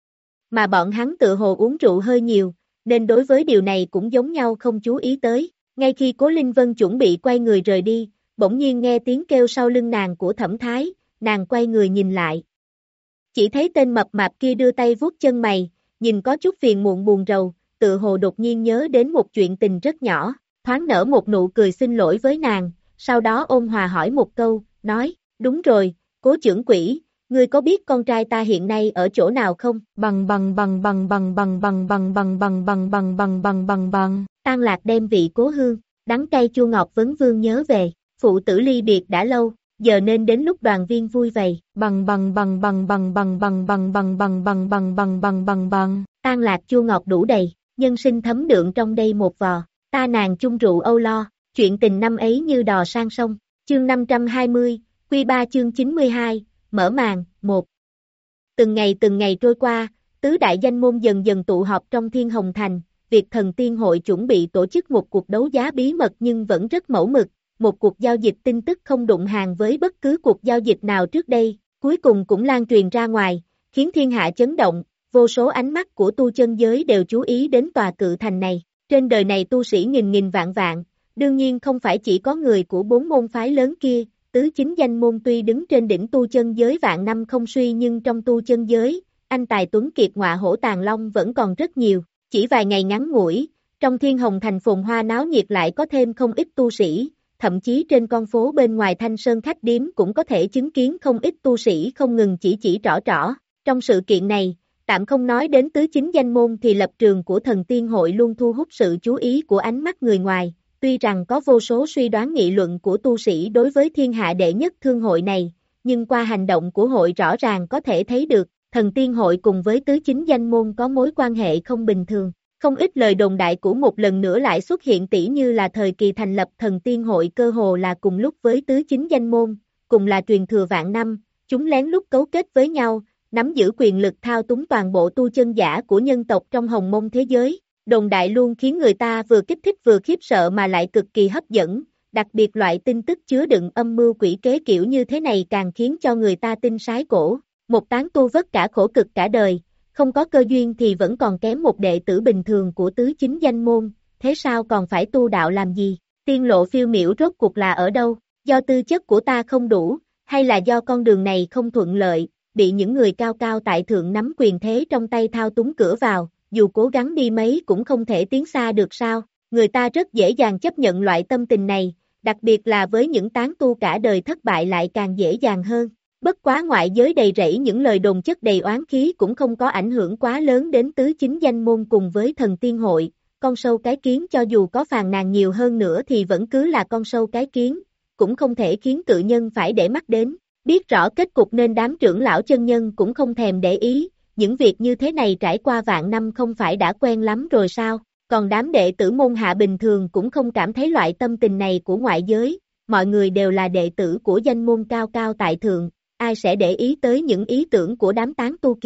Mà bọn hắn tự hồ uống rượu hơi nhiều, nên đối với điều này cũng giống nhau không chú ý tới. Ngay khi Cố Linh Vân chuẩn bị quay người rời đi, bỗng nhiên nghe tiếng kêu sau lưng nàng của Thẩm Thái, nàng quay người nhìn lại. Chỉ thấy tên mập mạp kia đưa tay vuốt chân mày, nhìn có chút phiền muộn buồn rầu, tự hồ đột nhiên nhớ đến một chuyện tình rất nhỏ, thoáng nở một nụ cười xin lỗi với nàng, sau đó ôn hòa hỏi một câu, nói, đúng rồi, Cố trưởng quỹ, ngươi có biết con trai ta hiện nay ở chỗ nào không? Bằng bằng bằng bằng bằng bằng bằng bằng bằng bằng bằng bằng bằng bằng bằng bằng. Tan Lạc đem vị cố hương, đắng cay chua ngọt vấn vương nhớ về, phụ tử ly biệt đã lâu, giờ nên đến lúc đoàn viên vui vầy. Bằng bằng bằng bằng bằng bằng bằng bằng bằng bằng bằng bằng bằng bằng bằng bằng. Tan Lạc chua ngọt đủ đầy, nhân sinh thấm đượm trong đây một vò, ta nàng chung rượu âu lo, chuyện tình năm ấy như đò sang sông. Chương năm trăm hai mươi, Quy ba chương chín mươi hai, mở màn, một. Từng ngày từng ngày trôi qua, tứ đại danh môn dần dần tụ họp trong Thiên Hồng Thành, việc Thần Tiên Hội chuẩn bị tổ chức một cuộc đấu giá bí mật nhưng vẫn rất mẫu mực, một cuộc giao dịch tin tức không đụng hàng với bất cứ cuộc giao dịch nào trước đây, cuối cùng cũng lan truyền ra ngoài, khiến thiên hạ chấn động, vô số ánh mắt của tu chân giới đều chú ý đến tòa cự thành này. Trên đời này tu sĩ nghìn nghìn vạn vạn, đương nhiên không phải chỉ có người của bốn môn phái lớn kia, tứ chính danh môn tuy đứng trên đỉnh tu chân giới vạn năm không suy nhưng trong tu chân giới, anh tài tuấn kiệt ngọa hổ tàng long vẫn còn rất nhiều. Chỉ vài ngày ngắn ngủi, trong Thiên Hồng Thành phồn hoa náo nhiệt lại có thêm không ít tu sĩ, thậm chí trên con phố bên ngoài Thanh Sơn khách điếm cũng có thể chứng kiến không ít tu sĩ không ngừng chỉ chỉ trỏ trỏ. Trong sự kiện này, tạm không nói đến tứ chính danh môn thì lập trường của Thần Tiên Hội luôn thu hút sự chú ý của ánh mắt người ngoài, tuy rằng có vô số suy đoán nghị luận của tu sĩ đối với thiên hạ đệ nhất thương hội này, nhưng qua hành động của hội rõ ràng có thể thấy được, Thần Tiên Hội cùng với tứ chính danh môn có mối quan hệ không bình thường. Không ít lời đồn đại của một lần nữa lại xuất hiện, tỉ như là thời kỳ thành lập Thần Tiên Hội cơ hồ là cùng lúc với tứ chính danh môn, cùng là truyền thừa vạn năm, chúng lén lút cấu kết với nhau, nắm giữ quyền lực thao túng toàn bộ tu chân giả của nhân tộc trong hồng mông thế giới. Đồn đại luôn khiến người ta vừa kích thích vừa khiếp sợ mà lại cực kỳ hấp dẫn, đặc biệt loại tin tức chứa đựng âm mưu quỷ kế kiểu như thế này càng khiến cho người ta tin sái cổ. Một tán tu vất cả khổ cực cả đời, không có cơ duyên thì vẫn còn kém một đệ tử bình thường của tứ chính danh môn, thế sao còn phải tu đạo làm gì? Tiên lộ phiêu miểu rốt cuộc là ở đâu? Do tư chất của ta không đủ, hay là do con đường này không thuận lợi, bị những người cao cao tại thượng nắm quyền thế trong tay thao túng cửa vào, dù cố gắng đi mấy cũng không thể tiến xa được sao? Người ta rất dễ dàng chấp nhận loại tâm tình này, đặc biệt là với những tán tu cả đời thất bại lại càng dễ dàng hơn. Bất quá ngoại giới đầy rẫy những lời đồn chất đầy oán khí cũng không có ảnh hưởng quá lớn đến tứ chính danh môn cùng với Thần Tiên Hội, con sâu cái kiến cho dù có phàn nàn nhiều hơn nữa thì vẫn cứ là con sâu cái kiến, cũng không thể khiến cự nhân phải để mắt đến. Biết rõ kết cục nên đám trưởng lão chân nhân cũng không thèm để ý, những việc như thế này trải qua vạn năm không phải đã quen lắm rồi sao? Còn đám đệ tử môn hạ bình thường cũng không cảm thấy loại tâm tình này của ngoại giới, mọi người đều là đệ tử của danh môn cao cao tại thượng. Ai sẽ để ý tới những ý tưởng của đám tán tu kia?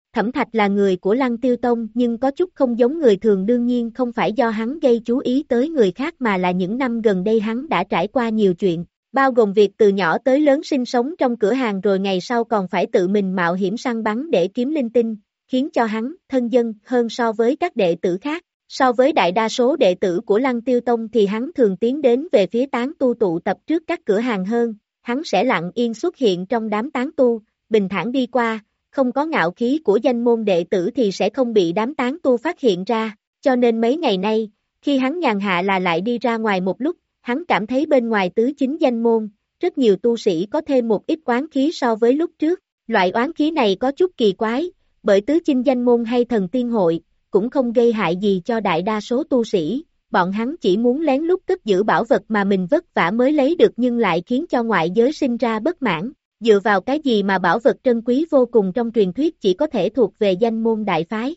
Thẩm Thạch là người của Lăng Tiêu Tông nhưng có chút không giống người thường, đương nhiên không phải do hắn gây chú ý tới người khác mà là những năm gần đây hắn đã trải qua nhiều chuyện, bao gồm việc từ nhỏ tới lớn sinh sống trong cửa hàng rồi ngày sau còn phải tự mình mạo hiểm săn bắn để kiếm linh tinh, khiến cho hắn thân dân hơn so với các đệ tử khác. So với đại đa số đệ tử của Lăng Tiêu Tông thì hắn thường tiến đến về phía tán tu tụ tập trước các cửa hàng hơn, hắn sẽ lặng yên xuất hiện trong đám tán tu, bình thản đi qua, không có ngạo khí của danh môn đệ tử thì sẽ không bị đám tán tu phát hiện ra, cho nên mấy ngày nay, khi hắn nhàn hạ là lại đi ra ngoài một lúc, hắn cảm thấy bên ngoài tứ chính danh môn, rất nhiều tu sĩ có thêm một ít oán khí so với lúc trước, loại oán khí này có chút kỳ quái, bởi tứ chính danh môn hay thần tiên hội, cũng không gây hại gì cho đại đa số tu sĩ, bọn hắn chỉ muốn lén lút cất giữ bảo vật mà mình vất vả mới lấy được nhưng lại khiến cho ngoại giới sinh ra bất mãn, dựa vào cái gì mà bảo vật trân quý vô cùng trong truyền thuyết chỉ có thể thuộc về danh môn đại phái.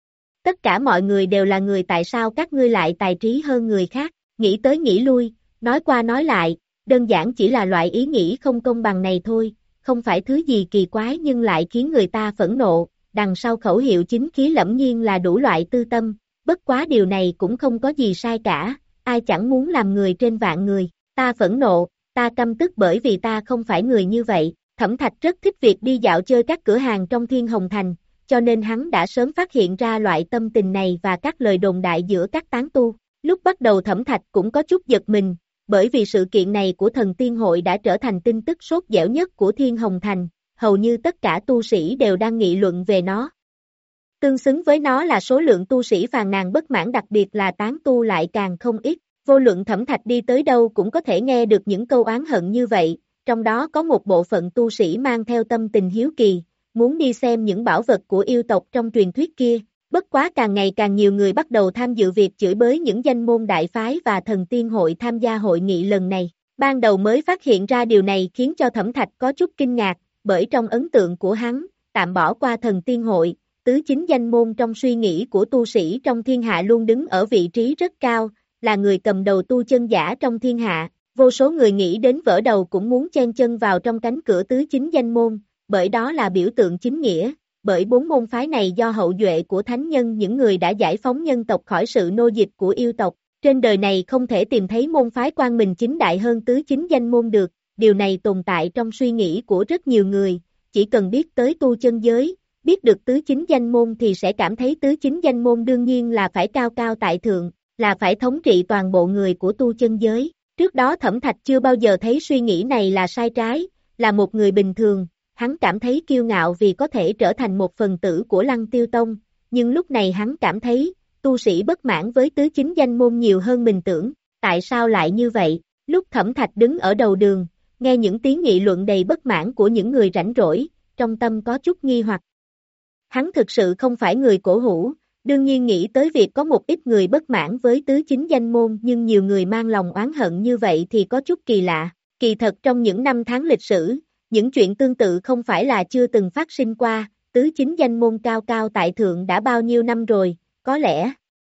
Tất cả mọi người đều là người, tại sao các ngươi lại tài trí hơn người khác, nghĩ tới nghĩ lui, nói qua nói lại, đơn giản chỉ là loại ý nghĩ không công bằng này thôi, không phải thứ gì kỳ quái nhưng lại khiến người ta phẫn nộ. Đằng sau khẩu hiệu chính khí lẫm nhiên là đủ loại tư tâm, bất quá điều này cũng không có gì sai cả, ai chẳng muốn làm người trên vạn người, ta phẫn nộ, ta căm tức bởi vì ta không phải người như vậy. Thẩm Thạch rất thích việc đi dạo chơi các cửa hàng trong Thiên Hồng Thành, cho nên hắn đã sớm phát hiện ra loại tâm tình này và các lời đồn đại giữa các tán tu. Lúc bắt đầu Thẩm Thạch cũng có chút giật mình, bởi vì sự kiện này của thần tiên hội đã trở thành tin tức sốt dẻo nhất của Thiên Hồng Thành. Hầu như tất cả tu sĩ đều đang nghị luận về nó. Tương xứng với nó là số lượng tu sĩ phàn nàn bất mãn, đặc biệt là tán tu lại càng không ít, vô luận Thẩm Thạch đi tới đâu cũng có thể nghe được những câu oán hận như vậy, trong đó có một bộ phận tu sĩ mang theo tâm tình hiếu kỳ, muốn đi xem những bảo vật của yêu tộc trong truyền thuyết kia, bất quá càng ngày càng nhiều người bắt đầu tham dự việc chửi bới những danh môn đại phái và thần tiên hội tham gia hội nghị lần này. Ban đầu mới phát hiện ra điều này khiến cho Thẩm Thạch có chút kinh ngạc, bởi trong ấn tượng của hắn, tạm bỏ qua thần tiên hội, tứ chính danh môn trong suy nghĩ của tu sĩ trong thiên hạ luôn đứng ở vị trí rất cao, là người cầm đầu tu chân giả trong thiên hạ, vô số người nghĩ đến vỡ đầu cũng muốn chen chân vào trong cánh cửa tứ chính danh môn, bởi đó là biểu tượng chính nghĩa, bởi bốn môn phái này do hậu duệ của thánh nhân, những người đã giải phóng nhân tộc khỏi sự nô dịch của yêu tộc, trên đời này không thể tìm thấy môn phái quang minh chính đại hơn tứ chính danh môn được. Điều này tồn tại trong suy nghĩ của rất nhiều người, chỉ cần biết tới tu chân giới, biết được tứ chính danh môn thì sẽ cảm thấy tứ chính danh môn đương nhiên là phải cao cao tại thượng, là phải thống trị toàn bộ người của tu chân giới. Trước đó Thẩm Thạch chưa bao giờ thấy suy nghĩ này là sai trái, là một người bình thường, hắn cảm thấy kiêu ngạo vì có thể trở thành một phần tử của Lăng Tiêu Tông, nhưng lúc này hắn cảm thấy, tu sĩ bất mãn với tứ chính danh môn nhiều hơn mình tưởng, tại sao lại như vậy? Lúc Thẩm Thạch đứng ở đầu đường, nghe những tiếng nghị luận đầy bất mãn của những người rảnh rỗi, trong tâm có chút nghi hoặc. Hắn thực sự không phải người cổ hủ, đương nhiên nghĩ tới việc có một ít người bất mãn với tứ chính danh môn nhưng nhiều người mang lòng oán hận như vậy thì có chút kỳ lạ. Kỳ thật trong những năm tháng lịch sử, những chuyện tương tự không phải là chưa từng phát sinh qua, tứ chính danh môn cao cao tại thượng đã bao nhiêu năm rồi, có lẽ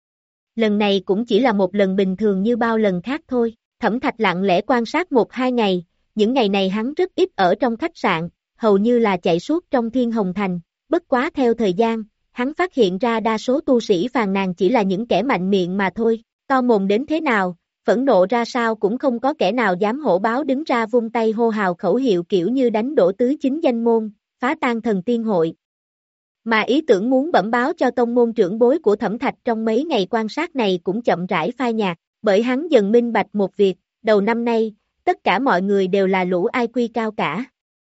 lần này cũng chỉ là một lần bình thường như bao lần khác thôi. Thẩm Thạch lặng lẽ quan sát một hai ngày, những ngày này hắn rất ít ở trong khách sạn, hầu như là chạy suốt trong Thiên Hồng Thành, bất quá theo thời gian, hắn phát hiện ra đa số tu sĩ phàn nàn chỉ là những kẻ mạnh miệng mà thôi, to mồm đến thế nào, phẫn nộ ra sao cũng không có kẻ nào dám hổ báo đứng ra vung tay hô hào khẩu hiệu kiểu như đánh đổ tứ chính danh môn, phá tan thần tiên hội. Mà ý tưởng muốn bẩm báo cho tông môn trưởng bối của Thẩm Thạch trong mấy ngày quan sát này cũng chậm rãi phai nhạt, bởi hắn dần minh bạch một việc, đầu năm nay, tất cả mọi người đều là lũ i kiu cao cả.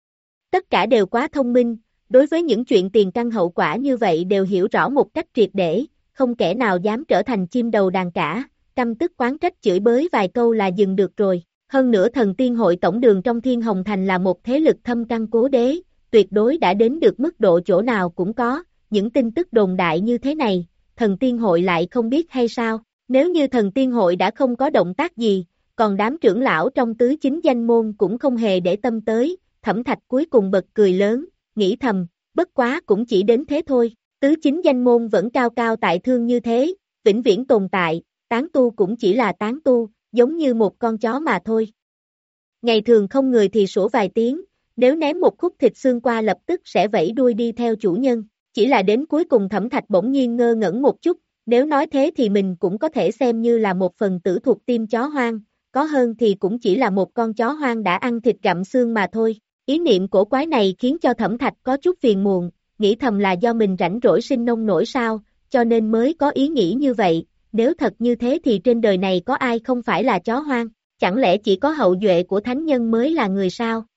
Tất cả đều quá thông minh, đối với những chuyện tiền căn hậu quả như vậy đều hiểu rõ một cách triệt để, không kẻ nào dám trở thành chim đầu đàn cả, căm tức oán trách chửi bới vài câu là dừng được rồi. Hơn nữa thần tiên hội tổng đường trong Thiên Hồng Thành là một thế lực thâm căn cố đế, tuyệt đối đã đến được mức độ chỗ nào cũng có, những tin tức đồn đại như thế này, thần tiên hội lại không biết hay sao? Nếu như thần tiên hội đã không có động tác gì, còn đám trưởng lão trong tứ chính danh môn cũng không hề để tâm tới, Thẩm Thạch cuối cùng bật cười lớn, nghĩ thầm, bất quá cũng chỉ đến thế thôi, tứ chính danh môn vẫn cao cao tại thượng như thế, vĩnh viễn tồn tại, tán tu cũng chỉ là tán tu, giống như một con chó mà thôi. Ngày thường không người thì sủa vài tiếng, nếu ném một khúc thịt xương qua lập tức sẽ vẫy đuôi đi theo chủ nhân, Chỉ là đến cuối cùng Thẩm Thạch bỗng nhiên ngơ ngẩn một chút, nếu nói thế thì mình cũng có thể xem như là một phần tử thuộc tim chó hoang, có hơn thì cũng chỉ là một con chó hoang đã ăn thịt gặm xương mà thôi. Ý niệm cổ quái này khiến cho Thẩm Thạch có chút phiền muộn, nghĩ thầm là do mình rảnh rỗi sinh nông nổi sao, cho nên mới có ý nghĩ như vậy, nếu thật như thế thì trên đời này có ai không phải là chó hoang, chẳng lẽ chỉ có hậu duệ của thánh nhân mới là người sao?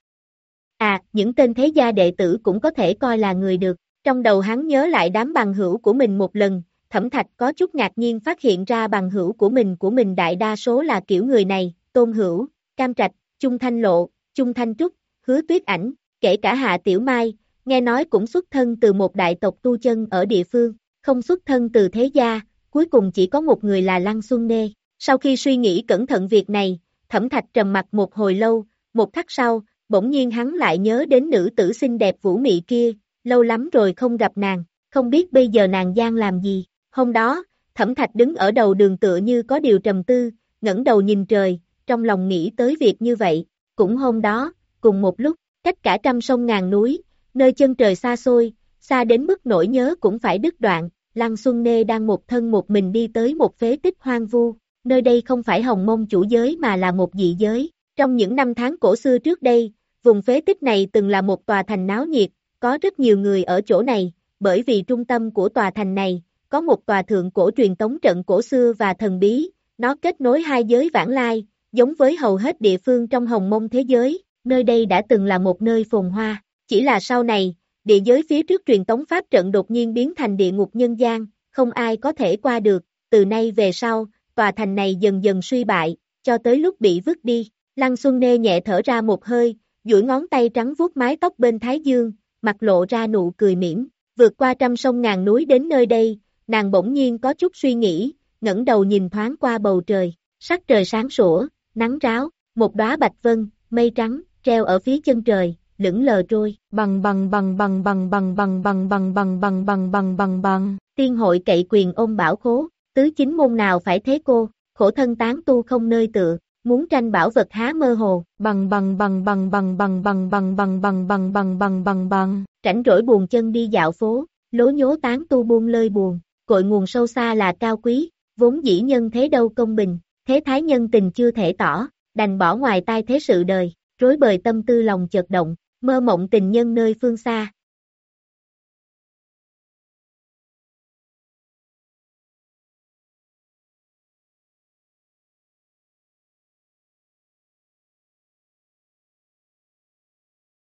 À, những tên thế gia đệ tử cũng có thể coi là người được, trong đầu hắn nhớ lại đám bằng hữu của mình một lần, Thẩm Thạch có chút ngạc nhiên phát hiện ra bằng hữu của mình của mình đại đa số là kiểu người này, Tôn Hữu, Cam Trạch, Chung Thanh Lộ, Chung Thanh Trúc, Hứa Tuyết Ảnh, kể cả Hạ Tiểu Mai, nghe nói cũng xuất thân từ một đại tộc tu chân ở địa phương, không xuất thân từ thế gia, cuối cùng chỉ có một người là Lăng Xuân Nê. Sau khi suy nghĩ cẩn thận việc này, Thẩm Thạch trầm mặc một hồi lâu, một khắc sau, bỗng nhiên hắn lại nhớ đến nữ tử xinh đẹp vũ mị kia, lâu lắm rồi không gặp nàng, không biết bây giờ nàng gian làm gì. Hôm đó, Thẩm Thạch đứng ở đầu đường tựa như có điều trầm tư, ngẩng đầu nhìn trời, trong lòng nghĩ tới việc như vậy. Cũng hôm đó, cùng một lúc, cách cả trăm sông ngàn núi, nơi chân trời xa xôi, xa đến mức nỗi nhớ cũng phải đứt đoạn, Lăng Xuân Nê đang một thân một mình đi tới một phế tích hoang vu. Nơi đây không phải Hồng Mông chủ giới mà là một dị giới. Trong những năm tháng cổ xưa trước đây, vùng phế tích này từng là một tòa thành náo nhiệt, có rất nhiều người ở chỗ này, bởi vì trung tâm của tòa thành này, có một tòa thượng cổ truyền tống trận cổ xưa và thần bí, nó kết nối hai giới vãng lai, giống với hầu hết địa phương trong Hồng Mông thế giới, nơi đây đã từng là một nơi phồn hoa, chỉ là sau này, địa giới phía trước truyền tống pháp trận đột nhiên biến thành địa ngục nhân gian, không ai có thể qua được, từ nay về sau, tòa thành này dần dần suy bại, cho tới lúc bị vứt đi. Lăng Xuân Nê nhẹ thở ra một hơi, duỗi ngón tay trắng vuốt mái tóc bên thái dương, mặt lộ ra nụ cười mỉm, vượt qua trăm sông ngàn núi đến nơi đây, nàng bỗng nhiên có chút suy nghĩ, ngẩng đầu nhìn thoáng qua bầu trời, sắc trời sáng sủa, nắng ráo, một đóa bạch vân, mây trắng, treo ở phía chân trời, lững lờ trôi, bằng bằng bằng bằng bằng bằng bằng bằng bằng bằng bằng bằng bằng bằng bằng. Tiên hội cậy quyền ôm bảo khố, tứ chính môn nào phải thế cô, khổ thân tán tu không nơi tựa, muốn tranh bảo vật há mơ hồ, bằng bằng bằng bằng bằng bằng bằng bằng bằng bằng bằng bằng bằng bằng bằng. Rảnh rỗi buồn chân đi dạo phố, lố nhố tán tu buông lơi buồn, cội nguồn sâu xa là cao quý, vốn dĩ nhân thế đâu công bình, thế thái nhân tình chưa thể tỏ, đành bỏ ngoài tai thế sự đời, rối bời tâm tư lòng chợt động, mơ mộng tình nhân nơi phương xa.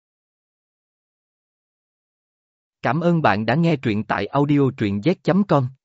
Cảm ơn bạn đã nghe truyện tại audio truyện z chấm com.